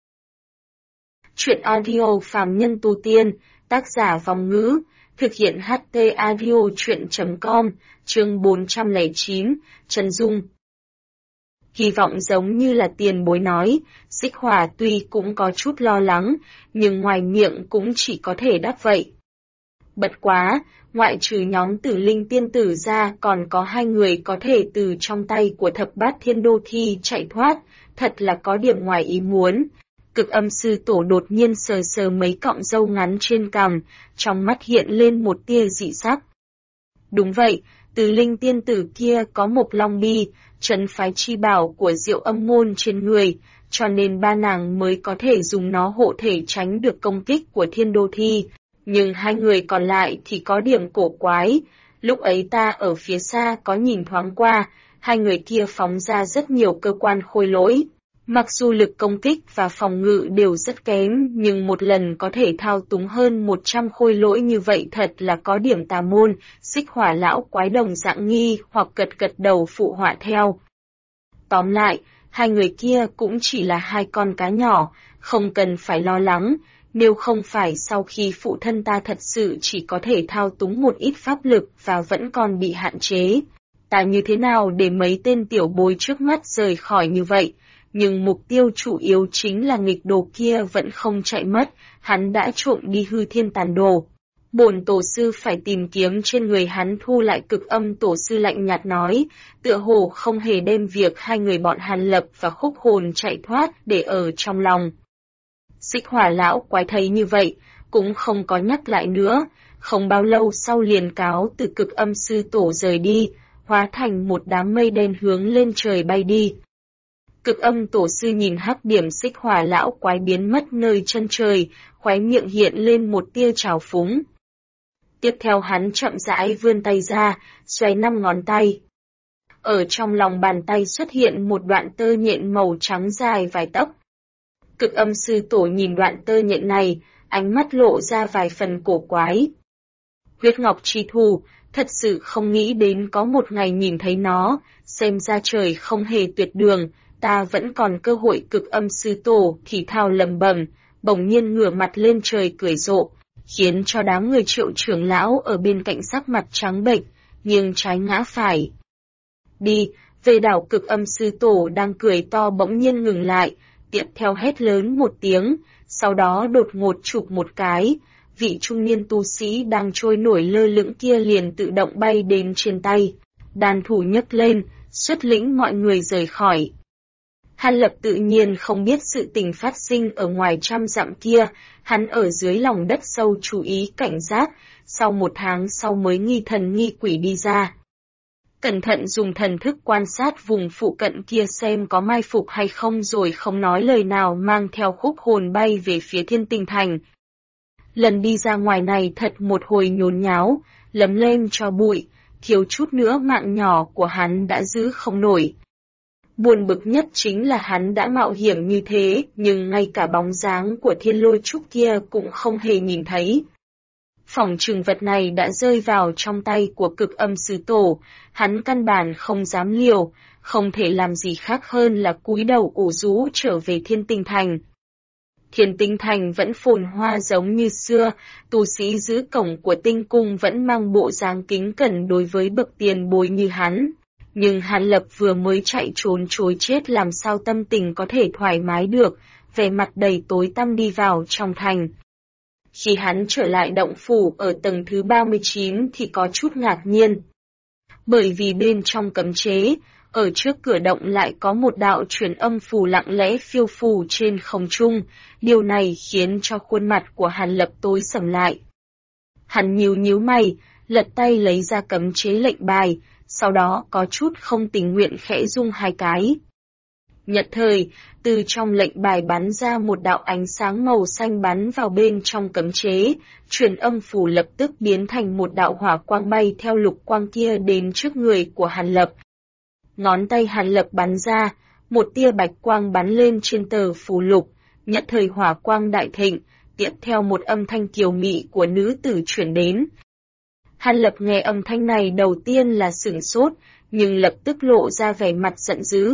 Chuyện audio phàm nhân tu tiên, tác giả Vong Ngữ, thực hiện HT audio chuyện.com, chương 409, Trần Dung. Hy vọng giống như là tiền bối nói, Xích Hỏa tuy cũng có chút lo lắng, nhưng ngoài miệng cũng chỉ có thể đáp vậy. Bất quá, ngoại trừ nhóm Tử Linh tiên tử ra còn có hai người có thể từ trong tay của Thập Bát Thiên Đô Thi chạy thoát, thật là có điểm ngoài ý muốn. Cực Âm sư tổ đột nhiên sờ sờ mấy cọng râu ngắn trên cằm, trong mắt hiện lên một tia dị sắc. Đúng vậy, Tử Linh tiên tử kia có một long bi, trấn phái chi bảo của Diệu Âm môn trên người, cho nên ba nàng mới có thể dùng nó hộ thể tránh được công kích của Thiên Đô Thi. Nhưng hai người còn lại thì có điểm cổ quái, lúc ấy ta ở phía xa có nhìn thoáng qua, hai người kia phóng ra rất nhiều cơ quan khôi lỗi. Mặc dù lực công kích và phòng ngự đều rất kém, nhưng một lần có thể thao túng hơn 100 khôi lỗi như vậy thật là có điểm tà môn. Xích Hỏa lão quái đồng dạng nghi hoặc gật đầu phụ họa theo. Tóm lại, hai người kia cũng chỉ là hai con cá nhỏ, không cần phải lo lắng, Nếu không phải sau khi phụ thân ta thật sự chỉ có thể thao túng một ít pháp lực và vẫn còn bị hạn chế, ta như thế nào để mấy tên tiểu bối trước mắt rời khỏi như vậy, nhưng mục tiêu chủ yếu chính là nghịch đồ kia vẫn không chạy mất, hắn đã trộm đi hư thiên tàn đồ. Bổn tổ sư phải tìm kiếm trên người hắn thu lại cực âm. Tổ sư lạnh nhạt nói, tựa hồ không hề đem việc hai người bọn Hàn Lập và Khúc Hồn chạy thoát để ở trong lòng. Xích Hỏa lão quái thấy như vậy, cũng không có nhắc lại nữa, không bao lâu sau liền cáo từ cực âm sư tổ rời đi, hóa thành một đám mây đen hướng lên trời bay đi. Cực âm tổ sư nhìn hắc điểm Xích Hỏa lão quái biến mất nơi chân trời, khóe miệng hiện lên một tia trào phúng. Tiếp theo hắn chậm rãi vươn tay ra, xoay 5 ngón tay. Ở trong lòng bàn tay xuất hiện một đoạn tơ nhện màu trắng dài vài tấc. Cực âm sư tổ nhìn đoạn tơ nhện này, ánh mắt lộ ra vài phần cổ quái. Huyết ngọc chi thù, thật sự không nghĩ đến có một ngày nhìn thấy nó, xem ra trời không hề tuyệt đường, ta vẫn còn cơ hội. Cực âm sư tổ thì thào lầm bầm, bỗng nhiên ngửa mặt lên trời cười rộ, khiến cho đám người Triệu trưởng lão ở bên cạnh sắc mặt trắng bệch, nghiêng trái ngã phải. Đi, về đảo. Cực âm sư tổ đang cười to bỗng nhiên ngừng lại, tiếp theo hét lớn một tiếng, sau đó đột ngột chụp một cái, vị trung niên tu sĩ đang trôi nổi lơ lửng kia liền tự động bay đến trên tay, đàn thủ nhấc lên, xuất lĩnh mọi người rời khỏi. Hàn Lập tự nhiên không biết sự tình phát sinh ở ngoài trăm dặm kia, hắn ở dưới lòng đất sâu chú ý cảnh giác, sau 1 tháng sau mới nghi thần nghi quỷ đi ra. Cẩn thận dùng thần thức quan sát vùng phụ cận kia xem có mai phục hay không, rồi không nói lời nào mang theo Khúc Hồn bay về phía Thiên Tinh Thành. Lần đi ra ngoài này thật một hồi nhốn nháo, lấm lem cho bụi, thiếu chút nữa mạng nhỏ của hắn đã giữ không nổi. Buồn bực nhất chính là hắn đã mạo hiểm như thế, nhưng ngay cả bóng dáng của Thiên Lôi Trúc kia cũng không hề nhìn thấy. Phỏng chừng vật này đã rơi vào trong tay của cực âm sư tổ, hắn căn bản không dám liều, không thể làm gì khác hơn là cúi đầu ủ rũ trở về Thiên Tinh Thành. Thiên Tinh Thành vẫn phồn hoa giống như xưa, tu sĩ giữ cổng của tinh cung vẫn mang bộ dáng kính cẩn đối với bậc tiền bối như hắn. Nhưng Hàn Lập vừa mới chạy trốn chối chết làm sao tâm tình có thể thoải mái được, vẻ mặt đầy tối tăm đi vào trong thành. Khi hắn trở lại động phủ ở tầng thứ 39 thì có chút ngạc nhiên. Bởi vì bên trong cấm chế, ở trước cửa động lại có một đạo truyền âm phù lặng lẽ phiêu phù trên không trung, điều này khiến cho khuôn mặt của Hàn Lập tối sầm lại. Hắn nhíu mày, lật tay lấy ra cấm chế lệnh bài, sau đó có chút không tình nguyện khẽ rung 2 cái. Nhất thời, từ trong lệnh bài bắn ra một đạo ánh sáng màu xanh bắn vào bên trong cấm chế, truyền âm phù lập tức biến thành một đạo hỏa quang bay theo lục quang kia đến trước người của Hàn Lập. Ngón tay Hàn Lập bắn ra, một tia bạch quang bắn lên trên tờ phù lục, nhất thời hỏa quang đại thịnh, tiếp theo một âm thanh kiều mị của nữ tử chuyển đến. Hàn Lập nghe âm thanh này đầu tiên là sửng sốt, nhưng lập tức lộ ra vẻ mặt giận dữ.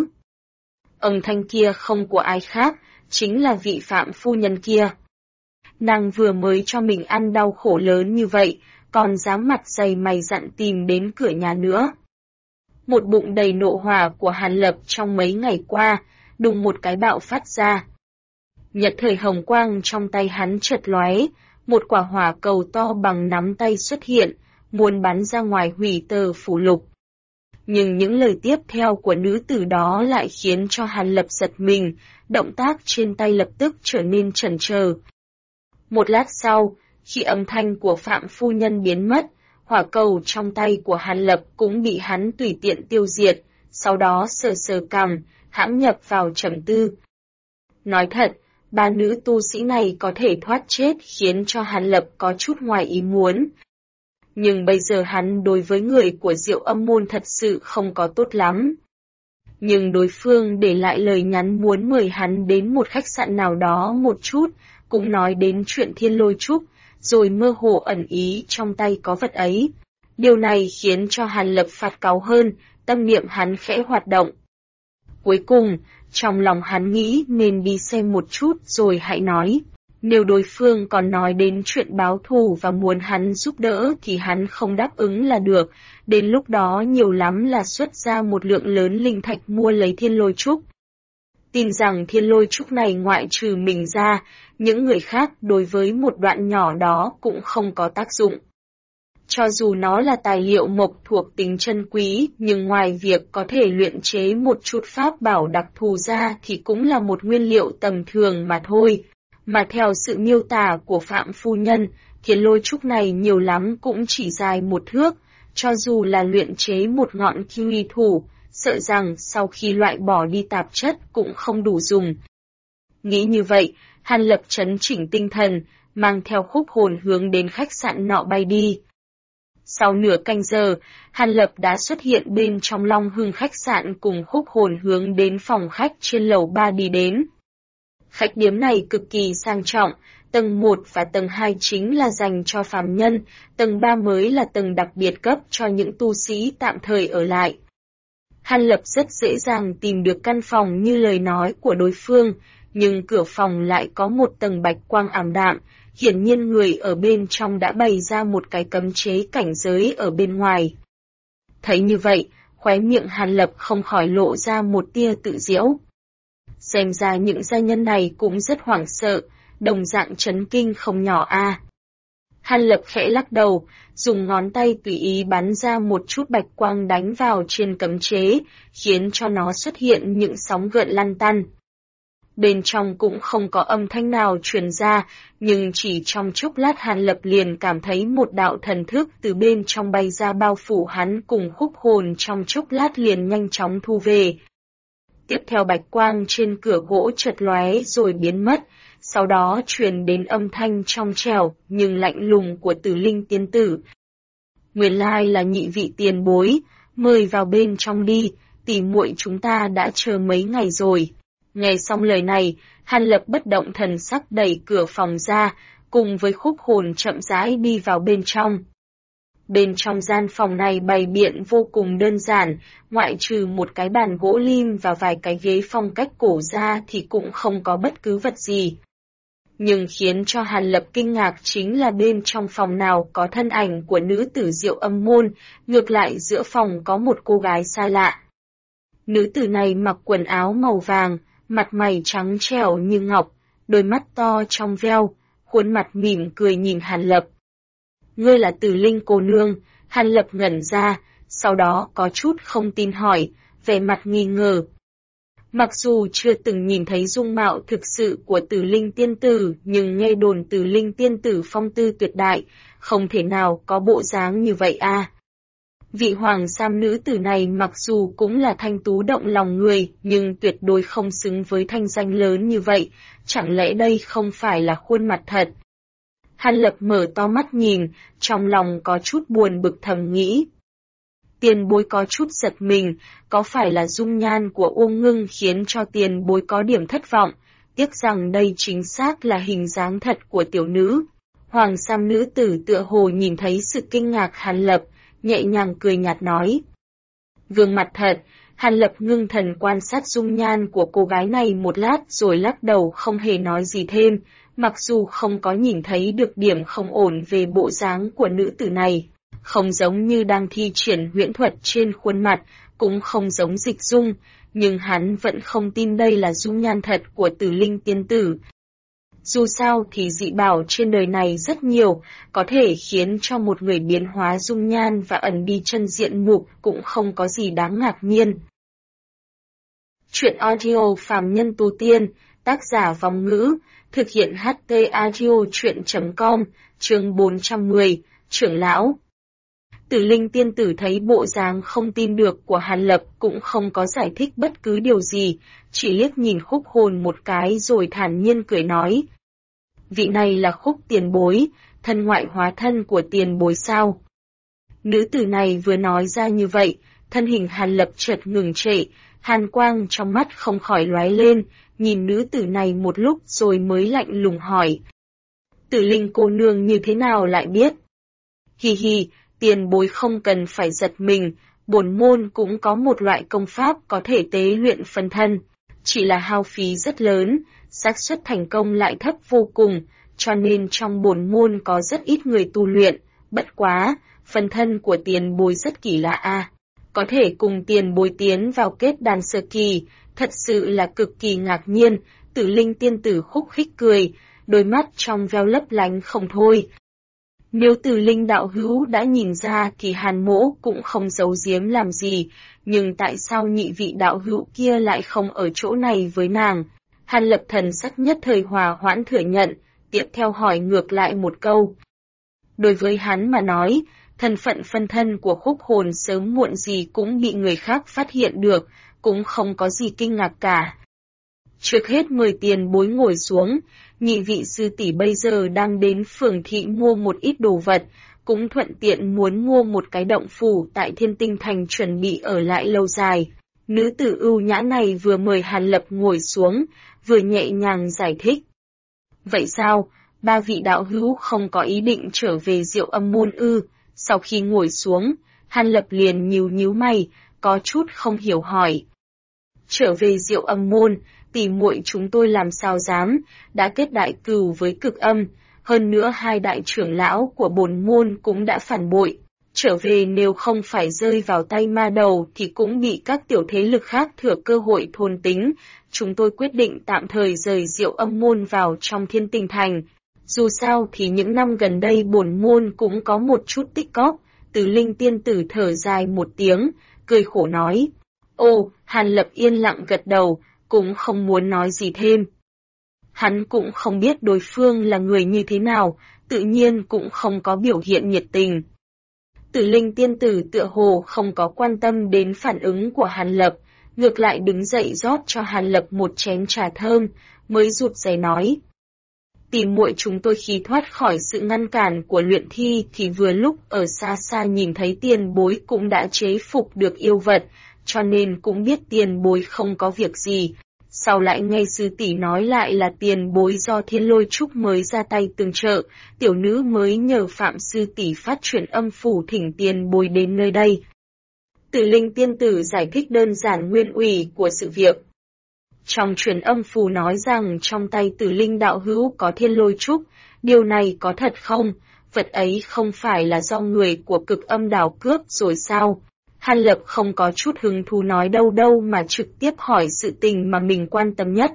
Âm thanh kia không của ai khác, chính là vị Phạm phu nhân kia. Nàng vừa mới cho mình ăn đau khổ lớn như vậy, còn dám mặt dày mày dặn tìm đến cửa nhà nữa. Một bụng đầy nộ hỏa của Hàn Lập trong mấy ngày qua, đùng một cái bạo phát ra. Nhất thời hồng quang trong tay hắn chợt lóe, một quả hỏa cầu to bằng nắm tay xuất hiện, muốn bắn ra ngoài hủy tờ phù lục. Nhưng những lời tiếp theo của nữ tử đó lại khiến cho Hàn Lập giật mình, động tác trên tay lập tức trở nên chần chờ. Một lát sau, khi âm thanh của Phạm phu nhân biến mất, hỏa cầu trong tay của Hàn Lập cũng bị hắn tùy tiện tiêu diệt, sau đó sờ sờ cằm, hãm nhập vào trầm tư. Nói thật, 3 nữ tu sĩ này có thể thoát chết khiến cho Hàn Lập có chút ngoài ý muốn. Nhưng bây giờ hắn đối với người của Diệu Âm môn thật sự không có tốt lắm. Nhưng đối phương để lại lời nhắn muốn mời hắn đến một khách sạn nào đó một chút, cũng nói đến chuyện Thiên Lôi Trúc, rồi mơ hồ ẩn ý trong tay có vật ấy. Điều này khiến cho Hàn Lập phát cáu hơn, tâm niệm hắn khẽ hoạt động. Cuối cùng, trong lòng hắn nghĩ nên đi xem một chút rồi hãy nói. Nếu đối phương còn nói đến chuyện báo thù và muốn hắn giúp đỡ thì hắn không đáp ứng là được, đến lúc đó nhiều lắm là xuất ra một lượng lớn linh thạch mua lấy thiên lôi trúc. Tin rằng thiên lôi trúc này ngoại trừ mình ra, những người khác đối với một đoạn nhỏ đó cũng không có tác dụng. Cho dù nó là tài liệu mộc thuộc tính chân quý, nhưng ngoài việc có thể luyện chế một chút pháp bảo đặc thù ra thì cũng là một nguyên liệu tầm thường mà thôi. Mà theo sự miêu tả của Phạm Phu Nhân, thiên lôi trúc này nhiều lắm cũng chỉ dài 1 thước, cho dù là luyện chế một ngọn kiwi thủ, sợ rằng sau khi loại bỏ đi tạp chất cũng không đủ dùng. Nghĩ như vậy, Hàn Lập trấn chỉnh tinh thần, mang theo Khúc Hồn hướng đến khách sạn nọ bay đi. Sau nửa canh giờ, Hàn Lập đã xuất hiện bên trong Long Hưng khách sạn cùng Khúc Hồn hướng đến phòng khách trên lầu 3 đi đến. Khách điếm này cực kỳ sang trọng, tầng 1 và tầng 2 chính là dành cho phàm nhân, tầng 3 mới là tầng đặc biệt cấp cho những tu sĩ tạm thời ở lại. Hàn Lập rất dễ dàng tìm được căn phòng như lời nói của đối phương, nhưng cửa phòng lại có một tầng bạch quang ảm đạm, hiển nhiên người ở bên trong đã bày ra một cái cấm chế cảnh giới ở bên ngoài. Thấy như vậy, khóe miệng Hàn Lập không khỏi lộ ra một tia tự giễu. Xem ra những gia nhân này cũng rất hoảng sợ, đồng dạng chấn kinh không nhỏ a. Hàn Lập khẽ lắc đầu, dùng ngón tay tùy ý bắn ra một chút bạch quang đánh vào trên cấm chế, khiến cho nó xuất hiện những sóng gợn lăn tăn. Bên trong cũng không có âm thanh nào truyền ra, nhưng chỉ trong chốc lát Hàn Lập liền cảm thấy một đạo thần thức từ bên trong bay ra bao phủ hắn cùng Khúc Hồn, trong chốc lát liền nhanh chóng thu về. Tiếp theo bạch quang trên cửa gỗ chợt lóe rồi biến mất, sau đó truyền đến âm thanh trong trẻo nhưng lạnh lùng của Tử Linh tiên tử. Nguyên lai là nhị vị tiền bối, mời vào bên trong đi, tỷ muội chúng ta đã chờ mấy ngày rồi. Nghe xong lời này, Hàn Lập bất động thần sắc đẩy cửa phòng ra, cùng với Khúc Hồn chậm rãi đi vào bên trong. Bên trong gian phòng này bày biện vô cùng đơn giản, ngoại trừ một cái bàn gỗ lim và vài cái ghế phong cách cổ ra thì cũng không có bất cứ vật gì. Nhưng khiến cho Hàn Lập kinh ngạc chính là bên trong phòng nào có thân ảnh của nữ tử Diệu Âm Môn, ngược lại giữa phòng có một cô gái xa lạ. Nữ tử này mặc quần áo màu vàng, mặt mày trắng trẻo như ngọc, đôi mắt to trong veo, khuôn mặt mỉm cười nhìn Hàn Lập. Ngươi là Tử Linh cô nương, Hàn Lập ngẩn ra, sau đó có chút không tin hỏi, vẻ mặt nghi ngờ. Mặc dù chưa từng nhìn thấy dung mạo thực sự của Tử Linh tiên tử, nhưng nghe đồn Tử Linh tiên tử phong tư tuyệt đại, không thể nào có bộ dáng như vậy a. Vị hoàng sam nữ tử này mặc dù cũng là thanh tú động lòng người, nhưng tuyệt đối không xứng với thanh danh lớn như vậy, chẳng lẽ đây không phải là khuôn mặt thật? Hàn Lập mở to mắt nhìn, trong lòng có chút buồn bực thầm nghĩ. Tiền bối có chút giật mình, có phải là dung nhan của Uông Ngưng khiến cho tiền bối có điểm thất vọng, tiếc rằng đây chính xác là hình dáng thật của tiểu nữ. Hoàng sam nữ tử tựa hồ nhìn thấy sự kinh ngạc Hàn Lập, nhẹ nhàng cười nhạt nói. Gương mặt thật, Hàn Lập ngưng thần quan sát dung nhan của cô gái này một lát rồi lắc đầu không hề nói gì thêm, mặc dù không có nhìn thấy được điểm không ổn về bộ dáng của nữ tử này, không giống như đang thi triển huyễn thuật trên khuôn mặt, cũng không giống Dịch Dung, nhưng hắn vẫn không tin đây là dung nhan thật của Tử Linh tiên tử. Dù sao thì dị bảo trên đời này rất nhiều, có thể khiến cho một người biến hóa dung nhan và ẩn đi chân diện mục cũng không có gì đáng ngạc nhiên. Chuyện audio phàm nhân tu tiên, tác giả Vong Ngữ, thực hiện HT Audio Chuyện.com, chương 410, trưởng lão. Tử Linh tiên tử thấy bộ dáng không tin được của Hàn Lập cũng không có giải thích bất cứ điều gì, chỉ liếc nhìn Khúc Hồn một cái rồi thản nhiên cười nói. Vị này là Khúc tiền bối, thân ngoại hóa thân của tiền bối sao? Nữ tử này vừa nói ra như vậy, thân hình Hàn Lập chợt ngừng trệ, hàn quang trong mắt không khỏi lóe lên, nhìn nữ tử này một lúc rồi mới lạnh lùng hỏi. Tử Linh cô nương như thế nào lại biết? Hi hi, tiền bối không cần phải giật mình, bổn môn cũng có một loại công pháp có thể tế luyện phân thân, chỉ là hao phí rất lớn, xác suất thành công lại thấp vô cùng, cho nên trong bổn môn có rất ít người tu luyện. Bất quá, phân thân của tiền bối rất kỳ lạ a, có thể cùng tiền bối tiến vào kết đan sơ kỳ, thật sự là cực kỳ ngạc nhiên. Tử Linh tiên tử khúc khích cười, đôi mắt trong veo lấp lánh không thôi. Nếu Tử Linh đạo hữu đã nhìn ra thì Hàn Mỗ cũng không giấu giếm làm gì, nhưng tại sao nhị vị đạo hữu kia lại không ở chỗ này với nàng? Hàn Lập thần sắc nhất thời hòa hoãn thừa nhận, tiếp theo hỏi ngược lại một câu. Đối với hắn mà nói, thân phận phân thân của khúc hồn sớm muộn gì cũng bị người khác phát hiện được, cũng không có gì kinh ngạc cả. Trước hết mời tiền bối ngồi xuống, nhị vị sư tỷ bây giờ đang đến phường thị mua một ít đồ vật, cũng thuận tiện muốn mua một cái động phủ tại Thiên Tinh Thành chuẩn bị ở lại lâu dài. Nữ tử ưu nhã này vừa mời Hàn Lập ngồi xuống, vừa nhẹ nhàng giải thích. Vậy sao, ba vị đạo hữu không có ý định trở về Diệu Âm môn ư? Sau khi ngồi xuống, Hàn Lập liền nhíu mày, có chút không hiểu hỏi. Trở về Diệu Âm môn, tỷ muội chúng tôi làm sao dám, đã kết đại cừu với Cực Âm, hơn nữa hai đại trưởng lão của bổn môn cũng đã phản bội. Trở về nếu không phải rơi vào tay ma đầu thì cũng bị các tiểu thế lực khác thừa cơ hội thôn tính. Chúng tôi quyết định tạm thời rời Diệu Âm môn vào trong Thiên Tinh Thành. Dù sao thì những năm gần đây bổn môn cũng có một chút tích cóp. Từ Linh tiên tử thở dài một tiếng, cười khổ nói. Ồ, Hàn Lập yên lặng gật đầu, cũng không muốn nói gì thêm. Hắn cũng không biết đối phương là người như thế nào, tự nhiên cũng không có biểu hiện nhiệt tình. Tử Linh tiên tử tựa hồ không có quan tâm đến phản ứng của Hàn Lập, ngược lại đứng dậy rót cho Hàn Lập một chén trà thơm, mới rụt rè nói. Tìm muội chúng tôi khi thoát khỏi sự ngăn cản của luyện thi thì vừa lúc ở xa xa nhìn thấy tiền bối cũng đã chế phục được yêu vật, cho nên cũng biết tiền bối không có việc gì. Sau lại nghe sư tỷ nói lại là tiền bối do Thiên Lôi Trúc mới ra tay tương trợ, tiểu nữ mới nhờ Phạm sư tỷ phát chuyển âm phủ thỉnh tiền bối đến nơi đây. Tử Linh tiên tử giải thích đơn giản nguyên ủy của sự việc. Trong truyền âm phù nói rằng trong tay Tử Linh đạo hữu có Thiên Lôi Trúc, điều này có thật không? Vật ấy không phải là do người của Cực Âm đảo cướp rồi sao? Hàn Lập không có chút hứng thú nói đâu mà trực tiếp hỏi sự tình mà mình quan tâm nhất.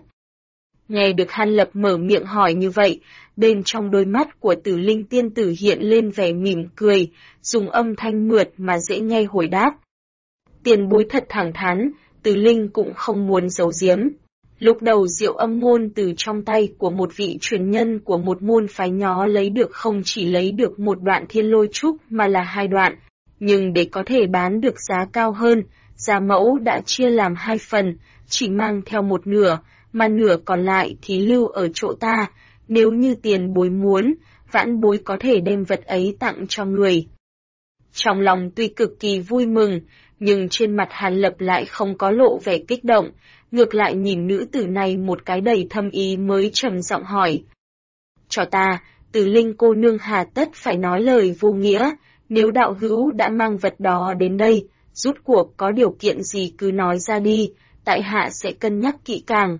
Nghe được Hàn Lập mở miệng hỏi như vậy, bên trong đôi mắt của Tử Linh tiên tử hiện lên vẻ mỉm cười, dùng âm thanh mượt mà dễ nghe hồi đáp. Tiền bối thật thẳng thắn, Tử Linh cũng không muốn giấu giếm. Lúc đầu Diệu Âm môn từ trong tay của một vị truyền nhân của một môn phái nhỏ lấy được không chỉ lấy được một đoạn Thiên Lôi Trúc mà là hai đoạn. Nhưng để có thể bán được giá cao hơn, giá mẫu đã chia làm hai phần, chỉ mang theo một nửa, mà nửa còn lại thì lưu ở chỗ ta. Nếu như tiền bối muốn, vãn bối có thể đem vật ấy tặng cho người. Trong lòng tuy cực kỳ vui mừng, nhưng trên mặt Hàn Lập lại không có lộ vẻ kích động, ngược lại nhìn nữ tử này một cái đầy thâm ý mới trầm giọng hỏi. Cho ta, Tử Linh cô nương hà tất phải nói lời vô nghĩa. Nếu đạo hữu đã mang vật đó đến đây, rút cuộc có điều kiện gì cứ nói ra đi, tại hạ sẽ cân nhắc kỹ càng.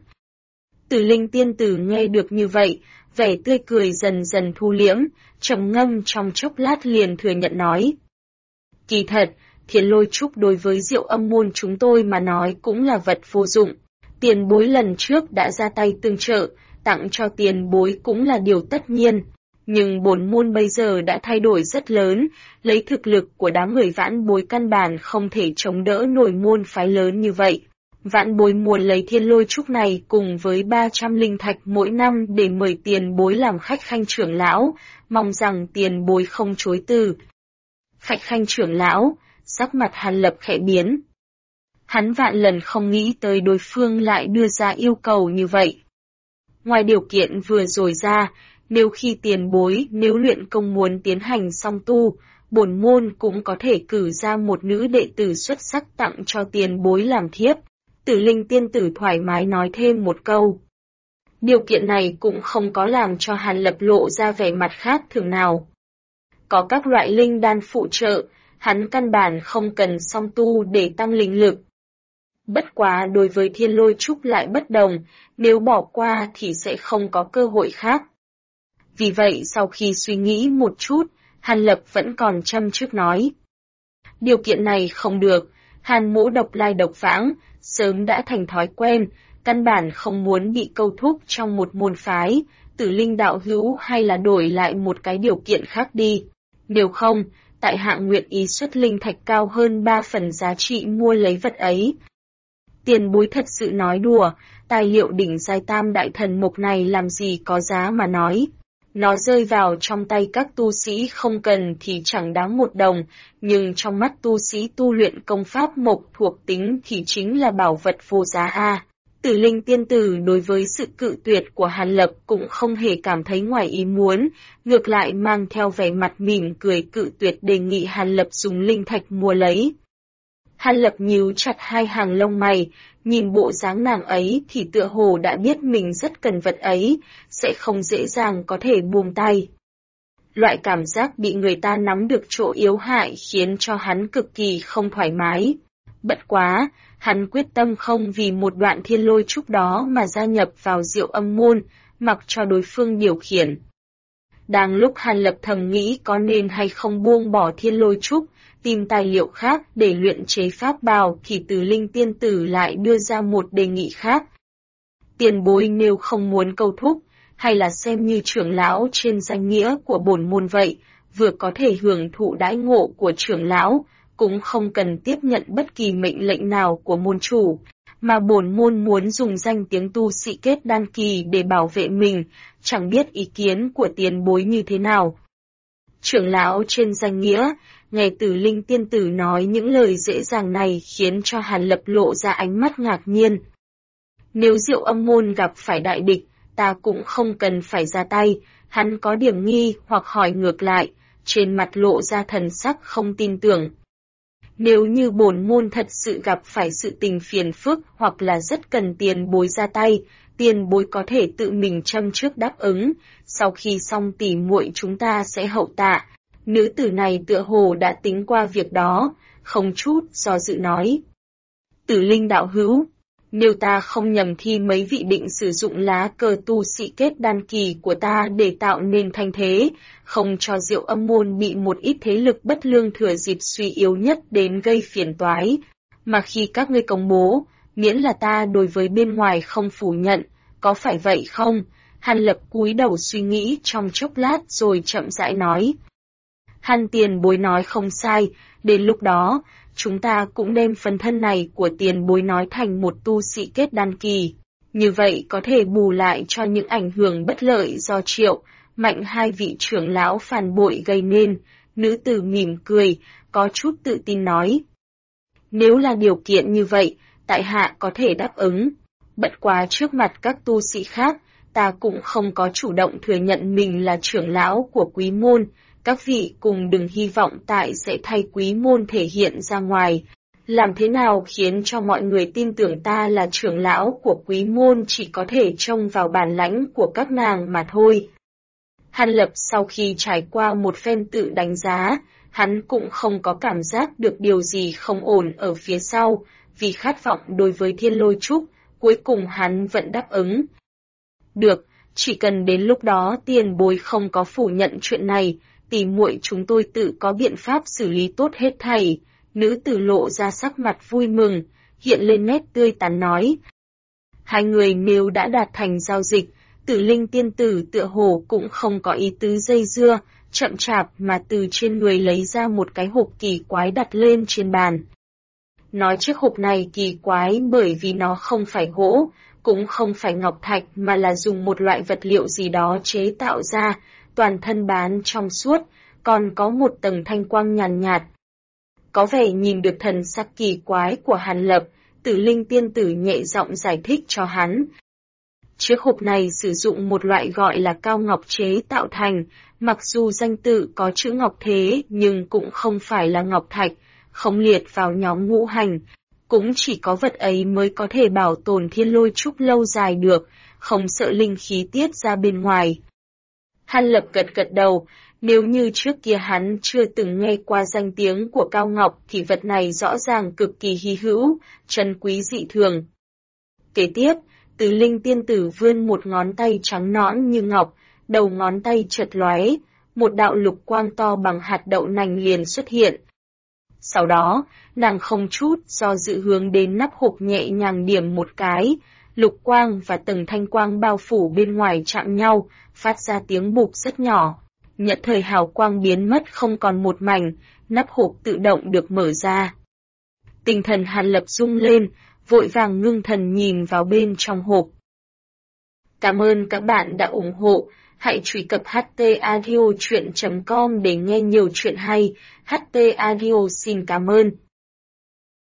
Tử Linh tiên tử nghe được như vậy, vẻ tươi cười dần dần thu liễm, trầm ngâm trong chốc lát liền thừa nhận nói. Kỳ thật, Thiên Lôi Trúc đối với Diệu Âm môn chúng tôi mà nói cũng là vật vô dụng. Tiền bối lần trước đã ra tay tương trợ, tặng cho tiền bối cũng là điều tất nhiên. Nhưng bổn môn bây giờ đã thay đổi rất lớn, lấy thực lực của đám người vãn bối căn bản không thể chống đỡ nổi môn phái lớn như vậy. Vãn bối muốn lấy Thiên Lôi Trúc này cùng với 300 linh thạch mỗi năm để mời tiền bối làm khách khanh trưởng lão, mong rằng tiền bối không chối từ. Khách khanh trưởng lão, sắc mặt Hàn Lập khẽ biến. Hắn vạn lần không nghĩ tới đối phương lại đưa ra yêu cầu như vậy. Ngoài điều kiện vừa rồi ra, nếu khi tiền bối nếu luyện công muốn tiến hành song tu, bổn môn cũng có thể cử ra một nữ đệ tử xuất sắc tặng cho tiền bối làm thiếp. Tử Linh tiên tử thoải mái nói thêm một câu. Điều kiện này cũng không có làm cho Hàn Lập lộ ra vẻ mặt khác thường nào. Có các loại linh đan phụ trợ, hắn căn bản không cần song tu để tăng linh lực. Bất quá đối với Thiên Lôi Trúc lại bất đồng, nếu bỏ qua thì sẽ không có cơ hội khác. Vì vậy sau khi suy nghĩ một chút, Hàn Lập vẫn còn châm chước nói. Điều kiện này không được, Hàn Mỗ độc lai độc vãng, sớm đã thành thói quen, căn bản không muốn bị câu thúc trong một môn phái, Tử Linh đạo hữu hay là đổi lại một cái điều kiện khác đi. Nếu không, tại hạ nguyện ý xuất linh thạch cao hơn 3 phần giá trị mua lấy vật ấy. Tiền bối thật sự nói đùa, tài liệu đỉnh giai tam đại thần mục này làm gì có giá mà nói. Nó rơi vào trong tay các tu sĩ không cần thì chẳng đáng một đồng, nhưng trong mắt tu sĩ tu luyện công pháp mộc thuộc tính thì chính là bảo vật vô giá a. Tử Linh tiên tử đối với sự cự tuyệt của Hàn Lập cũng không hề cảm thấy ngoài ý muốn, ngược lại mang theo vẻ mặt mỉm cười cự tuyệt đề nghị Hàn Lập dùng linh thạch mua lấy. Hàn Lập nhíu chặt hai hàng lông mày, nhìn bộ dáng nàng ấy thì tựa hồ đã biết mình rất cần vật ấy, sẽ không dễ dàng có thể buông tay. Loại cảm giác bị người ta nắm được chỗ yếu hại khiến cho hắn cực kỳ không thoải mái. Bất quá, hắn quyết tâm không vì một đoạn Thiên Lôi Trúc đó mà gia nhập vào Diệu Âm môn, mặc cho đối phương điều khiển. Đang lúc Hàn Lập thầm nghĩ có nên hay không buông bỏ Thiên Lôi Trúc, tìm tài liệu khác để luyện chế pháp bào thì Tử Linh tiên tử lại đưa ra một đề nghị khác. Tiền bối nếu không muốn câu thúc, hay là xem như trưởng lão trên danh nghĩa của bổn môn vậy, vừa có thể hưởng thụ đãi ngộ của trưởng lão, cũng không cần tiếp nhận bất kỳ mệnh lệnh nào của môn chủ, mà bổn môn muốn dùng danh tiếng tu sĩ kết đan kỳ để bảo vệ mình, chẳng biết ý kiến của tiền bối như thế nào. Trưởng lão trên danh nghĩa, nghe Tử Linh tiên tử nói những lời dễ dàng này khiến cho Hàn Lập lộ ra ánh mắt ngạc nhiên. Nếu Diệu Âm môn gặp phải đại địch, ta cũng không cần phải ra tay, hắn có điểm nghi hoặc hỏi ngược lại, trên mặt lộ ra thần sắc không tin tưởng. Nếu như bổn môn thật sự gặp phải sự tình phiền phức hoặc là rất cần tiền bối ra tay, tiền bối có thể tự mình châm trước đáp ứng, sau khi xong tỉ muội chúng ta sẽ hậu tạ. Nữ tử này tựa hồ đã tính qua việc đó, không chút do dự nói. Tử Linh đạo hữu, nếu ta không nhầm thì mấy vị định sử dụng lá cờ tu sĩ kết đan kỳ của ta để tạo nên thanh thế, không cho Diệu Âm môn bị một ít thế lực bất lương thừa dịp suy yếu nhất đến gây phiền toái. Mà khi các ngươi công bố, miễn là ta đối với bên ngoài không phủ nhận, có phải vậy không? Hàn Lập cúi đầu suy nghĩ trong chốc lát rồi chậm rãi nói. Hàn tiền bối nói không sai, đến lúc đó, chúng ta cũng đem phần thân này của tiền bối nói thành một tu sĩ kết đan kỳ. Như vậy có thể bù lại cho những ảnh hưởng bất lợi do Triệu, Mạnh hai vị trưởng lão phản bội gây nên. Nữ tử mỉm cười, có chút tự tin nói. Nếu là điều kiện như vậy, tại hạ có thể đáp ứng. Bất quá trước mặt các tu sĩ khác, ta cũng không có chủ động thừa nhận mình là trưởng lão của quý môn. Các vị cùng đừng hy vọng tại sẽ thay quý môn thể hiện ra ngoài. Làm thế nào khiến cho mọi người tin tưởng ta là trưởng lão của quý môn chỉ có thể trông vào bản lãnh của các nàng mà thôi. Hàn Lập sau khi trải qua một phen tự đánh giá, hắn cũng không có cảm giác được điều gì không ổn ở phía sau, vì khát vọng đối với Thiên Lôi Trúc, cuối cùng hắn vẫn đáp ứng. Được, chỉ cần đến lúc đó tiền bối không có phủ nhận chuyện này, tỉ muội chúng tôi tự có biện pháp xử lý tốt hết thảy. Nữ tử lộ ra sắc mặt vui mừng, hiện lên nét tươi tắn nói. Hai người nếu đã đạt thành giao dịch, Tử Linh tiên tử tựa hồ cũng không có ý tứ dây dưa, chậm chạp mà từ trên người lấy ra một cái hộp kỳ quái đặt lên trên bàn. Nói chiếc hộp này kỳ quái bởi vì nó không phải gỗ, cũng không phải ngọc thạch mà là dùng một loại vật liệu gì đó chế tạo ra, toàn thân bán trong suốt, còn có một tầng thanh quang nhàn nhạt. Có vẻ nhìn được thần sắc kỳ quái của Hàn Lập, Tử Linh tiên tử nhẹ giọng giải thích cho hắn. Chiếc hộp này sử dụng một loại gọi là cao ngọc chế tạo thành, mặc dù danh tự có chữ ngọc thế nhưng cũng không phải là ngọc thạch, không liệt vào nhóm ngũ hành. Cũng chỉ có vật ấy mới có thể bảo tồn Thiên Lôi Trúc lâu dài được, không sợ linh khí tiết ra bên ngoài. Hàn Lập gật gật đầu, Nếu như trước kia hắn chưa từng nghe qua danh tiếng của Cao Ngọc thì vật này rõ ràng cực kỳ hy hữu, trân quý dị thường. Kế tiếp, Từ Linh tiên tử vươn một ngón tay trắng nõn như ngọc, đầu ngón tay chợt lóe, một đạo lục quang to bằng hạt đậu nành liền xuất hiện. Sau đó, nàng không chút do dự hướng đến nắp hộp nhẹ nhàng điểm một cái, lục quang và tầng thanh quang bao phủ bên ngoài chạm nhau, phát ra tiếng bụp rất nhỏ. Nhận thời hào quang biến mất không còn một mảnh, nắp hộp tự động được mở ra. Tinh thần Hàn Lập rung lên, vội vàng ngưng thần nhìn vào bên trong hộp. Cảm ơn các bạn đã ủng hộ, hãy truy cập htaudio.com để nghe nhiều chuyện hay. HT Audio xin cảm ơn.